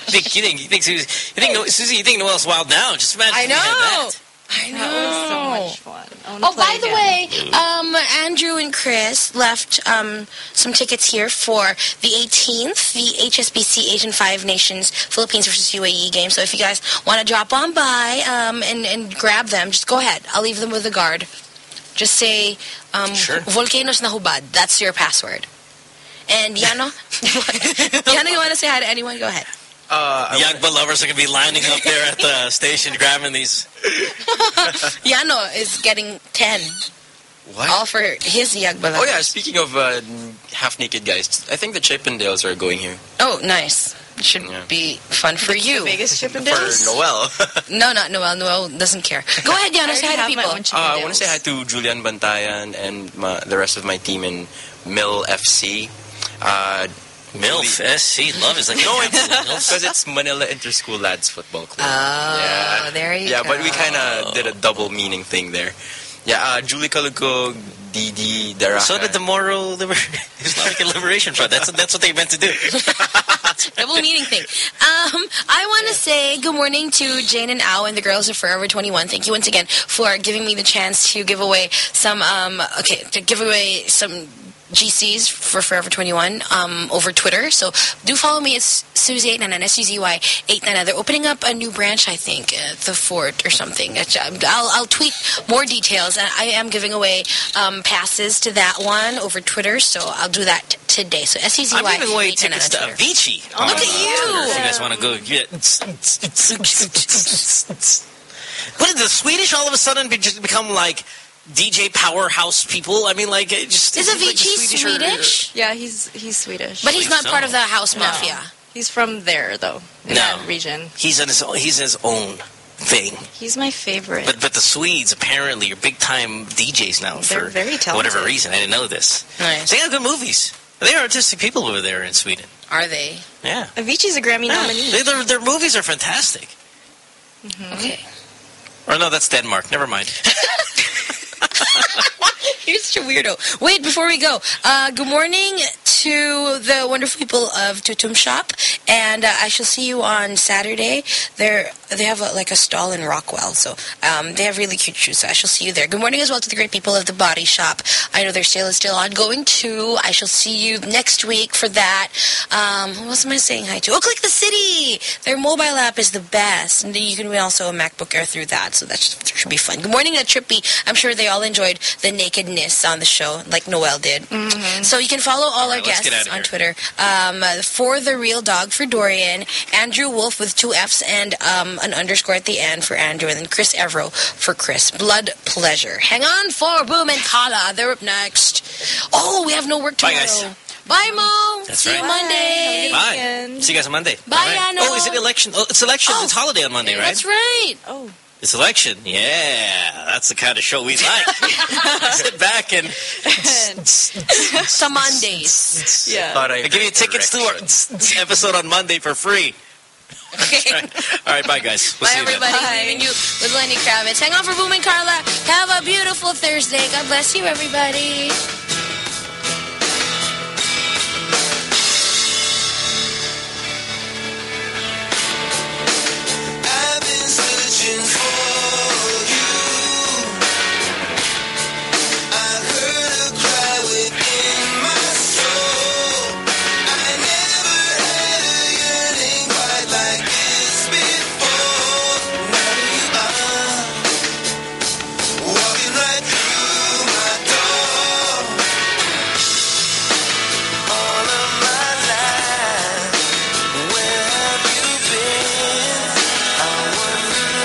Speaker 4: Susie, you think Noel's wild now? Just imagine.
Speaker 7: I know.
Speaker 4: If we had that.
Speaker 3: I know. That was so much fun.
Speaker 7: Oh, by the way, Andrew and Chris left some tickets here for the 18th, the HSBC Asian Five Nations Philippines versus UAE game. So if you guys want to drop on by and grab them, just go ahead. I'll leave them with the guard. Just say,
Speaker 4: sure.
Speaker 7: Volcanoes na hubad. That's your password. And Yano? Yano, you want to say hi to anyone? Go ahead.
Speaker 4: Yagba lovers are going to be lining up there at the station grabbing these.
Speaker 7: Yano is getting 10.
Speaker 12: What?
Speaker 7: All for his Yagba lovers.
Speaker 12: Oh, yeah. Speaking of half-naked guys, I think the Chippendales are going here.
Speaker 7: Oh, nice. It should be fun for you.
Speaker 3: The biggest Chippendales?
Speaker 12: For Noel.
Speaker 7: No, not Noel. Noel doesn't care. Go ahead, Yano. Say hi to people.
Speaker 12: I want to say hi to Julian Bantayan and the rest of my team in MIL FC.
Speaker 4: MILF SC Love is like
Speaker 12: no, because it's Manila Interschool Lads Football Club.
Speaker 7: Oh, there you go.
Speaker 12: Yeah, but we kind of did a double meaning thing there. Yeah, Julie Calugog, Didi, Daraka.
Speaker 4: So did the Moro Islamic Liberation Front. That's what they meant to do.
Speaker 7: Double meaning thing. I want to say good morning to Jane and Al and the girls of Forever 21. Thank you once again for giving me the chance to give away some GCs for Forever 21 over Twitter. So do follow me. It's Suzy89, SUZY89. They're opening up a new branch, I think, at the Fort or something. I'll tweet more details. I am giving away passes to that one over Twitter, so I'll do that today. So SUZY89.
Speaker 4: I'm giving away tickets to Avicii.
Speaker 7: Oh, look at you!
Speaker 4: If you guys want to go get... What did the Swedish all of a sudden just become like... DJ powerhouse people? I mean, like, it just...
Speaker 7: Is Avicii Swedish?
Speaker 3: Yeah, he's Swedish.
Speaker 7: But he's not part of the house mafia.
Speaker 3: He's from there, though. In that region.
Speaker 4: He's his own thing.
Speaker 3: He's my favorite.
Speaker 4: But the Swedes apparently are big-time DJs now.
Speaker 3: They're very talented.
Speaker 4: For whatever reason. I didn't know this.
Speaker 7: Nice.
Speaker 4: They got good movies. They are artistic people over there in Sweden.
Speaker 7: Are they?
Speaker 4: Yeah.
Speaker 3: Avicii's a Grammy nominee.
Speaker 4: Their movies are fantastic.
Speaker 7: Mm-hmm. Okay.
Speaker 4: Or no, that's Denmark. Never mind.
Speaker 7: You're such a weirdo. Wait, before we go, good morning to the wonderful people of Tutum Shop, and I shall see you on Saturday. They have a stall in Rockwell, so they have really cute shoes, so I shall see you there. Good morning as well to the great people of the Body Shop. I know their sale is still ongoing too. I shall see you next week for that. Who else am I saying hi to? Oh, Click the City! Their mobile app is the best, and you can win also a MacBook Air through that, so that should be fun. Good morning to Trippy. I'm sure they all enjoyed the nakedness on the show, like Noel did. Mm-hmm. So you can follow all our guests on Twitter. For the Real Dog for Dorian, Andrew Wolf with 2 Fs and an underscore at the end for Andrew, and then Chris Evero for Chris. Blood Pleasure. Hang on for Boom and Kala. They're up next. Oh, we have no work tomorrow.
Speaker 4: Bye, guys.
Speaker 7: Bye, Mo.
Speaker 4: That's
Speaker 7: See
Speaker 4: right.
Speaker 7: you Monday.
Speaker 4: Bye. See you guys on Monday.
Speaker 7: Bye, Anno.
Speaker 4: Oh, is it election? Oh, it's election. It's holiday on Monday, right?
Speaker 7: That's right.
Speaker 3: Oh.
Speaker 4: It's election. Yeah, that's the kind of show we like. Sit back and...
Speaker 7: Some Mondays.
Speaker 3: Yeah.
Speaker 4: I give you tickets to our episode on Monday for free.
Speaker 7: Okay.
Speaker 4: All right, bye, guys. We'll
Speaker 7: bye,
Speaker 4: see
Speaker 7: everybody. Leaving you with Lenny Kravitz. Hang on for Boom and Carla. Have a beautiful Thursday. God bless you, everybody.